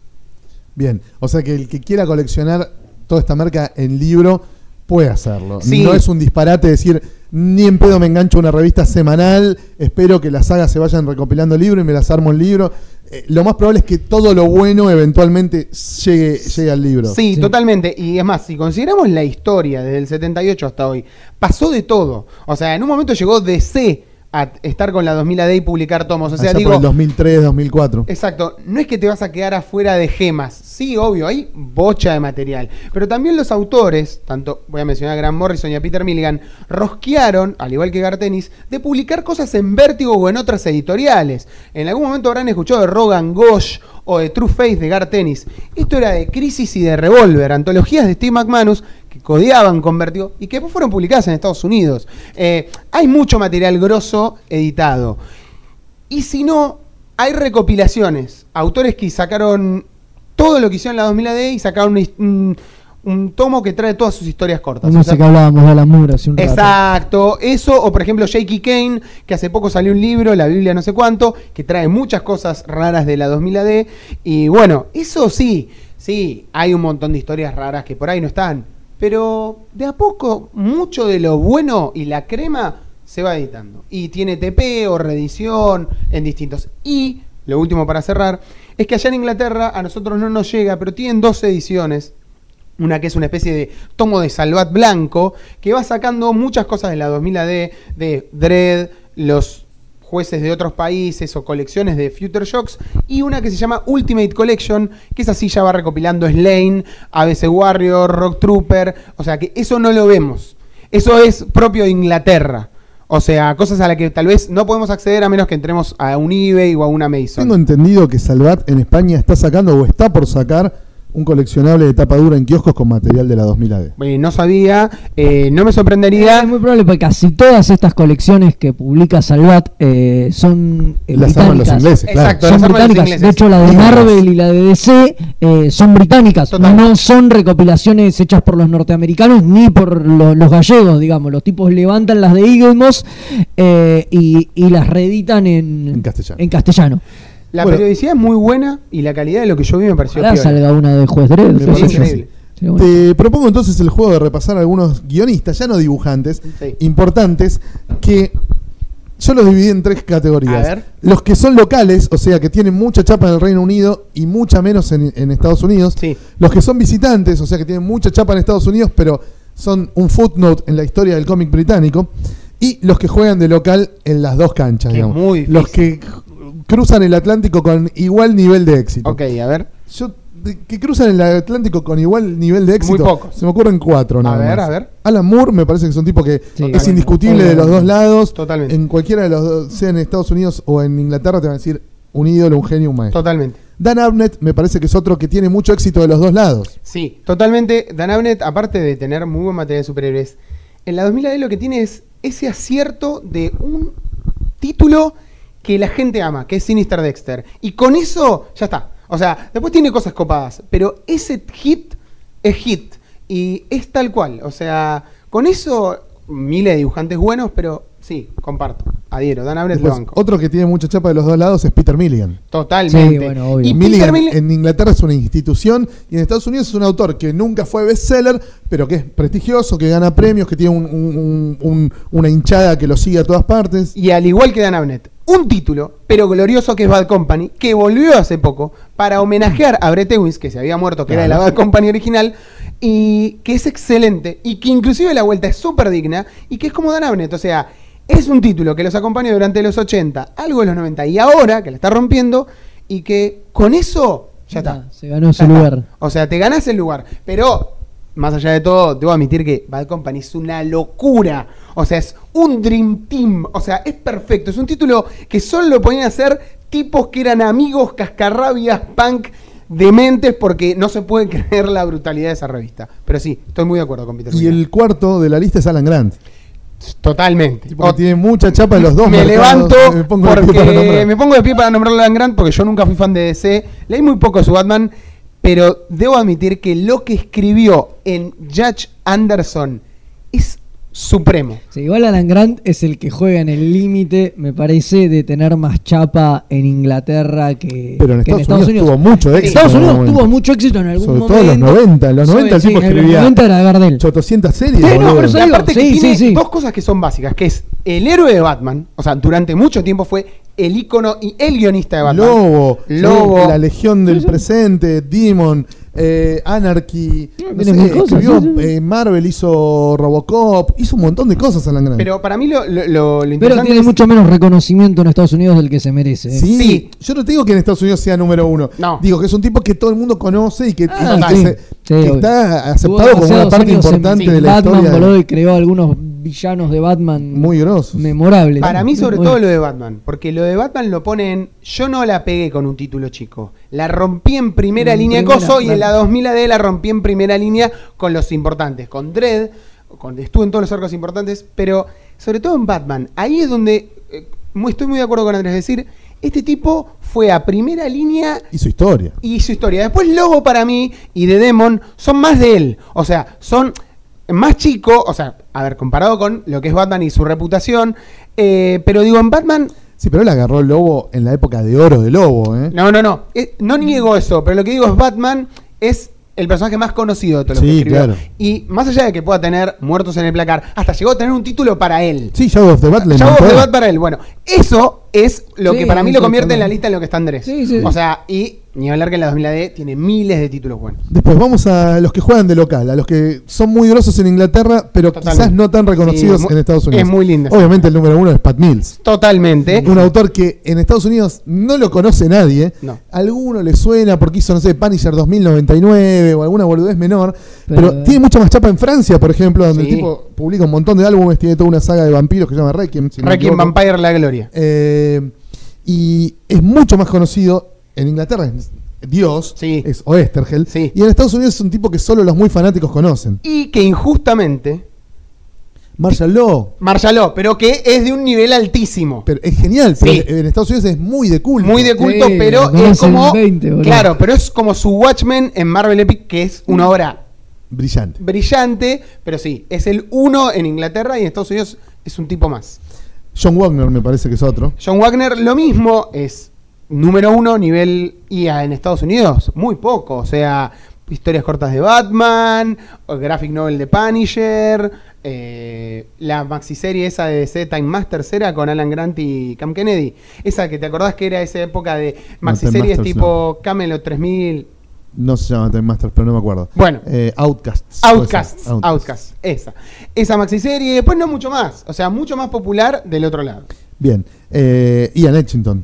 Bien, o sea que el que quiera coleccionar toda esta marca en libro puede hacerlo. Sí. No es un disparate decir, ni en pedo me engancho a una revista semanal, espero que las sagas se vayan recopilando el libro y me las armo el libro. Eh, lo más probable es que todo lo bueno eventualmente llegue, llegue al libro. Sí, Sí. totalmente. Y es más, si consideramos la historia desde el setenta y ocho hasta hoy, pasó de todo. O sea, en un momento llegó D C a estar con la dos mil A D y publicar tomos. O sea, Allá digo, por el dos mil tres, dos mil cuatro. exacto, no es que te vas a quedar afuera de gemas. Sí, obvio, hay bocha de material. Pero también los autores, tanto voy a mencionar a Grant Morrison y a Peter Milligan, rosquearon, al igual que Gartenis, de publicar cosas en Vértigo o en otras editoriales. En algún momento habrán escuchado de Rogan Gosh o de True Faith de Gartenis. Esto era de Crisis y de Revolver, antologías de Steve McManus que codeaban con Vértigo y que después fueron publicadas en Estados Unidos. Eh, hay mucho material grosso editado. Y si no, hay recopilaciones. Autores que sacaron todo lo que hicieron en la dos mil A D y sacaron un, un, un tomo que trae todas sus historias cortas. No O sé sea, que hablábamos de Alan Moore hace un rato. exacto, eso, o por ejemplo Jakey Kane, que hace poco salió un libro, La Biblia no sé cuánto, que trae muchas cosas raras de la dos mil A D, y bueno, eso sí, sí, hay un montón de historias raras que por ahí no están, pero de a poco, mucho de lo bueno y la crema se va editando, y tiene T P o reedición en distintos, y lo último para cerrar, es que allá en Inglaterra a nosotros no nos llega, pero tienen dos ediciones. Una que es una especie de tomo de Salvat blanco, que va sacando muchas cosas de la dos mil A D, de Dredd, los jueces de otros países o colecciones de Future Shocks, y una que se llama Ultimate Collection, que es así, ya va recopilando Slane, A B C Warrior, Rock Trooper, o sea que eso no lo vemos. Eso es propio de Inglaterra. O sea, cosas a las que tal vez no podemos acceder a menos que entremos a un eBay o a una Mason. Tengo entendido que Salvat en España está sacando o está por sacar un coleccionable de tapa dura en kioscos con material de la dos mil A D. Eh, no sabía, eh, no me sorprendería. Es muy probable porque casi todas estas colecciones que publica Salvat eh, son eh, Las arman los británicas. ingleses, claro. Exacto, Son las arman los británicas. ingleses. De hecho, la de Ingleses. Marvel y la de D C eh, son británicas. Total. No son recopilaciones hechas por los norteamericanos ni por lo- los gallegos, digamos. Los tipos levantan las de Eagle Moss eh, y, y las reeditan en, En castellano. en castellano. La Bueno. periodicidad es muy buena y la calidad de lo que yo vi me pareció Ojalá piola. salga una de Juez Dredd. Me qué parece sé yo. increíble. Sí, bueno. Te propongo entonces el juego de repasar algunos guionistas, ya no dibujantes, Sí. importantes, que yo los dividí en tres categorías. A ver. Los que son locales, o sea, que tienen mucha chapa en el Reino Unido y mucha menos en, en Estados Unidos. Sí. Los que son visitantes, o sea, que tienen mucha chapa en Estados Unidos, pero son un footnote en la historia del cómic británico. Y los que juegan de local en las dos canchas, Que es digamos. muy difícil. Los que cruzan el Atlántico con igual nivel de éxito. Ok, a ver. Yo, de- que cruzan el Atlántico con igual nivel de éxito. Muy pocos. Se me ocurren cuatro, A nada ver, más. a ver. Alan Moore me parece que es un tipo que Sí, es bueno, indiscutible de los dos obviamente. lados. Totalmente. En cualquiera de los dos, sea en Estados Unidos o en Inglaterra, te van a decir un ídolo, un genio, un maestro. Totalmente. Dan Abnett me parece que es otro que tiene mucho éxito de los dos lados. Sí, totalmente. Dan Abnett, aparte de tener muy buen material de superhéroes, en la dos mil A D lo que tiene es ese acierto de un título que la gente ama, que es Sinister Dexter. Y con eso ya está. O sea, después tiene cosas copadas, pero ese hit es hit. Y es tal cual. O sea, con eso miles de dibujantes buenos, pero sí, comparto. Adhiero. Dan Abnett lo Después, banco. otro que tiene mucha chapa de los dos lados es Peter Milligan. Totalmente. Sí, bueno, obvio. Y Milligan Peter Mill- en Inglaterra es una institución y en Estados Unidos es un autor que nunca fue bestseller, pero que es prestigioso, que gana premios, que tiene un- un- un- un- una hinchada que lo sigue a todas partes. Y al igual que Dan Abnett, un título, pero glorioso, que es Bad Company, que volvió hace poco para homenajear a Bret Ewins, que se había muerto, que era de la Bad Company original, y que es excelente, y que inclusive la vuelta es súper digna, y que es como Dan Abnett, o sea, es un título que los acompañó durante los ochenta, algo de los noventa, y ahora, que la está rompiendo, y que con eso, ya Ya, está. se ganó Ya ese está. lugar. O sea, te ganás el lugar, pero... Más allá de todo, debo admitir que Bad Company es una locura. O sea, es un Dream Team. O sea, es perfecto. Es un título que solo lo podían hacer tipos que eran amigos, cascarrabias, punk, dementes, porque no se puede creer la brutalidad de esa revista. Pero sí, estoy muy de acuerdo con Peter Y Milligan. el cuarto de la lista es Alan Grant. Totalmente. Tipo que O- tiene mucha chapa en los dos me mercados. levanto Me pongo de pie para porque nombrar. me pongo de pie para nombrarlo a Alan Grant porque yo nunca fui fan de D C. Leí muy poco de su Batman, pero debo admitir que lo que escribió en Judge Anderson es supremo. Sí, igual Alan Grant es el que juega en el límite, me parece, de tener más chapa en Inglaterra que, Pero en que Estados, Unidos, tuvo mucho En éxito. Estados en Unidos algún tuvo momento. mucho éxito en algún Sobre momento. todo en los noventa. En los noventa el Sí, tipo en los escribía noventa era Gardel. ochocientas series. Sí, no, boludo. por eso Y digo, aparte que sí, tiene sí, sí. dos cosas que son básicas, que es el héroe de Batman, o sea, durante mucho tiempo fue el ícono y el guionista de Batman. Lobo, Lobo. sí, la Legión del Sí, sí. Presente, Demon, eh, Anarchy, Ah, no tiene sé, mil cosas, escribió, sí, sí. eh, Marvel, hizo Robocop, hizo un montón de cosas Alan Grant. Pero para mí lo, lo, lo- lo Pero interesante tiene es- mucho menos reconocimiento en Estados Unidos del que se merece. ¿eh? Sí, Sí. yo no te digo que en Estados Unidos sea número uno. No. Digo que es un tipo que todo el mundo conoce y que, Ah, y que sí. se- Sí, que obvio. está Tuvo aceptado como una demasiados parte años en- importante sí, de la Batman, historia. boludo, y creó algunos villanos de Batman Muy grosos. memorables. Para mí, sobre Muy- todo lo de Batman, porque lo de Batman lo ponen. Yo no la pegué con un título chico. La rompí en primera En línea primera, coso y en claro. la dos mil A D la rompí en primera línea con los importantes. Con Dredd, con, estuve en todos los arcos importantes, pero sobre todo en Batman. Ahí es donde eh, muy- estoy muy de acuerdo con Andrés. Es decir, este tipo fue a primera línea Y su historia. y su historia. Después Lobo para mí y The Demon son más de él. O sea, son más chicos, o sea, a ver, comparado con lo que es Batman y su reputación. eh, pero digo, en Batman, Sí, pero él agarró el Lobo en la época de oro de Lobo, ¿eh? no, no, no. eh, no niego eso, pero lo que digo es Batman es el personaje más conocido de todos los Sí, que escribió. claro. Y más allá de que pueda tener muertos en el placar, hasta llegó a tener un título para él. Sí, Shadow of the Bat le Shadow of montó. the Bat para él. Bueno, eso es lo Sí, que para mí lo sí, convierte en la también. lista en lo que está Andrés. Sí, sí. O sea, y ni hablar que en la dos mil A D tiene miles de títulos buenos. Después vamos a los que juegan de local, a los que son muy grosos en Inglaterra, pero Totalmente. quizás no tan reconocidos Sí, es muy- en Estados Unidos. es muy lindo. Obviamente el número uno es Pat Mills. Totalmente. Un autor que en Estados Unidos no lo conoce nadie. No. A alguno le suena porque hizo, no sé, Punisher dos mil noventa y nueve o alguna boludez menor. Pero, Pero- tiene mucha más chapa en Francia, por ejemplo, donde Sí. el tipo publica un montón de álbumes, tiene toda una saga de vampiros que se llama Requiem. si no me Requiem equivoco. Vampire La Gloria. Eh, y es mucho más conocido en Inglaterra. Es Dios, Sí. es Oesterheld, Sí. y en Estados Unidos es un tipo que solo los muy fanáticos conocen. Y que injustamente, Marshall Law, Marshall Law, pero que es de un nivel altísimo. pero es genial, Sí. pero en Estados Unidos es muy de culto. Muy de culto, Sí, pero no es es el como. veinte, boludo. Claro, pero es como su Watchmen en Marvel Epic, que es una obra Brillante. brillante, pero sí, es el uno en Inglaterra y en Estados Unidos es un tipo más. John Wagner me parece que es otro. John Wagner, lo mismo, es número uno nivel I A en Estados Unidos, muy poco, o sea, historias cortas de Batman, o graphic novel de Punisher, eh, la maxiserie esa de D C Time Masters era con Alan Grant y Cam Kennedy, esa que te acordás que era esa época de maxiseries Masters tipo Camelot tres mil, No se llama Time Master, pero no me acuerdo. Bueno. Eh, Outcasts. Outcasts, puede ser. Outcasts, esa, esa maxiserie, después no mucho más, o sea, mucho más popular del otro lado. Bien. Eh, Ian Etchington.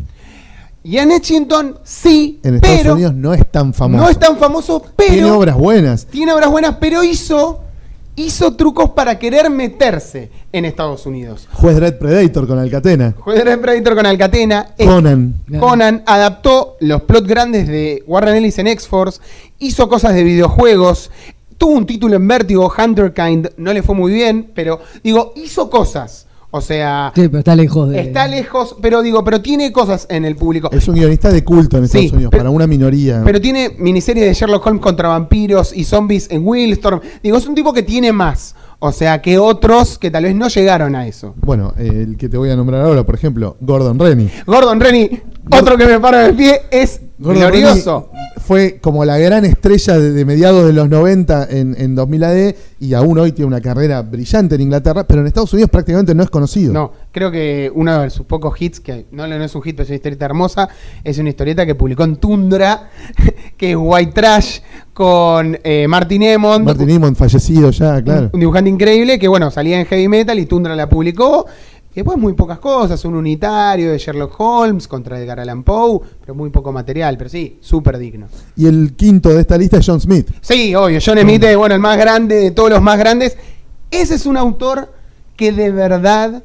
Y en Etchington sí, En Estados pero Unidos no es tan famoso. no es tan famoso, pero Tiene obras buenas. tiene obras buenas, pero hizo, hizo trucos para querer meterse en Estados Unidos. Juez Dredd Predator con Alcatena. Juez de Predator con Alcatena. eh, Conan. Conan adaptó los plots grandes de Warren Ellis en X-Force, hizo cosas de videojuegos, tuvo un título en Vértigo, Hunterkind, no le fue muy bien, pero digo, hizo cosas. O sea, Sí, pero está lejos de. está lejos, pero digo, pero tiene cosas en el público. Es un guionista de culto en Estados Sí, Unidos, pero- para una minoría. Pero tiene miniserie de Sherlock Holmes contra vampiros y zombies en Wildstorm. Digo, es un tipo que tiene más. O sea, que otros que tal vez no llegaron a eso. Bueno, eh, el que te voy a nombrar ahora, por ejemplo, Gordon Rennie. Gordon Rennie, otro que me paro del pie, es Gordon glorioso. Rennie fue como la gran estrella de, de mediados de los noventa en, en dos mil A D y aún hoy tiene una carrera brillante en Inglaterra, pero en Estados Unidos prácticamente no es conocido. No, creo que uno de sus pocos hits, que no, no es un hit, pero es una historieta hermosa, es una historieta que publicó en Tundra, que es White Trash, con eh, Martin Emmond. Martin Emmond fallecido ya, claro. Un dibujante increíble que, bueno, salía en Heavy Metal y Tundra la publicó. Y después muy pocas cosas, un unitario de Sherlock Holmes contra Edgar Allan Poe, pero muy poco material, pero sí, súper digno. Y el quinto de esta lista es John Smith. Sí, obvio, John Smith es, bueno, el más grande de todos los más grandes. Ese es un autor que de verdad,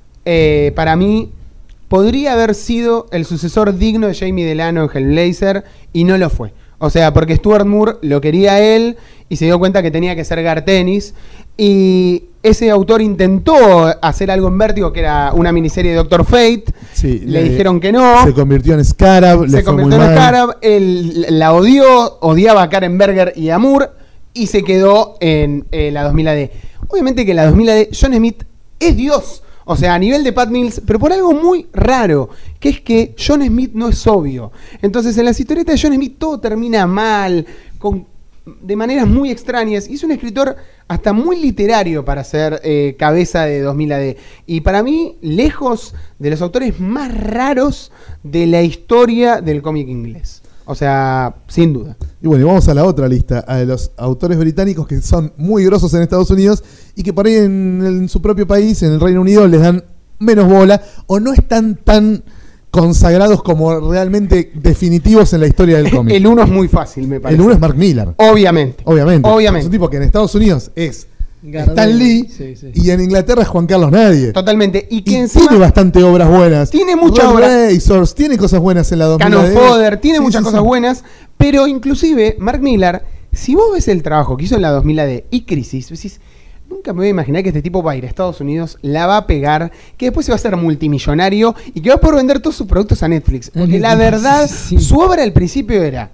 eh, para mí, podría haber sido el sucesor digno de Jamie Delano en Hellblazer y no lo fue. O sea, porque Stuart Moore lo quería él y se dio cuenta que tenía que ser Garth Ennis. Y ese autor intentó hacer algo en Vértigo, que era una miniserie de Doctor Fate. Sí, le, dijeron que no. Se convirtió en Scarab, le Se fue muy convirtió en mal. Scarab, él la odió, odiaba a Karen Berger y a Moore y se quedó en eh, la dos mil A D. Obviamente que en la dos mil A D John Smith es Dios, o sea, a nivel de Pat Mills, pero por algo muy raro, que es que John Smith no es obvio. Entonces en las historietas de John Smith todo termina mal, con, de maneras muy extrañas, y es un escritor hasta muy literario para ser eh, cabeza de dos mil A D. Y para mí, lejos de los autores más raros de la historia del cómic inglés. O sea, sin duda. Y bueno, y vamos a la otra lista, a los autores británicos que son muy grosos en Estados Unidos y que por ahí en, en su propio país, en el Reino Unido, les dan menos bola o no están tan consagrados como realmente definitivos en la historia del cómic. El uno es muy fácil, me parece. El uno es Mark Millar. Obviamente. Obviamente. Obviamente. Es un tipo que en Estados Unidos es Gardel. Stan Lee Sí, sí. y en Inglaterra es Juan Carlos Nadie. Totalmente. Y que Y encima tiene bastante obras buenas. Tiene muchas Red obras. Razors, tiene cosas buenas en la dos mil Cannon A D. Fodder, tiene Sí, muchas sí, cosas sí. buenas, pero inclusive Mark Millar, si vos ves el trabajo que hizo en la dos mil A D y Crisis, decís, nunca me voy a imaginar que este tipo va a ir a Estados Unidos, la va a pegar, que después se va a hacer multimillonario y que va a poder vender todos sus productos a Netflix. Porque la verdad, Sí. su obra al principio era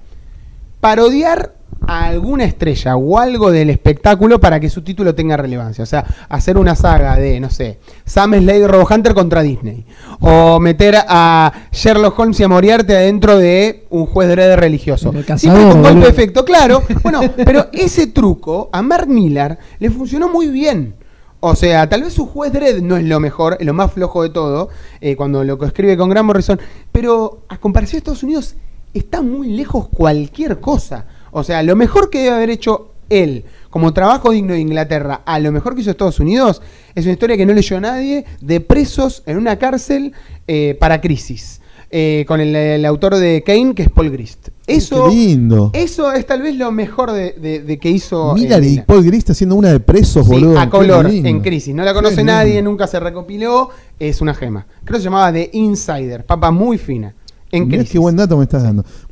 parodiar a alguna estrella o algo del espectáculo para que su título tenga relevancia. O sea, hacer una saga de, no sé, Sam Slade y RoboHunter contra Disney. O meter a Sherlock Holmes y a Moriarty adentro de un juez de red religioso. El Siempre cazador, con golpe boludo. de efecto, claro. Bueno, pero ese truco a Mark Millar le funcionó muy bien. O sea, tal vez su juez Dredd no es lo mejor, es lo más flojo de todo, eh, cuando lo escribe con Grant Morrison, pero a comparación de Estados Unidos está muy lejos cualquier cosa. O sea, lo mejor que debe haber hecho él como trabajo digno de Inglaterra a lo mejor que hizo Estados Unidos es una historia que no leyó nadie, de presos en una cárcel eh, para Crisis, eh, con el, el autor de Kane, que es Paul Grist. Eso, Qué lindo. eso es tal vez lo mejor de, de- de que hizo Millar eh, y Millar. Paul Grist haciendo una de presos, Sí, boludo. a Qué color, lindo. en Crisis. No la Qué conoce lindo. nadie, nunca se recopiló. Es una gema. Creo que se llamaba The Insider. Papa muy fina. En Mirá Crisis. qué buen dato me estás dando. Bueno,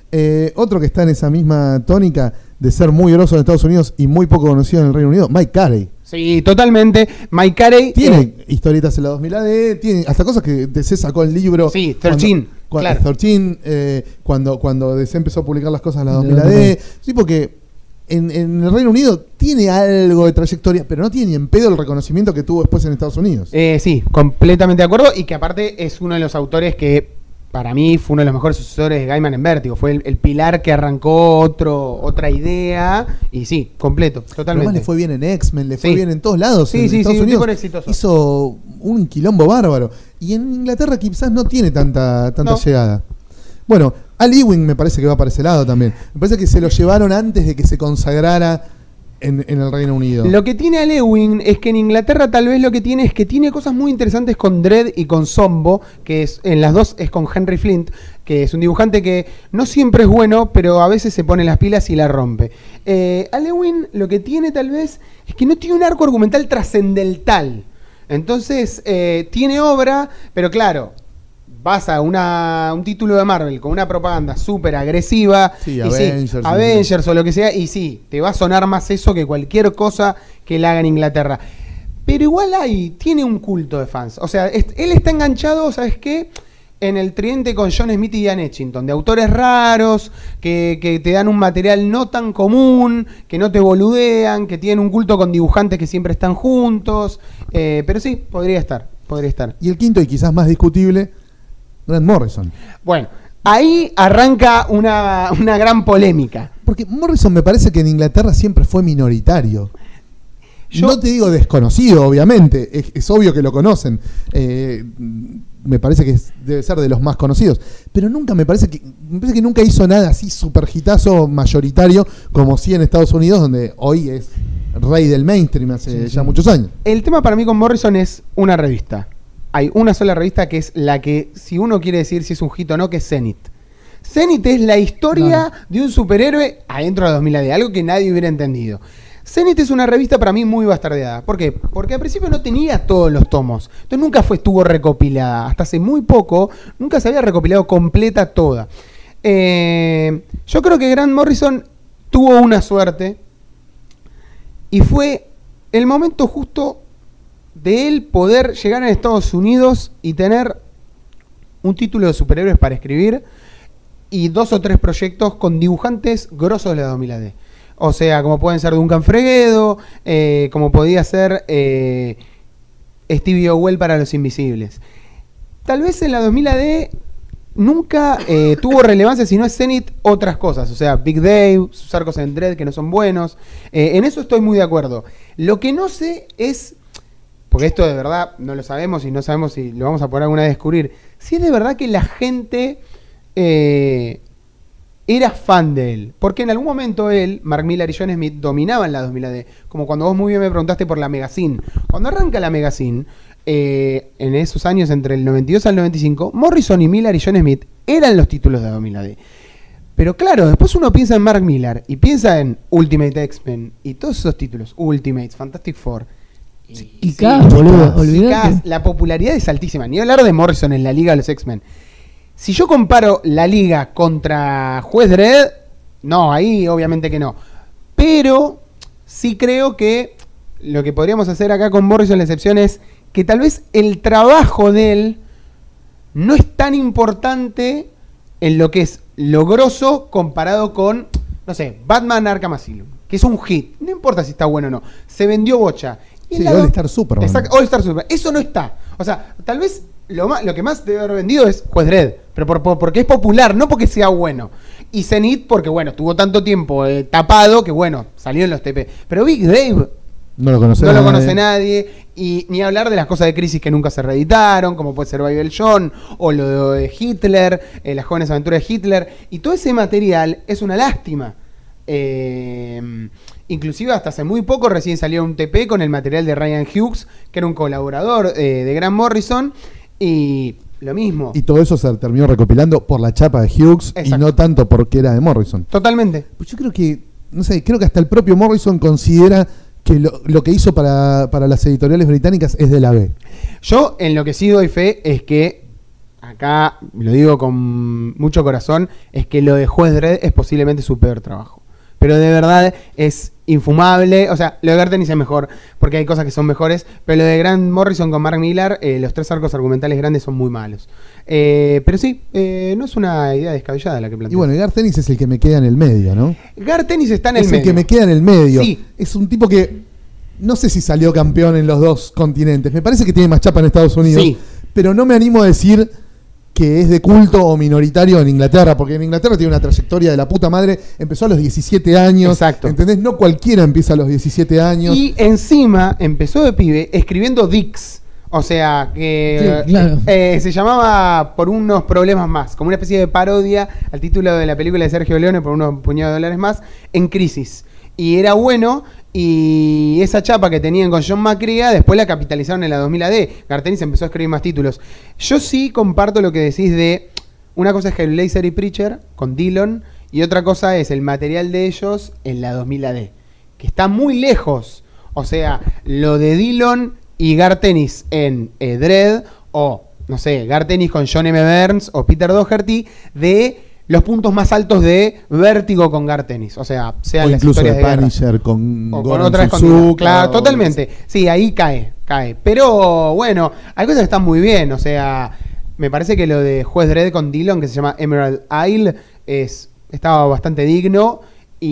Eh, otro que está en esa misma tónica de ser muy grosso en Estados Unidos y muy poco conocido en el Reino Unido, Mike Carey. Sí, totalmente. Mike Carey Tiene eh, historietas en la dos mil A D, tiene hasta cosas que D C sacó el libro. Sí, cuando- trece, cua- claro. trece, eh, cuando, cuando D C empezó a publicar las cosas en la De dos mil A dos mil A D. D. Sí, porque en, en el Reino Unido tiene algo de trayectoria, pero no tiene ni en pedo el reconocimiento que tuvo después en Estados Unidos. Eh, sí, completamente de acuerdo. Y que aparte es uno de los autores que para mí fue uno de los mejores sucesores de Gaiman en Vértigo. Fue el, el pilar que arrancó otro, otra idea. Y sí, completo, Además totalmente. le fue bien en X-Men, le fue Sí. bien en todos lados. Sí, en sí, Estados sí, un Unidos tipo exitoso. hizo un quilombo bárbaro. Y en Inglaterra quizás no tiene tanta, tanta No. llegada. Bueno, Al Ewing me parece que va para ese lado también. Me parece que se lo llevaron antes de que se consagrara en, en el Reino Unido. Lo que tiene a Lewin es que en Inglaterra tal vez lo que tiene es que tiene cosas muy interesantes con Dredd y con Zombo, que es, en las dos es con Henry Flint, que es un dibujante que no siempre es bueno, pero a veces se pone las pilas y la rompe. Eh, a Lewin lo que tiene tal vez es que no tiene un arco argumental trascendental. Entonces, eh, tiene obra, pero claro, vas a una, un título de Marvel con una propaganda súper agresiva, Sí, y Avengers, sí, sí. Avengers o lo que sea, y sí, te va a sonar más eso que cualquier cosa que él haga en Inglaterra. Pero igual hay, tiene un culto de fans. O sea, es- él está enganchado, ¿sabes qué? En el tridente con John Smith y Ian Etchington, de autores raros, que, que te dan un material no tan común, que no te boludean, que tienen un culto con dibujantes que siempre están juntos. Eh, pero sí, podría estar, podría estar. Y el quinto, y quizás más discutible, Grant Morrison. Bueno, ahí arranca una, una gran polémica. Porque Morrison me parece que en Inglaterra siempre fue minoritario. Yo- No te digo desconocido, obviamente, es, es obvio que lo conocen. Eh, me parece que es- debe ser de los más conocidos. Pero nunca me parece que me parece que nunca hizo nada así super hitazo mayoritario como sí en Estados Unidos, donde hoy es rey del mainstream hace ya muchos años. El tema para mí con Morrison es una revista. Hay una sola revista que es la que, si uno quiere decir si es un hit o no, que es Zenith. Zenith es la historia de un superhéroe adentro de la dos mil A D, algo que nadie hubiera entendido. Zenith es una revista para mí muy bastardeada. ¿Por qué? Porque al principio no tenía todos los tomos. Entonces nunca fue, estuvo recopilada. Hasta hace muy poco nunca se había recopilado completa toda. Eh, yo creo que Grant Morrison tuvo una suerte y fue el momento justo de él poder llegar a Estados Unidos y tener un título de superhéroes para escribir y dos o tres proyectos con dibujantes grosos de la dos mil A D. O sea, como pueden ser Duncan Freguedo, eh, como podía ser eh, Stevie Owell para Los Invisibles. Tal vez en la dos mil A D nunca eh, tuvo relevancia, si no es Zenith, otras cosas. O sea, Big Dave, sus arcos en Dredd que no son buenos. Eh, en eso estoy muy de acuerdo. Lo que no sé es, porque esto de verdad no lo sabemos y no sabemos si lo vamos a poder alguna vez descubrir, si es de verdad que la gente eh, era fan de él. Porque en algún momento él, Mark Millar y John Smith dominaban la dos mil A D. Como cuando vos muy bien me preguntaste por la Megazine. Cuando arranca la Megazine, eh, en esos años entre el noventa y dos al noventa y cinco, Morrison y Millar y John Smith eran los títulos de la dos mil A D. Pero claro, después uno piensa en Mark Millar y piensa en Ultimate X-Men y todos esos títulos, Ultimates, Fantastic Four. Y, Y sí, Cas, boludo, Cas, olvidate. Cas, la popularidad es altísima. Ni hablar de Morrison en la Liga de los X-Men. Si yo comparo la Liga contra Juez Dredd, no, ahí obviamente que no. Pero sí creo que lo que podríamos hacer acá con Morrison, la excepción es que tal vez el trabajo de él no es tan importante en lo que es lo grosso comparado con, no sé, Batman Arkham Asylum, que es un hit. No importa si está bueno o no. Se vendió bocha. Y Sí, en la All do- Star Superman. Exacto, All Star Superman. Eso no está. O sea, tal vez lo, más, lo que más debe haber vendido es Juez Dredd, pero por, por- porque es popular, no porque sea bueno. Y Zenith porque, bueno, tuvo tanto tiempo eh, tapado que, bueno, salió en los T P. Pero Big Dave No lo conoce no lo nadie. conoce nadie. Y ni hablar de las cosas de Crisis que nunca se reeditaron, como puede ser Bible John, o lo de Hitler, eh, las jóvenes aventuras de Hitler. Y todo ese material es una lástima. Eh, inclusive hasta hace muy poco recién salió un T P con el material de Ryan Hughes, que era un colaborador eh, de Grant Morrison. Y lo mismo. Y todo eso se terminó recopilando por la chapa de Hughes y Exacto. no tanto porque era de Morrison. Totalmente. Pues yo creo que, no sé, creo que hasta el propio Morrison considera que lo, lo que hizo para, para las editoriales británicas es de la B. Yo en lo que sí doy fe es que acá lo digo con mucho corazón, es que lo de Juez Dredd es posiblemente su peor trabajo. Pero de verdad es infumable. O sea, lo de Gartenis es mejor, porque hay cosas que son mejores. Pero lo de Grant Morrison con Mark Millar, eh, los tres arcos argumentales grandes son muy malos. Eh, pero sí, eh, no es una idea descabellada la que plantea. Y bueno, Garth Ennis es el que me queda en el medio, ¿no? Garth Ennis está en el es medio. el que me queda en el medio. Sí. Es un tipo que no sé si salió campeón en los dos continentes. Me parece que tiene más chapa en Estados Unidos. Sí. Pero no me animo a decir que es de culto o minoritario en Inglaterra, porque en Inglaterra tiene una trayectoria de la puta madre. Empezó a los diecisiete años. Exacto. ¿Entendés? No cualquiera empieza a los diecisiete años. Y encima empezó de pibe escribiendo Dicks. O sea, que Sí, claro. eh, se llamaba Por unos problemas más, como una especie de parodia al título de la película de Sergio Leone, Por unos puñados de dólares más, en Crisis. Y era bueno, y esa chapa que tenían con John McCrea, después la capitalizaron en la dos mil A D. Garth Ennis empezó a escribir más títulos. Yo sí comparto lo que decís de... Una cosa es Hellblazer y Preacher, con Dillon, y otra cosa es el material de ellos en la dos mil A D, que está muy lejos. O sea, lo de Dillon y Garth Ennis en eh, Dredd, o, no sé, Garth Ennis con John M. Burns o Peter Doherty, de los puntos más altos de Vértigo con Garth Ennis. O sea, sean O las incluso historias de de guerra. Punisher con, O con Goran otra Suzuka, escondida. Claro, o- totalmente. Sí, ahí cae, cae. Pero bueno, hay cosas que están muy bien. O sea, me parece que lo de Juez Dredd con Dillon, que se llama Emerald Isle, es, estaba bastante digno.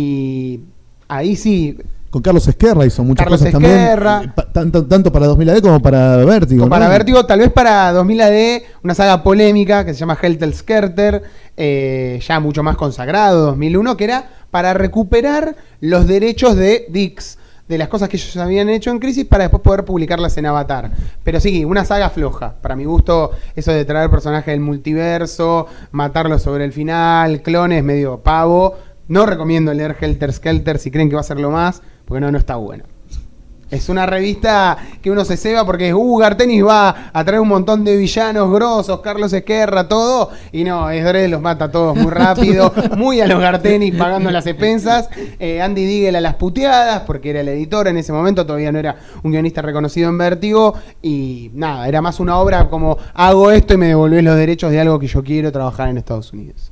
Y ahí sí... Con Carlos Esquerra hizo muchas Carlos cosas Esquerra. también. eh, pa- Tanto, tanto para dos mil A D como para Vértigo. Para ¿no? Vértigo, tal vez para dos mil A D, una saga polémica que se llama Helter Skelter, eh, ya mucho más consagrado, dos mil uno, que era para recuperar los derechos de Dix, de las cosas que ellos habían hecho en Crisis, para después poder publicarlas en Avatar. Pero sí, una saga floja. Para mi gusto, eso de traer personajes del multiverso, matarlos sobre el final, clones, medio pavo. No recomiendo leer Helter Skelter si creen que va a ser lo más, porque no, no está bueno. Es una revista que uno se ceba porque uh, Garth Ennis va a traer un montón de villanos grosos, Carlos Esquerra, todo, y no, es Dredd los mata a todos muy rápido, muy a los Garth Ennis pagando las expensas, eh, Andy Diggle a las puteadas, porque era el editor en ese momento, todavía no era un guionista reconocido en Vértigo, y nada, era más una obra como hago esto y me devolvés los derechos de algo que yo quiero trabajar en Estados Unidos.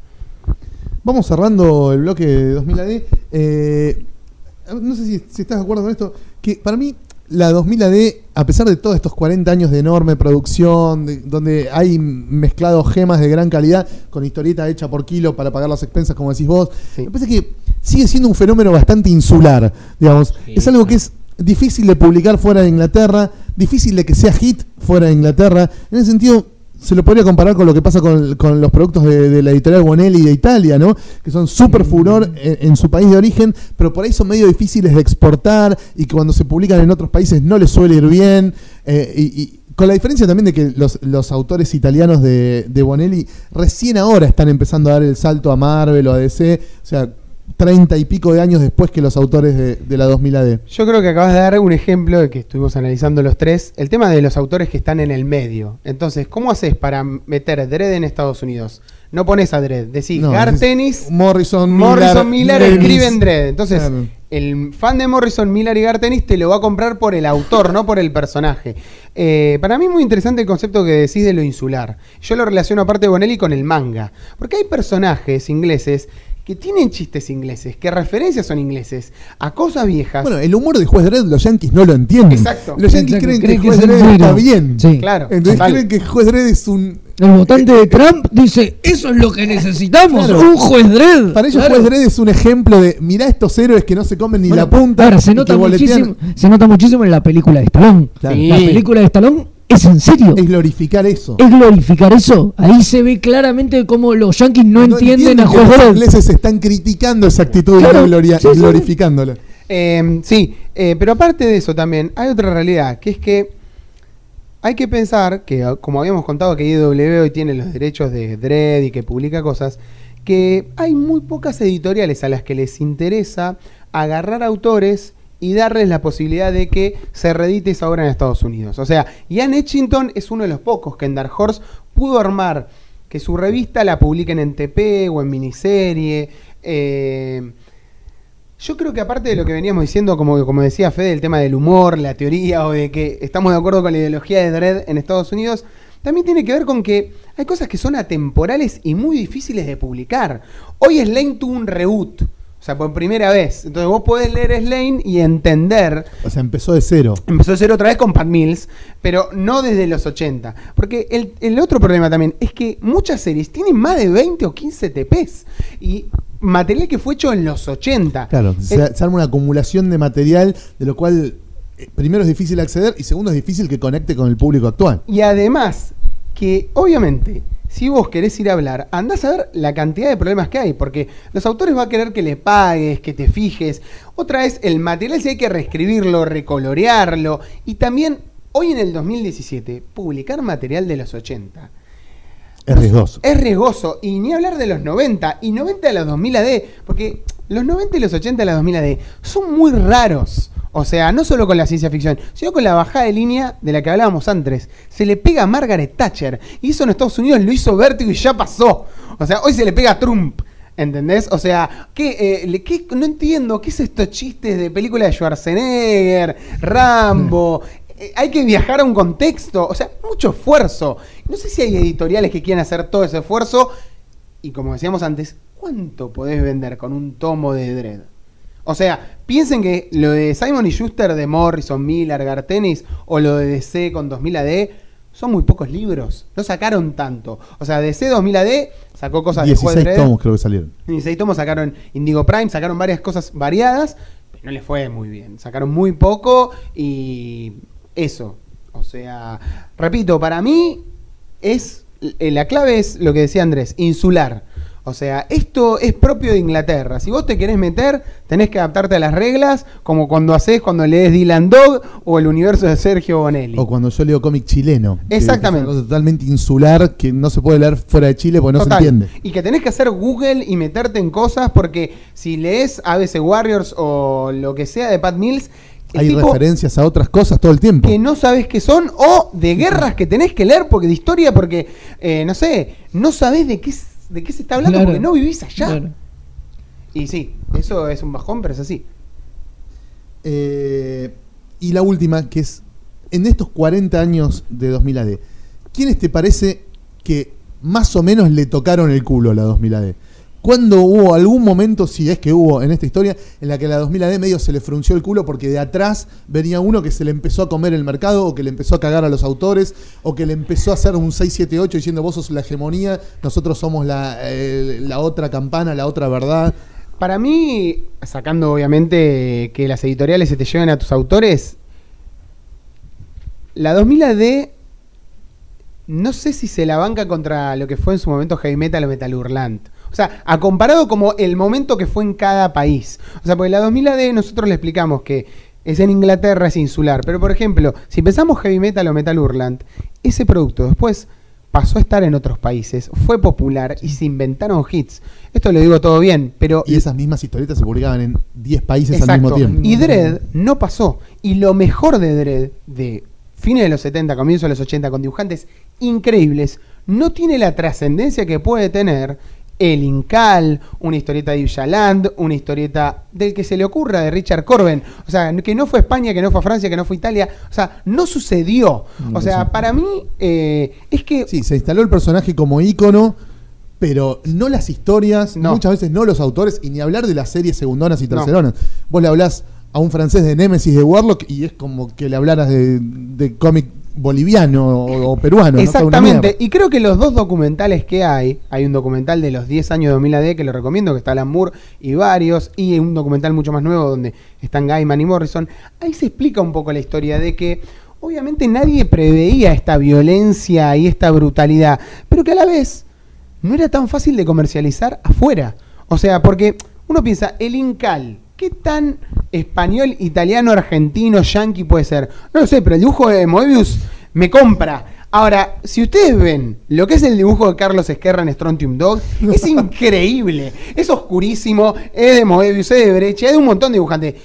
Vamos cerrando el bloque de dos mil A D. Eh, no sé si, si estás de acuerdo con esto, que para mí la dos mil A D, a pesar de todos estos cuarenta años de enorme producción, de- donde hay mezclado gemas de gran calidad, con historieta hecha por kilo para pagar las expensas, como decís vos, Sí. me parece que sigue siendo un fenómeno bastante insular, digamos. Sí, es algo claro. que es difícil de publicar fuera de Inglaterra, difícil de que sea hit fuera de Inglaterra. En ese sentido, se lo podría comparar con lo que pasa con, con los productos de, de la editorial Bonelli de Italia, ¿no? Que son súper furor en, en su país de origen, pero por ahí son medio difíciles de exportar y que cuando se publican en otros países no les suele ir bien. eh, y, y con la diferencia también de que los, los autores italianos de, de Bonelli recién ahora están empezando a dar el salto a Marvel o a D C, o sea, treinta y pico de años después que los autores de, de la dos mil A D. Yo creo que acabas de dar un ejemplo de que estuvimos analizando los tres, el tema de los autores que están en el medio. Entonces, ¿cómo haces para meter Dredd en Estados Unidos? No pones a Dredd, decís No, Garth decís Ennis, Morrison, Morrison Miller Ennis. escribe en Dredd. Entonces, Claro. el fan de Morrison Miller y Garth Ennis te lo va a comprar por el autor, no por el personaje. Eh, para mí es muy interesante el concepto que decís de lo insular. Yo lo relaciono aparte de Bonelli con el manga. Porque hay personajes ingleses que tienen chistes ingleses, que referencias son ingleses, a cosas viejas. Bueno, el humor de Juez Dredd los yankees no lo entienden. Exacto. Los yankees Exacto, creen, creen que que Juez es el Dredd bueno. está bien. Sí. Claro, Entonces total. creen que Juez Dredd es un... El votante de Trump dice, eso es lo que necesitamos, Claro. un juez Dredd. Para ellos Claro. Juez Dredd es un ejemplo de, mirá estos héroes que no se comen ni Bueno, la punta. Ahora, se y nota que boletean. muchísimo, se nota muchísimo en la película de Stallone. Claro. Sí. La película de Stallone es en serio. Es glorificar eso. Es glorificar eso. Ahí se ve claramente cómo los yankees no, entienden a que Juez los Dredd. ingleses están criticando esa actitud Claro, y no gloria- sí, sí. glorificándola. Eh, sí, eh, pero aparte de eso también hay otra realidad, que es que hay que pensar que, como habíamos contado, que I W hoy tiene los derechos de Dredd y que publica cosas, que hay muy pocas editoriales a las que les interesa agarrar autores y darles la posibilidad de que se reedite esa obra en Estados Unidos. O sea, Ian Etchington es uno de los pocos que en Dark Horse pudo armar que su revista la publiquen en T P o en miniserie. Eh, yo creo que aparte de lo que veníamos diciendo, como, como decía Fede, el tema del humor, la teoría o de que estamos de acuerdo con la ideología de Dredd en Estados Unidos, también tiene que ver con que hay cosas que son atemporales y muy difíciles de publicar. Hoy Slane tuvo un reboot, o sea, por primera vez. Entonces vos podés leer Slane y entender. O sea, empezó de cero. Empezó de cero otra vez con Pat Mills, pero no desde los ochenta. Porque el, el otro problema también es que muchas series tienen más de veinte o quince T Ps. Y material que fue hecho en los ochenta. Claro, Eh, se, se arma una acumulación de material de lo cual eh, primero es difícil acceder y segundo es difícil que conecte con el público actual. Y además, que obviamente, si vos querés ir a hablar, andás a ver la cantidad de problemas que hay, porque los autores van a querer que le pagues, que te fijes. Otra vez, el material si hay que reescribirlo, recolorearlo. Y también, hoy en el dos mil diecisiete, publicar material de los ochenta. Es riesgoso. Es riesgoso, y ni hablar de los noventa, y noventa de los dos mil A D, porque los noventa y los ochenta de los dos mil A D son muy raros. O sea, no solo con la ciencia ficción, sino con la bajada de línea de la que hablábamos antes. Se le pega a Margaret Thatcher, y eso en Estados Unidos lo hizo Vertigo y ya pasó. O sea, hoy se le pega a Trump, ¿entendés? O sea, ¿qué, eh, le- qué- no entiendo, ¿qué es estos chistes de películas de Schwarzenegger, Rambo? Eh, hay que viajar a un contexto, o sea, mucho esfuerzo. No sé si hay editoriales que quieran hacer todo ese esfuerzo, y como decíamos antes, ¿cuánto podés vender con un tomo de Dredd? O sea, piensen que lo de Simon y Schuster de Morrison, Miller, Gartenis, o lo de D C con dos mil A D, son muy pocos libros. No sacaron tanto. O sea, D C dos mil A D sacó cosas después de dieciséis Dredd. tomos creo que salieron. dieciséis tomos, sacaron Indigo Prime, sacaron varias cosas variadas, pero no les fue muy bien. Sacaron muy poco y eso. O sea, repito, para mí es eh, la clave es lo que decía Andrés, insular. O sea, esto es propio de Inglaterra. Si vos te querés meter, tenés que adaptarte a las reglas, como cuando haces cuando lees Dylan Dog o el universo de Sergio Bonelli. O cuando yo leo cómic chileno. que Exactamente. Es una cosa totalmente insular que no se puede leer fuera de Chile porque no Total. se entiende. Y que tenés que hacer Google y meterte en cosas porque si lees A B C Warriors o lo que sea de Pat Mills, el Hay tipo referencias a otras cosas todo el tiempo. que no sabés qué son o de guerras que tenés que leer porque de historia porque, eh, no sé, no sabés de qué, s- de qué se está hablando Claro. porque no vivís allá. Claro. Y sí, eso es un bajón, pero es así. Eh, y la última, que es, en estos cuarenta años de dos mil A D, ¿quiénes te parece que más o menos le tocaron el culo a la dos mil A D? ¿Cuándo hubo algún momento, si es que hubo en esta historia, en la que a la dos mil A D medio se le frunció el culo porque de atrás venía uno que se le empezó a comer el mercado, o que le empezó a cagar a los autores, o que le empezó a hacer un seis siete ocho diciendo vos sos la hegemonía, nosotros somos la, eh, la otra campana, la otra verdad? Para mí, sacando obviamente que las editoriales se te lleven a tus autores, la dos mil A D no sé si se la banca contra lo que fue en su momento Heavy Metal o Metal Hurlant. O sea, a comparado como el momento que fue en cada país. O sea, porque la dos mil A D nosotros le explicamos que es en Inglaterra, es insular. Pero por ejemplo, si pensamos Heavy Metal o Metal Hurlant, ese producto después pasó a estar en otros países, fue popular y se inventaron hits. Esto lo digo todo bien, pero... Y esas mismas historietas se publicaban en diez países Exacto. al mismo tiempo. Y Dredd no pasó. Y lo mejor de Dredd, de fines de los setenta, comienzos de los ochenta, con dibujantes increíbles, no tiene la trascendencia que puede tener el Incal, una historieta de Yves Chaland, una historieta del que se le ocurra de Richard Corben. O sea, que no fue España, que no fue Francia, que no fue Italia. O sea, no sucedió. O sea, para mí eh, es que... Sí, se instaló el personaje como ícono, pero no las historias, No. muchas veces no los autores, y ni hablar de las series segundonas y No. terceronas. Vos le hablás a un francés de Némesis de Warlock y es como que le hablaras de, de cómic boliviano o, o peruano. no sé, una Exactamente, mierda. y creo que los dos documentales que hay, hay un documental de los diez años de dos mil A D que lo recomiendo, que está Alan Moore y varios, y un documental mucho más nuevo donde están Gaiman y Morrison. Ahí se explica un poco la historia de que obviamente nadie preveía esta violencia y esta brutalidad, pero que a la vez no era tan fácil de comercializar afuera. O sea, porque uno piensa, el Incal, ¿qué tan español, italiano, argentino, yankee puede ser? No lo sé, pero el dibujo de Moebius me compra. Ahora, si ustedes ven lo que es el dibujo de Carlos Esquerra en Strontium Dog, es increíble. Es oscurísimo, es de Moebius, es de Brecha, es de un montón de dibujantes.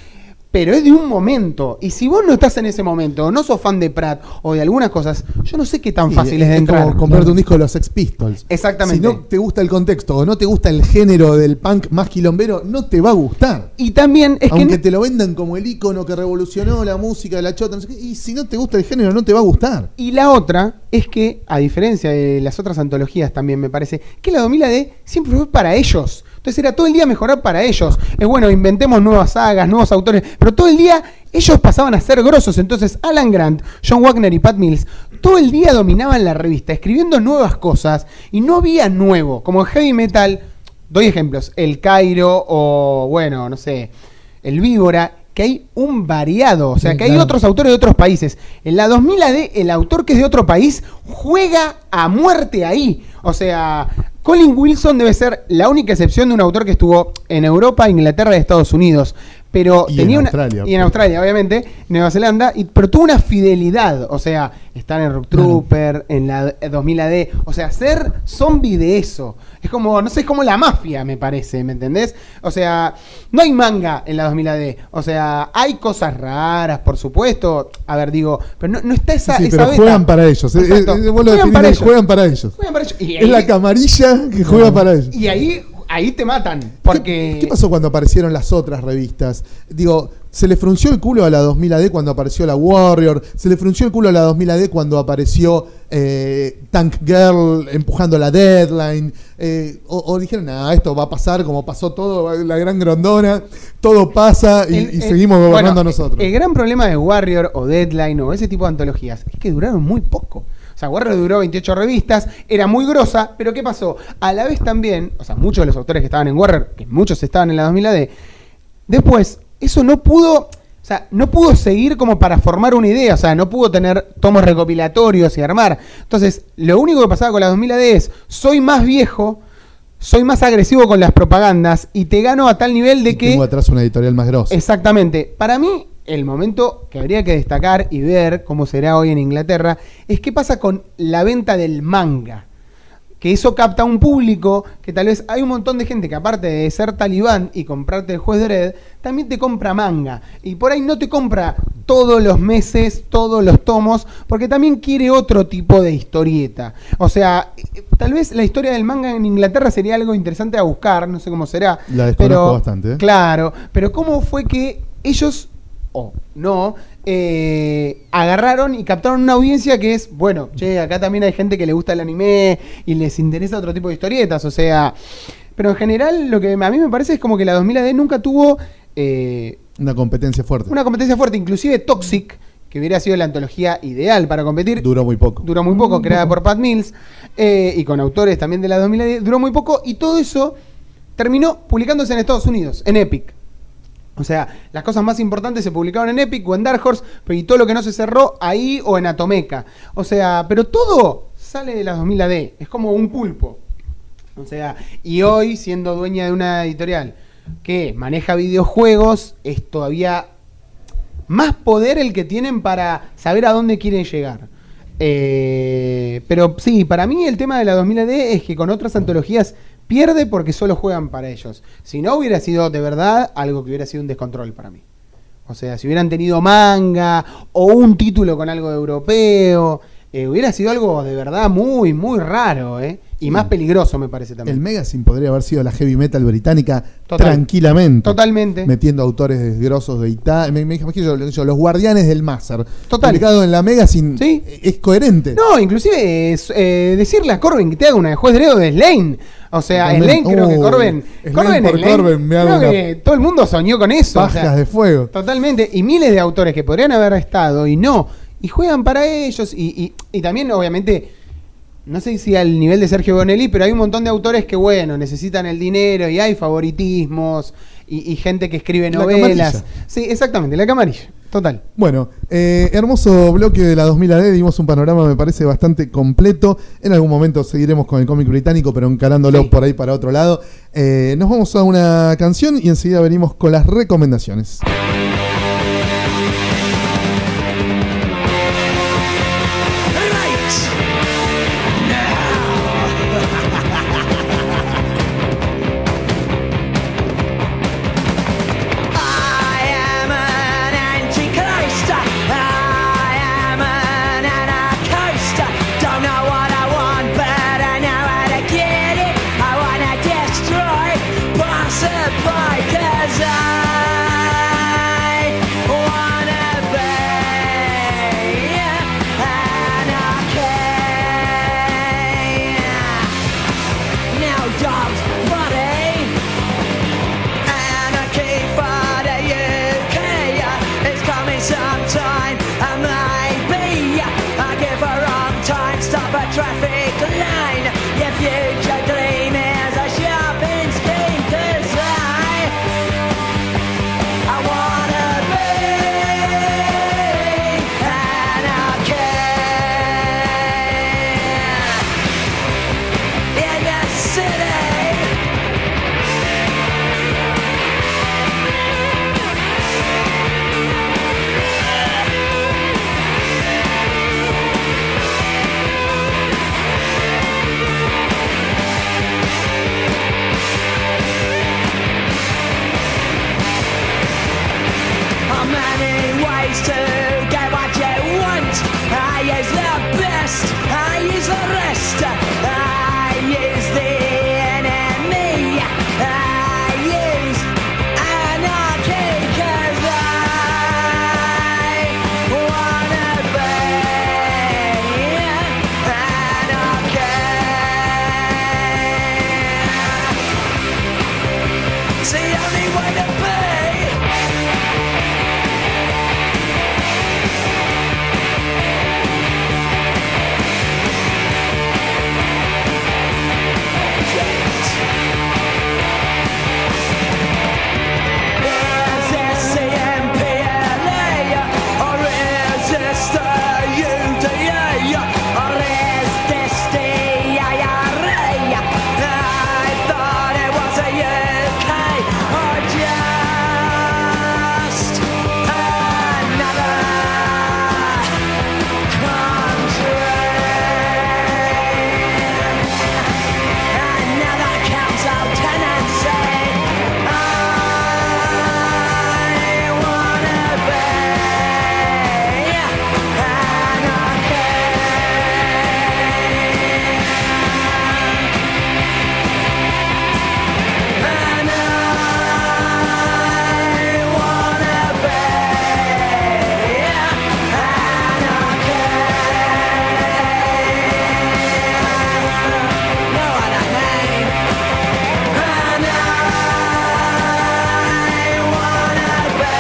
pero es de un momento. Y si vos no estás en ese momento, o no sos fan de Pratt o de algunas cosas, yo no sé qué tan Sí, fácil es de es entrar. como comprarte un disco de los Sex Pistols. Exactamente. Si no te gusta el contexto o no te gusta el género del punk más quilombero, no te va a gustar. Y también es Aunque que... te lo vendan como el ícono que revolucionó la música de la chota, no sé qué, y si no te gusta el género, no te va a gustar. Y la otra es que, a diferencia de las otras antologías también me parece, que la dos mil A D siempre fue para ellos. Entonces era todo el día mejorar para ellos. Es bueno, inventemos nuevas sagas, nuevos autores, pero todo el día ellos pasaban a ser grosos. Entonces Alan Grant, John Wagner y Pat Mills todo el día dominaban la revista, escribiendo nuevas cosas, y no había nuevo. Como heavy metal, doy ejemplos, el Cairo o, bueno, no sé, el Víbora, que hay un variado, o sea, Sí, que hay claro. otros autores de otros países. En la dos mil A D, el autor que es de otro país juega a muerte ahí. O sea, Colin Wilson debe ser la única excepción de un autor que estuvo en Europa, Inglaterra y Estados Unidos. Pero Y tenía en una, Australia. y en Australia, obviamente, Nueva Zelanda, y, pero tuvo una fidelidad. O sea, estar en Rock Trooper, en la dos mil A D, o sea, ser zombie de eso. Es como, no sé, es como la mafia, me parece, ¿me entendés? O sea, no hay manga en la dos mil A D. O sea, hay cosas raras, por supuesto. A ver, digo, pero no, no está esa, Sí, esa pero beta. juegan para ellos. Eh, Exacto. eh, vos lo Juegan definís, para de ellos. juegan para ellos. Juegan para ellos. Y Es ahí- la camarilla que juega para ellos. Y ahí, ahí te matan. Porque... ¿Qué, qué pasó cuando aparecieron las otras revistas? Digo, se le frunció el culo a la dos mil A D cuando apareció la Warrior, se le frunció el culo a la dos mil A D cuando apareció eh, Tank Girl empujando la Deadline, eh, o, o dijeron, nah, esto va a pasar como pasó todo, la gran grandona, todo pasa y, El- y el- seguimos gobernando bueno, nosotros. El gran problema de Warrior o Deadline o ese tipo de antologías es que duraron muy poco. O sea, Warrior duró veintiocho revistas, era muy grosa, pero ¿qué pasó? A la vez también, o sea, muchos de los autores que estaban en Warrior, que muchos estaban en la dos mil A D, después eso no pudo, o sea, no pudo seguir como para formar una idea, o sea, no pudo tener tomos recopilatorios y armar. Entonces, lo único que pasaba con la dos mil A D es, soy más viejo, soy más agresivo con las propagandas y te gano a tal nivel de Y que... tengo atrás una editorial más grosa. Exactamente. Para mí, el momento que habría que destacar y ver cómo será hoy en Inglaterra es qué pasa con la venta del manga. Que eso capta un público que tal vez hay un montón de gente que, aparte de ser talibán y comprarte el Juez Dredd, también te compra manga. Y por ahí no te compra todos los meses, todos los tomos, porque también quiere otro tipo de historieta. O sea, eh, tal vez la historia del manga en Inglaterra sería algo interesante a buscar, no sé cómo será. La desconozco pero, bastante, ¿eh? Claro, pero cómo fue que ellos, o no, eh, agarraron y captaron una audiencia que es, bueno, che, acá también hay gente que le gusta el anime y les interesa otro tipo de historietas, o sea, pero en general lo que a mí me parece es como que la dos mil A D nunca tuvo eh, Una competencia fuerte. una competencia fuerte, inclusive Toxic, que hubiera sido la antología ideal para competir, Duró muy poco. duró muy poco, creada por Pat Mills, eh, y con autores también de la dos mil A D, duró muy poco, y todo eso terminó publicándose en Estados Unidos, en Epic. O sea, las cosas más importantes se publicaron en Epic o en Dark Horse, pero y todo lo que no se cerró ahí o en Atomeca. O sea, pero todo sale de la dos mil A D, es como un pulpo. O sea, y hoy, siendo dueña de una editorial que maneja videojuegos, es todavía más poder el que tienen para saber a dónde quieren llegar. Eh, pero sí, para mí el tema de la dos mil A D es que con otras antologías pierde porque solo juegan para ellos. Si no, hubiera sido de verdad algo que hubiera sido un descontrol para mí. O sea, si hubieran tenido manga o un título con algo de europeo, eh, hubiera sido algo de verdad muy, muy raro, ¿eh? Y Sí. más peligroso, me parece también. El Magazine podría haber sido la heavy metal británica Total. tranquilamente. Totalmente. Metiendo autores grosos de Italia. Me, me imagino yo, yo, los guardianes del Mazer. Total. Publicado en la Magazine. Sí. Es coherente. No, inclusive es, eh, decirle a Corbin que te haga una de juez Dredd de Slane. O sea, También. Slane creo que Uh, Corbin. Slane Corbin, por Slane, Corbin, me hago creo una- que todo el mundo soñó con eso. o Pajas sea, de fuego. Totalmente. Y miles de autores que podrían haber estado y no. Y juegan para ellos. Y, y, y también, obviamente, no sé si al nivel de Sergio Bonelli, pero hay un montón de autores que, bueno, necesitan el dinero y hay favoritismos y, y gente que escribe La novelas. camarilla. Sí, exactamente, la camarilla. Total. Bueno, eh, hermoso bloque de la dos mil A D, dimos un panorama me parece bastante completo. En algún momento seguiremos con el cómic británico, pero encarándolo Sí. por ahí para otro lado. Eh, nos vamos a una canción y enseguida venimos con las recomendaciones. I am an pacify, 'cause I wanna be anarchy. Now dogs body, anarchy for the U K. It's coming sometime, and maybe I'll give a wrong time, stop a traffic line. Your future gleam is a shopping scheme, 'cause I I wanna be anarchy in the city. Many ways to get what you want. I use the best, I use the rest. I use the enemy. I use anarchy, 'cause I wanna be anarchy. It's the only way to be. Resist the M P L A, or resist the U D A, or resist the I R A. I thought it was a U K, or just another country. Another council tenancy. I wanna be anarchy. And I wanna be anarchy. No other name. And I wanna be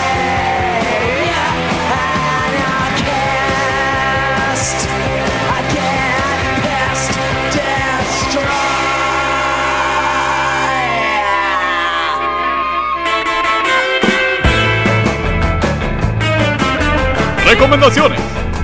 anarchist. I get pissed, destroy. Recomendaciones.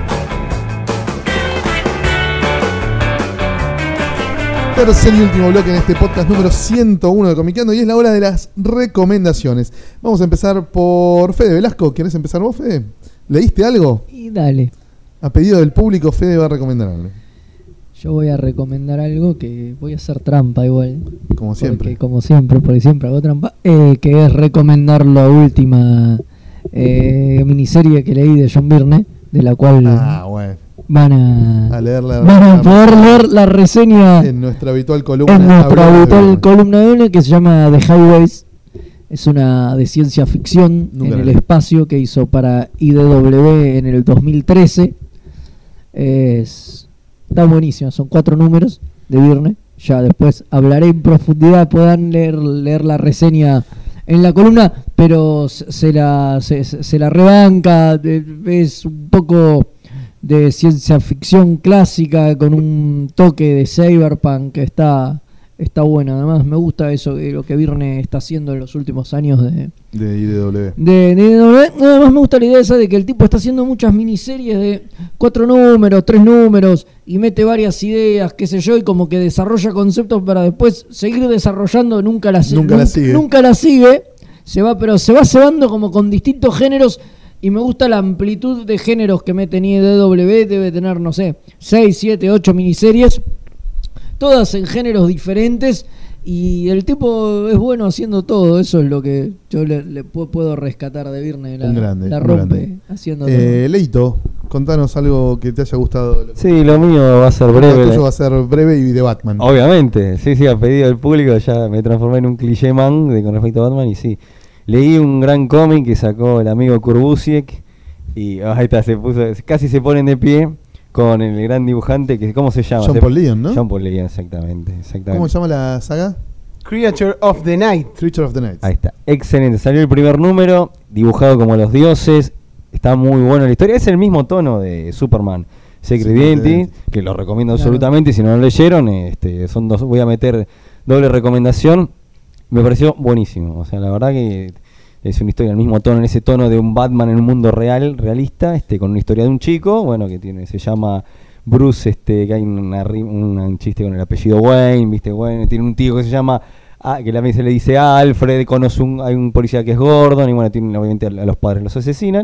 Tercer y último bloque en este podcast número ciento uno de Comiqueando, y es la hora de las recomendaciones. Vamos a empezar por Fede Velasco. ¿Querés empezar vos, Fede? ¿Leíste algo? Y dale, A pedido del público, Fede va a recomendar algo. yo voy a recomendar algo que voy a hacer trampa igual. Como siempre. Porque, como siempre, porque siempre hago trampa. Eh, que es recomendar la última eh, miniserie que leí de John Byrne, de la cual Ah, bueno. van a, A leer la van a poder leer la reseña en nuestra habitual columna. en nuestra Hablando de habitual Byrne. columna de Byrne, que se llama The Highways. Es una de ciencia ficción Nunca en la el leí. espacio que hizo para I D W en el dos mil trece. Es, está buenísima, son cuatro números de Byrne. Ya después hablaré en profundidad, puedan leer, leer la reseña en la columna, pero se, se la, se, se la rebanca, de- es un poco de ciencia ficción clásica con un toque de cyberpunk que está, está bueno. Además me gusta eso, eh, lo que Byrne está haciendo en los últimos años de, De I D W. de, de- de- además me gusta la idea esa de que el tipo está haciendo muchas miniseries de cuatro números, tres números, y mete varias ideas, qué sé yo, y como que desarrolla conceptos para después seguir desarrollando. Nunca las Nunca la sigue. nunca la sigue, se va, pero se va cebando como con distintos géneros, y me gusta la amplitud de géneros que mete en I D W. Debe tener, no sé, seis, siete, ocho miniseries, todas en géneros diferentes, y el tipo es bueno haciendo todo. Eso es lo que yo le, le pu- puedo rescatar de Byrne. La, Un grande, la un rompe grande. haciendo Eh, Leito, contanos algo que te haya gustado. Sí, lo mío va a ser Lo breve. tuyo va a ser breve y de Batman. Obviamente, sí, sí, a pedido del público ya me transformé en un cliché man de, con respecto a Batman y sí. Leí un gran cómic que sacó el amigo Kurt Busiek y oh, ahí está, se puso, casi se ponen de pie con el gran dibujante que ¿cómo se llama? John Se- Paul Leon, ¿no? John Paul Leon, exactamente, exactamente. ¿Cómo se llama la saga? Creature of the Night. Creature of the Night. Ahí está, excelente. Salió el primer número, dibujado como los dioses. Está muy bueno la historia. Es el mismo tono de Superman Secret Secret Identity, Identity. que lo recomiendo Claro. absolutamente. Si no lo leyeron, este, son dos. Voy a meter doble recomendación. Me pareció buenísimo. O sea, la verdad que es una historia del mismo tono, en ese tono de un Batman en un mundo real, realista, este, con una historia de un chico, bueno, que tiene, se llama Bruce, este, que hay una, ri- una- un chiste con el apellido Wayne, viste, Wayne, tiene un tío que se llama, ah, que la se le dice Alfred, conoce un, hay un policía que es Gordon, y bueno, tienen, obviamente a, a los padres los asesinan,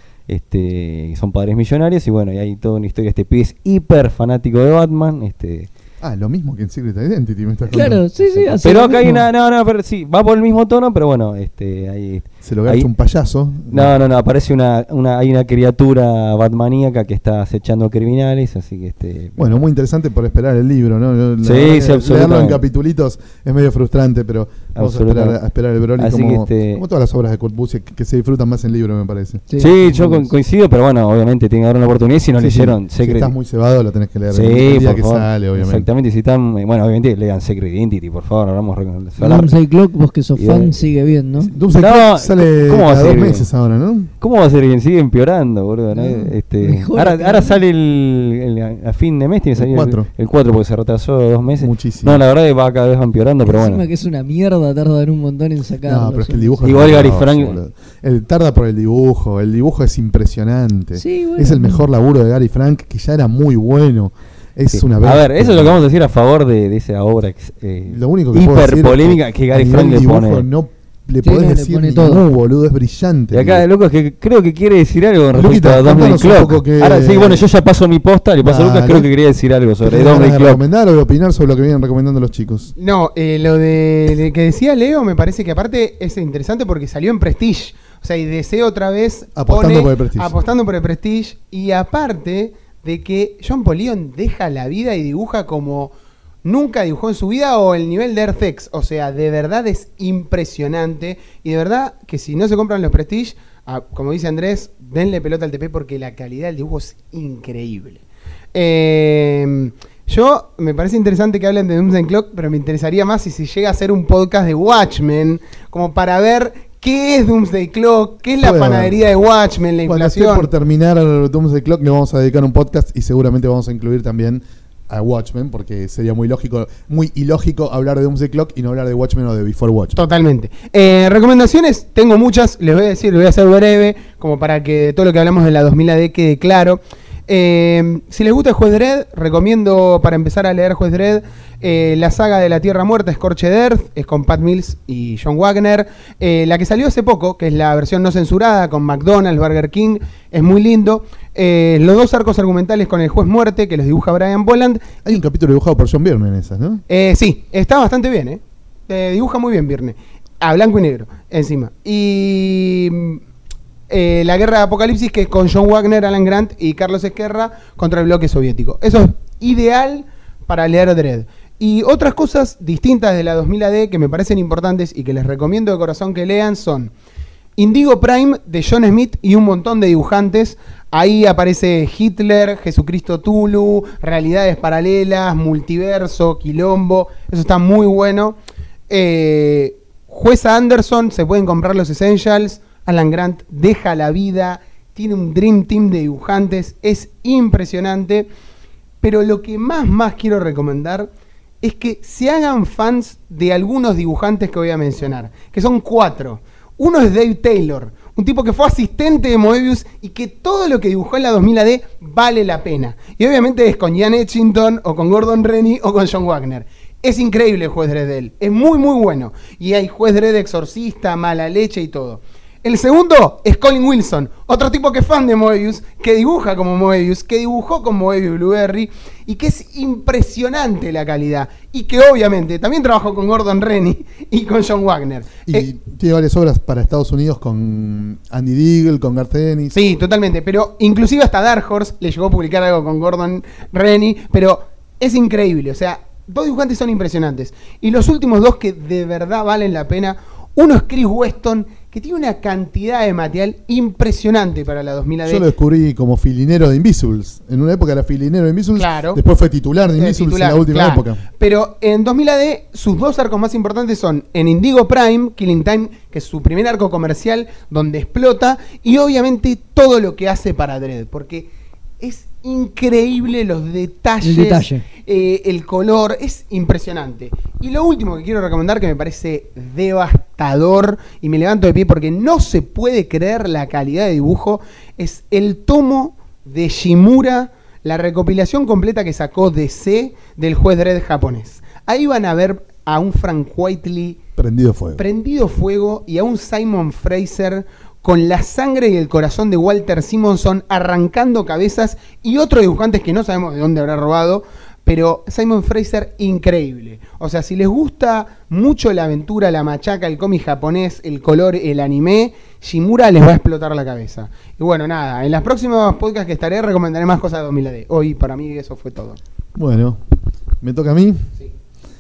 este, y son padres millonarios, y bueno, y hay toda una historia, este pibe es hiper fanático de Batman, este, Ah, lo mismo que en Secret Identity me estás Claro, contando. sí, sí. hace pero lo acá hay mismo. una, no, no, pero sí, va por el mismo tono, pero bueno, este, hay... Se lo garcha ahí- un payaso. No, no, no, aparece una, una, hay una criatura batmaníaca que está acechando criminales, así que este... Bueno, muy interesante por esperar el libro, ¿no? La Sí, verdad que sí, leerlo absolutamente. en capitulitos es medio frustrante, pero vamos a esperar, Absolutamente. a esperar el Broly Así como, que este- como todas las obras de Kurt Busiek que, que se disfrutan más en libro, me parece. Sí, yo co- coincido, pero bueno, obviamente tienen que dar una oportunidad. Si no Sí, sí. leyeron Si Secret... estás muy cebado, lo tenés que leer Sí, el día por que favor. sale, obviamente. Exactamente, si están... eh, Bueno, obviamente lean Secret Identity, por favor, hablamos... Doomsday Clock, vos que sos Y fan, de- sigue bien, ¿no? Doomsday No, Clock sale ¿cómo va a cada dos ser bien? meses ahora, ¿no? ¿Cómo va a ser bien? Sigue empeorando, boludo. ¿no? No, Este, mejor ahora, que ahora no. sale el, el- a fin de mes, tiene que El salir cuatro. el cuatro porque se retrasó dos meses. Muchísimo. No, la verdad que va cada vez va empeorando, pero Encima bueno. que es una mierda, tardan un montón en sacarlo. No, pero es que el dibujo Igual es Gary horroroso, Frank- boludo. El tarda por el dibujo, el dibujo es impresionante. Sí, bueno. Es el mejor laburo de Gary Frank, que ya era muy bueno. Es Sí. una A bestia. ver, eso es lo que vamos a decir a favor de, de esa obra ex- eh, Lo único que puedo hiper decir es polémica que a Gary nivel Frank le dibujo pone. no le Sí, podés no, le decir pone ni todo. mu, boludo, es brillante. Y acá, loco, es que creo que quiere decir algo con respecto Luquita, a Doomsday contanos un Clock. poco que- Ahora sí, bueno, yo ya paso mi posta, le paso a Lucas, Dale. creo que quería decir algo sobre ¿Tenés Doomsday ganas de Clock. recomendar o de opinar sobre lo que vienen recomendando los chicos? No, eh, lo de, de que decía Leo me parece que aparte es interesante porque salió en Prestige. O sea, y deseo otra vez Apostando por el Prestige. apostando por el Prestige. Y aparte de que John Paul Leon deja la vida y dibuja como nunca dibujó en su vida o el nivel de Earth-X. O sea, de verdad es impresionante. Y de verdad que si no se compran los Prestige, ah, como dice Andrés, denle pelota al T P porque la calidad del dibujo es increíble. Eh, yo me parece interesante que hablen de Doomsday Clock, pero me interesaría más si se llega a hacer un podcast de Watchmen, como para ver qué es Doomsday Clock, qué es la Puede panadería de Watchmen, la Cuando esté inflación. por terminar Doomsday Clock le vamos a dedicar un podcast y seguramente vamos a incluir también a Watchmen, porque sería muy lógico, muy ilógico hablar de Doomsday Clock y no hablar de Watchmen o de Before Watchmen. Totalmente. Eh, recomendaciones, tengo muchas, les voy a decir, les voy a hacer breve, como para que todo lo que hablamos de la dos mil A D quede claro. Eh, si les gusta el Juez Dredd, recomiendo para empezar a leer Juez Dredd eh, la saga de la Tierra Muerta, Scorched Earth, es con Pat Mills y John Wagner. Eh, la que salió hace poco, que es la versión no censurada, con McDonald's, Burger King, es muy lindo. Eh, los dos arcos argumentales con el Juez Muerte, que los dibuja Brian Boland. Hay un capítulo dibujado por John Byrne en esas, ¿no? Eh, sí, está bastante bien, ¿eh? Eh, dibuja muy bien Viernes. A blanco y negro, encima. Y mm, eh, la guerra de Apocalipsis, que es con John Wagner, Alan Grant y Carlos Esquerra contra el bloque soviético. Eso es ideal para leer Dredd. Y otras cosas distintas de la dos mil A D que me parecen importantes y que les recomiendo de corazón que lean son Indigo Prime de John Smith y un montón de dibujantes. Ahí aparece Hitler, Jesucristo Tulu, realidades paralelas, multiverso, quilombo. Eso está muy bueno. Eh, Jueza Anderson, se pueden comprar los Essentials. Alan Grant deja la vida. Tiene un Dream Team de dibujantes. Es impresionante. Pero lo que más, más quiero recomendar es que se hagan fans de algunos dibujantes que voy a mencionar. Que son cuatro. Uno es Dave Taylor, un tipo que fue asistente de Moebius y que todo lo que dibujó en la dos mil A D vale la pena. Y obviamente es con Ian Etchington o con Gordon Rennie o con John Wagner. Es increíble el Juez Dredd de él, es muy muy bueno. Y hay Juez Dredd exorcista, mala leche y todo. El segundo es Colin Wilson, otro tipo que es fan de Moebius, que dibuja como Moebius, que dibujó con Moebius Blueberry y que es impresionante la calidad. Y que obviamente también trabajó con Gordon Rennie y con John Wagner. Y Eh, tiene varias obras para Estados Unidos con Andy Deagle, con Garth Ennis. sí, totalmente. Pero inclusive hasta Dark Horse le llegó a publicar algo con Gordon Rennie. Pero es increíble. O sea, dos dibujantes son impresionantes. Y los últimos dos que de verdad valen la pena. Uno es Chris Weston, que tiene una cantidad de material impresionante para la dos mil A D. Yo lo descubrí como filinero de Invisibles. En una época era filinero de Invisibles, Claro. después fue titular de Eh, Invisibles titular, en la última claro. época. Pero en dos mil A D, sus dos arcos más importantes son en Indigo Prime, Killing Time, que es su primer arco comercial, donde explota, y obviamente todo lo que hace para Dredd, porque es increíble los detalles, El detalle. eh, el color, es impresionante. Y lo último que quiero recomendar, que me parece devastador, y me levanto de pie porque no se puede creer la calidad de dibujo, es el tomo de Shimura, la recopilación completa que sacó D C del juez Dredd japonés. Ahí van a ver a un Frank Whiteley Prendido fuego. prendido fuego y a un Simon Fraser con la sangre y el corazón de Walter Simonson arrancando cabezas, y otros dibujantes que no sabemos de dónde habrá robado, pero Simon Fraser increíble. O sea, si les gusta mucho la aventura, la machaca, el cómic japonés, el color, el anime, Shimura les va a explotar la cabeza. Y bueno, nada, en las próximas podcasts que estaré recomendaré más cosas de dos mil A D. Hoy para mí eso fue todo. Bueno, me toca a mí. Sí.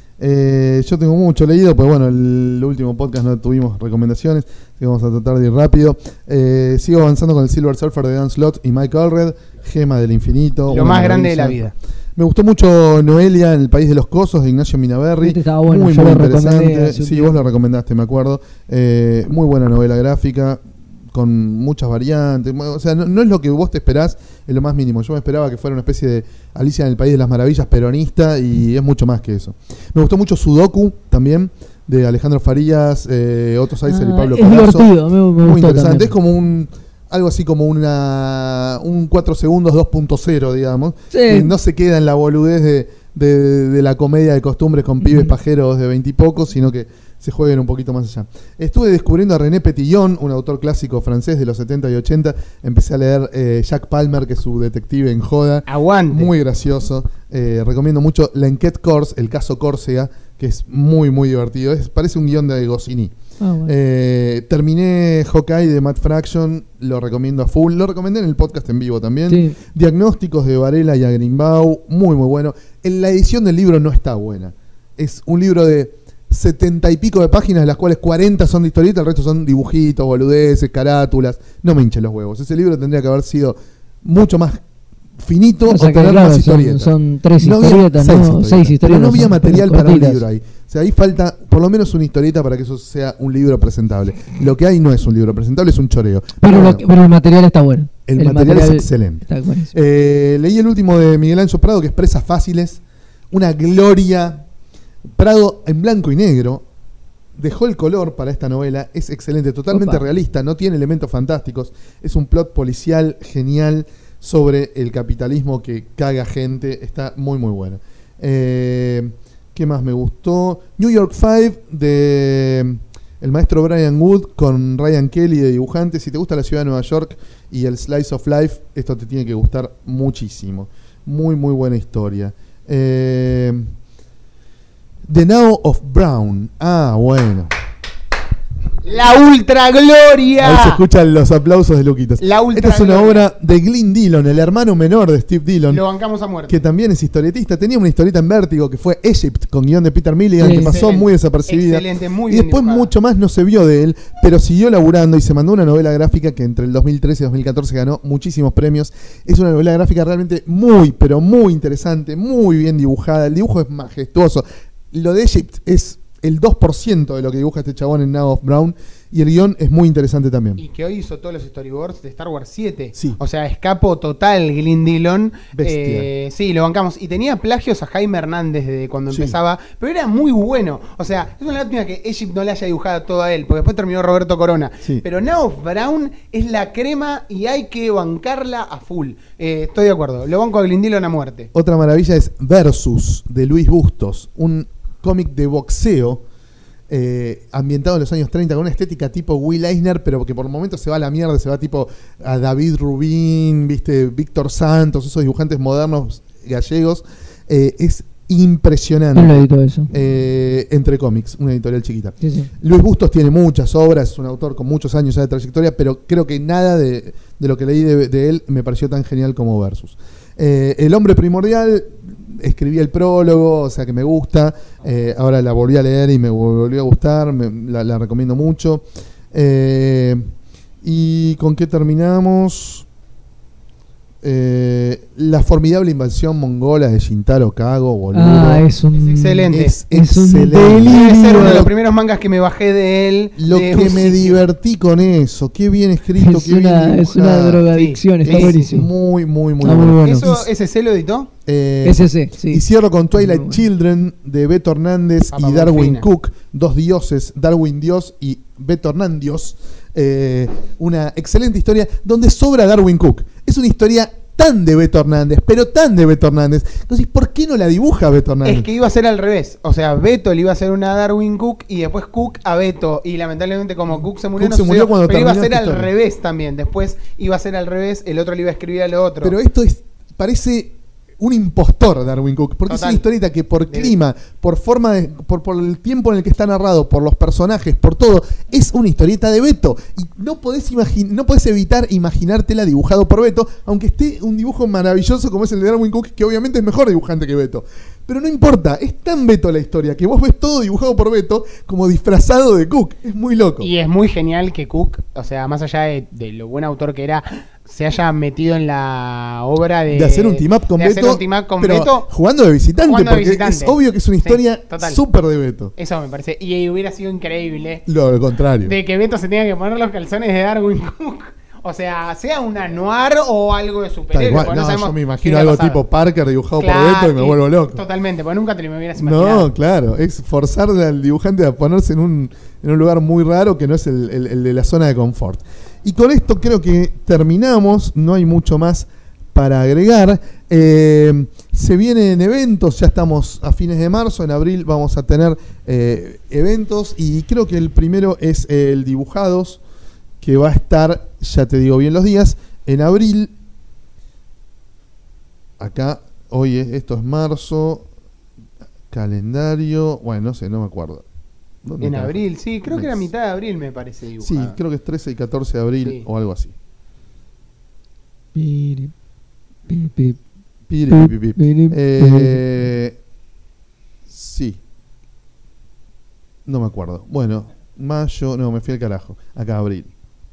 Eh, yo tengo mucho leído, pues bueno, el, el último podcast no tuvimos recomendaciones, así que vamos a tratar de ir rápido. Eh, sigo avanzando con el Silver Surfer de Dan Slott y Mike Allred, Gema del Infinito. Lo una más grande de la maravilla. vida. Me gustó mucho Noelia en el País de los Cosos de Ignacio Minaberri. Este estaba bueno, muy, yo muy lo recomendé interesante. hace un Sí, tiempo. vos lo recomendaste, me acuerdo. Eh, muy buena novela gráfica, con muchas variantes. O sea, no, no es lo que vos te esperás en lo más mínimo. Yo me esperaba que fuera una especie de Alicia en el País de las Maravillas peronista, y es mucho más que eso. Me gustó mucho Sudoku también, de Alejandro Farías, eh, Otto Saizer y Ah, Pablo es Palazzo. divertido, me, me Muy gustó interesante. también. Es como un algo así como una un cuatro segundos dos punto cero, digamos. Sí. Que no se queda en la boludez de, de, de la comedia de costumbres con pibes Ujú. pajeros de veintipocos, sino que se jueguen un poquito más allá. Estuve descubriendo a René Petillon, un autor clásico francés de los setenta y ochenta. Empecé a leer eh, Jack Palmer, que es su detective en joda. Aguante. Muy gracioso. Eh, recomiendo mucho L'Enquête Corse, el caso Córcega, que es muy, muy divertido. Es, parece un guión de Goscinny. Ah, bueno. Eh, terminé Hawkeye de Matt Fraction, lo recomiendo a full. Lo recomendé en el podcast en vivo también. Sí. Diagnósticos de Varela y Agrimbau, muy, muy bueno. En la edición del libro no está buena. Es un libro de setenta y pico de páginas, de las cuales cuarenta son de historieta, el resto son dibujitos, boludeces, carátulas. No me hinchen los huevos. Ese libro tendría que haber sido mucho más finito, O sea o que, tener claro, más son- historietas. son tres No había- historietas, seis ¿no? historietas. Seis Pero historietas, no había son material para un cortitas. libro ahí. O sea, ahí falta por lo menos una historieta para que eso sea un libro presentable. Lo que hay no es un libro presentable, es un choreo. Pero, Bueno, lo que- pero el material está bueno. el material es excelente. Está buenísimo. Eh, leí el último de Miguel Ancho Prado, que es Presas Fáciles. Una gloria. Prado en blanco y negro. Dejó el color para esta novela. Es excelente, totalmente Opa. realista. No tiene elementos fantásticos. Es un plot policial genial sobre el capitalismo que caga gente. Está muy, muy bueno. Eh, ¿Qué más me gustó? New York Five de el maestro Brian Wood con Ryan Kelly de dibujante. Si te gusta la ciudad de Nueva York y el Slice of Life, esto te tiene que gustar muchísimo. Muy, muy buena historia. Eh, The Now of Brown. Ah, bueno. La ultra gloria. Ahí se escuchan los aplausos de Luquitas. La ultra Esta es una gloria. obra de Glyn Dillon, el hermano menor de Steve Dillon, Lo bancamos a muerte. que también es historietista. Tenía una historieta en Vértigo que fue Egypt, con guión de Peter Milligan, Sí. que pasó Excelente. muy desapercibida. Excelente, muy Y bien después dibujada. mucho más no se vio de él, pero siguió laburando y se mandó una novela gráfica que entre el dos mil trece y dos mil catorce ganó muchísimos premios. Es una novela gráfica realmente muy, pero muy interesante, muy bien dibujada. El dibujo es majestuoso. Lo de Egypt es el dos por ciento de lo que dibuja este chabón en Now of Brown, y el guión es muy interesante también. Y que hoy hizo todos los storyboards de Star Wars siete. Sí. O sea, escapo total Glyn Dillon. Bestia. Eh, sí, lo bancamos. Y tenía plagios a Jaime Hernández desde cuando Sí. empezaba. Pero era muy bueno. O sea, es una lástima que Egypt no le haya dibujado todo a él. Porque después terminó Roberto Corona. Sí. Pero Now of Brown es la crema y hay que bancarla a full. Eh, estoy de acuerdo. Lo banco a Glyn Dillon a muerte. Otra maravilla es Versus, de Luis Bustos, un cómic de boxeo eh, ambientado en los años treinta, con una estética tipo Will Eisner, pero que por momentos se va a la mierda, se va tipo a David Rubin, viste, Víctor Santos, esos dibujantes modernos gallegos. Eh, es impresionante. ¿Quién lo editó eso? Eh, Entre Cómics, una editorial chiquita. Sí, sí. Luis Bustos tiene muchas obras, es un autor con muchos años ya de trayectoria, pero creo que nada de, de lo que leí de, de él me pareció tan genial como Versus. Eh, El hombre primordial, escribí el prólogo, o sea que me gusta. Eh, ahora la volví a leer y me volvió a gustar, me, la, la recomiendo mucho. Eh, ¿Y con qué terminamos? Eh, la formidable invasión mongola de Shintaro Kago, boludo. Ah, es un... Es excelente. Es Es un excelente. delirio. Debe ser uno de los primeros mangas que me bajé de él. Lo de que un me sitio. divertí con eso, qué bien escrito, Es qué bien una, es una dibujado. drogadicción, Sí, está sí, buenísimo. Muy, muy, muy Está muy bueno. bueno. ¿Eso, ¿Ese se lo editó? Eh, S C, sí. Y cierro con Twilight Muy bueno. Children de Beto Hernández Papa y Darwin Morfina. Cook, dos dioses, Darwin Dios y Beto Hernández. Eh, una excelente historia donde sobra Darwin Cook. Es una historia tan de Beto Hernández, pero tan de Beto Hernández. Entonces, ¿por qué no la dibuja Beto Hernández? Es que iba a ser al revés. O sea, Beto le iba a hacer una a Darwin Cook y después Cook a Beto. Y lamentablemente, como Cook se murió, Cook no se murió sucedió, cuando pero iba a terminó ser esta al historia. revés también. Después iba a ser al revés, el otro le iba a escribir al otro. Pero esto es parece un impostor, Darwin Cook, porque Total. es una historieta que por De- clima, por forma de, por, por el tiempo en el que está narrado, por los personajes, por todo, es una historieta de Beto. Y no podés imagi- no podés evitar imaginártela dibujado por Beto, aunque esté un dibujo maravilloso como es el de Darwin Cook, que obviamente es mejor dibujante que Beto. Pero no importa, es tan Beto la historia que vos ves todo dibujado por Beto como disfrazado de Cook. Es muy loco. Y es muy genial que Cook, o sea, más allá de, de lo buen autor que era, se haya metido en la obra de, de hacer un team up con de hacer Beto, un team up con pero Beto. jugando de visitante, Jugando de porque visitante. es obvio que es una Sí, historia total. súper de Beto. Eso me parece. Y hubiera sido increíble Lo, lo contrario. de que Beto se tenga que poner los calzones de Darwin Cook. O sea, sea una noir o algo de Tal superhéroe. cual. porque No, sabemos yo me qué imagino hubiera algo pasado. tipo Parker dibujado Claro, por Beto y me vuelvo loco. Totalmente, porque nunca te lo hubieras imaginado. No, claro, es forzarle al dibujante a ponerse en un, en un lugar muy raro que no es el, el- el de la zona de confort. Y con esto creo que terminamos, no hay mucho más para agregar. Eh, se vienen eventos, ya estamos a fines de marzo, en abril vamos a tener eh, eventos y creo que el primero es el Dibujados, que va a estar, ya te digo bien los días, en abril. Acá, hoy es- esto es marzo, calendario, bueno, no sé, no me acuerdo. ¿Dónde En carajo? abril, sí, creo que era Mes. mitad de abril, me parece. Sí, Dibujado. creo que es trece y catorce de abril Sí. o algo así. Piri, pi, pi, Piri, pi, pi, pi, pi. piri, Eh, sí. No me acuerdo. Bueno, mayo, no, me fui al carajo. Acá, abril.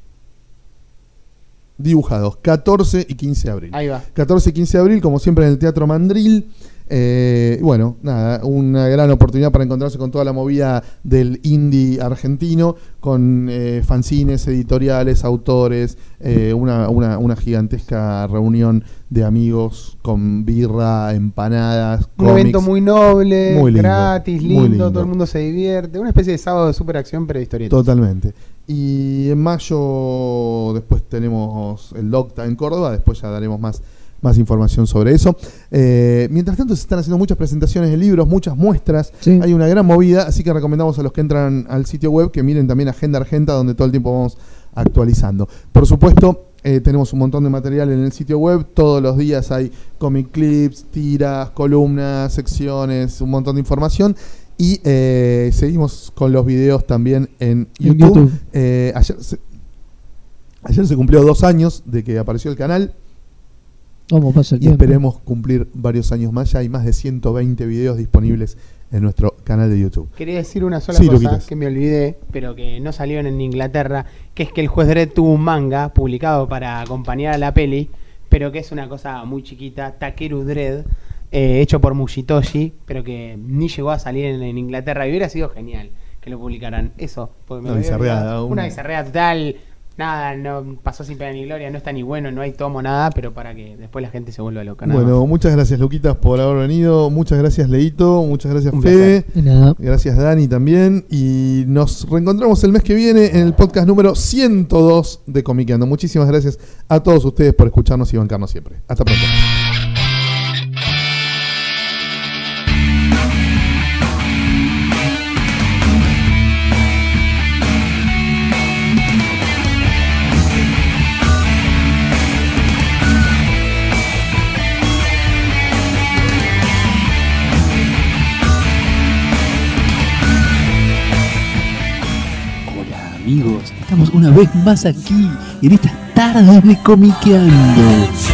Dibujados, catorce y quince de abril. Ahí va. catorce y quince de abril, como siempre en el Teatro Mandril. Eh, y bueno, nada, una gran oportunidad para encontrarse con toda la movida del indie argentino, con eh, fanzines, editoriales, autores, eh, una, una, una gigantesca reunión de amigos con birra, empanadas, Un cómics. evento muy noble, Muy lindo, gratis, muy lindo, lindo. todo el mundo se divierte. Una especie de sábado de superacción, pero de historietas. Totalmente. Y en mayo después tenemos el Docta en Córdoba, después ya daremos más, más información sobre eso. Eh, mientras tanto se están haciendo muchas presentaciones de libros, muchas muestras, Sí. hay una gran movida, así que recomendamos a los que entran al sitio web que miren también Agenda Argenta, donde todo el tiempo vamos actualizando. Por supuesto, eh, tenemos un montón de material en el sitio web, todos los días hay comic clips, tiras, columnas, secciones, un montón de información. Y eh, seguimos con los videos también en En YouTube. YouTube. Eh, ayer, se, ayer se cumplió dos años de que apareció el canal ¿Cómo pasa el y tiempo? esperemos cumplir varios años más. Ya hay más de ciento veinte videos disponibles en nuestro canal de YouTube. Quería decir una sola Sí, cosa Luquitas. que me olvidé, pero que no salió en Inglaterra, que es que el juez Dredd tuvo un manga publicado para acompañar a la peli, pero que es una cosa muy chiquita, Takeru Dredd, eh, hecho por Mushitoshi, pero que ni llegó a salir en, en Inglaterra y hubiera sido genial que lo publicaran. Eso, porque me Una lo había bizarreada, olvidado. un- Una bizarreada total. Nada, no pasó sin pena ni gloria, no está ni bueno, no hay tomo, nada, pero para que después la gente se vuelva loca. nada Bueno, más. muchas gracias Luquitas por haber venido. Muchas gracias Leito. Muchas gracias Un Fede. De nada. Gracias Dani también. Y nos reencontramos el mes que viene en el podcast número ciento dos de Comiqueando. Muchísimas gracias a todos ustedes por escucharnos y bancarnos siempre. Hasta pronto. amigos, estamos una vez más aquí en estas tardes de Comiqueando.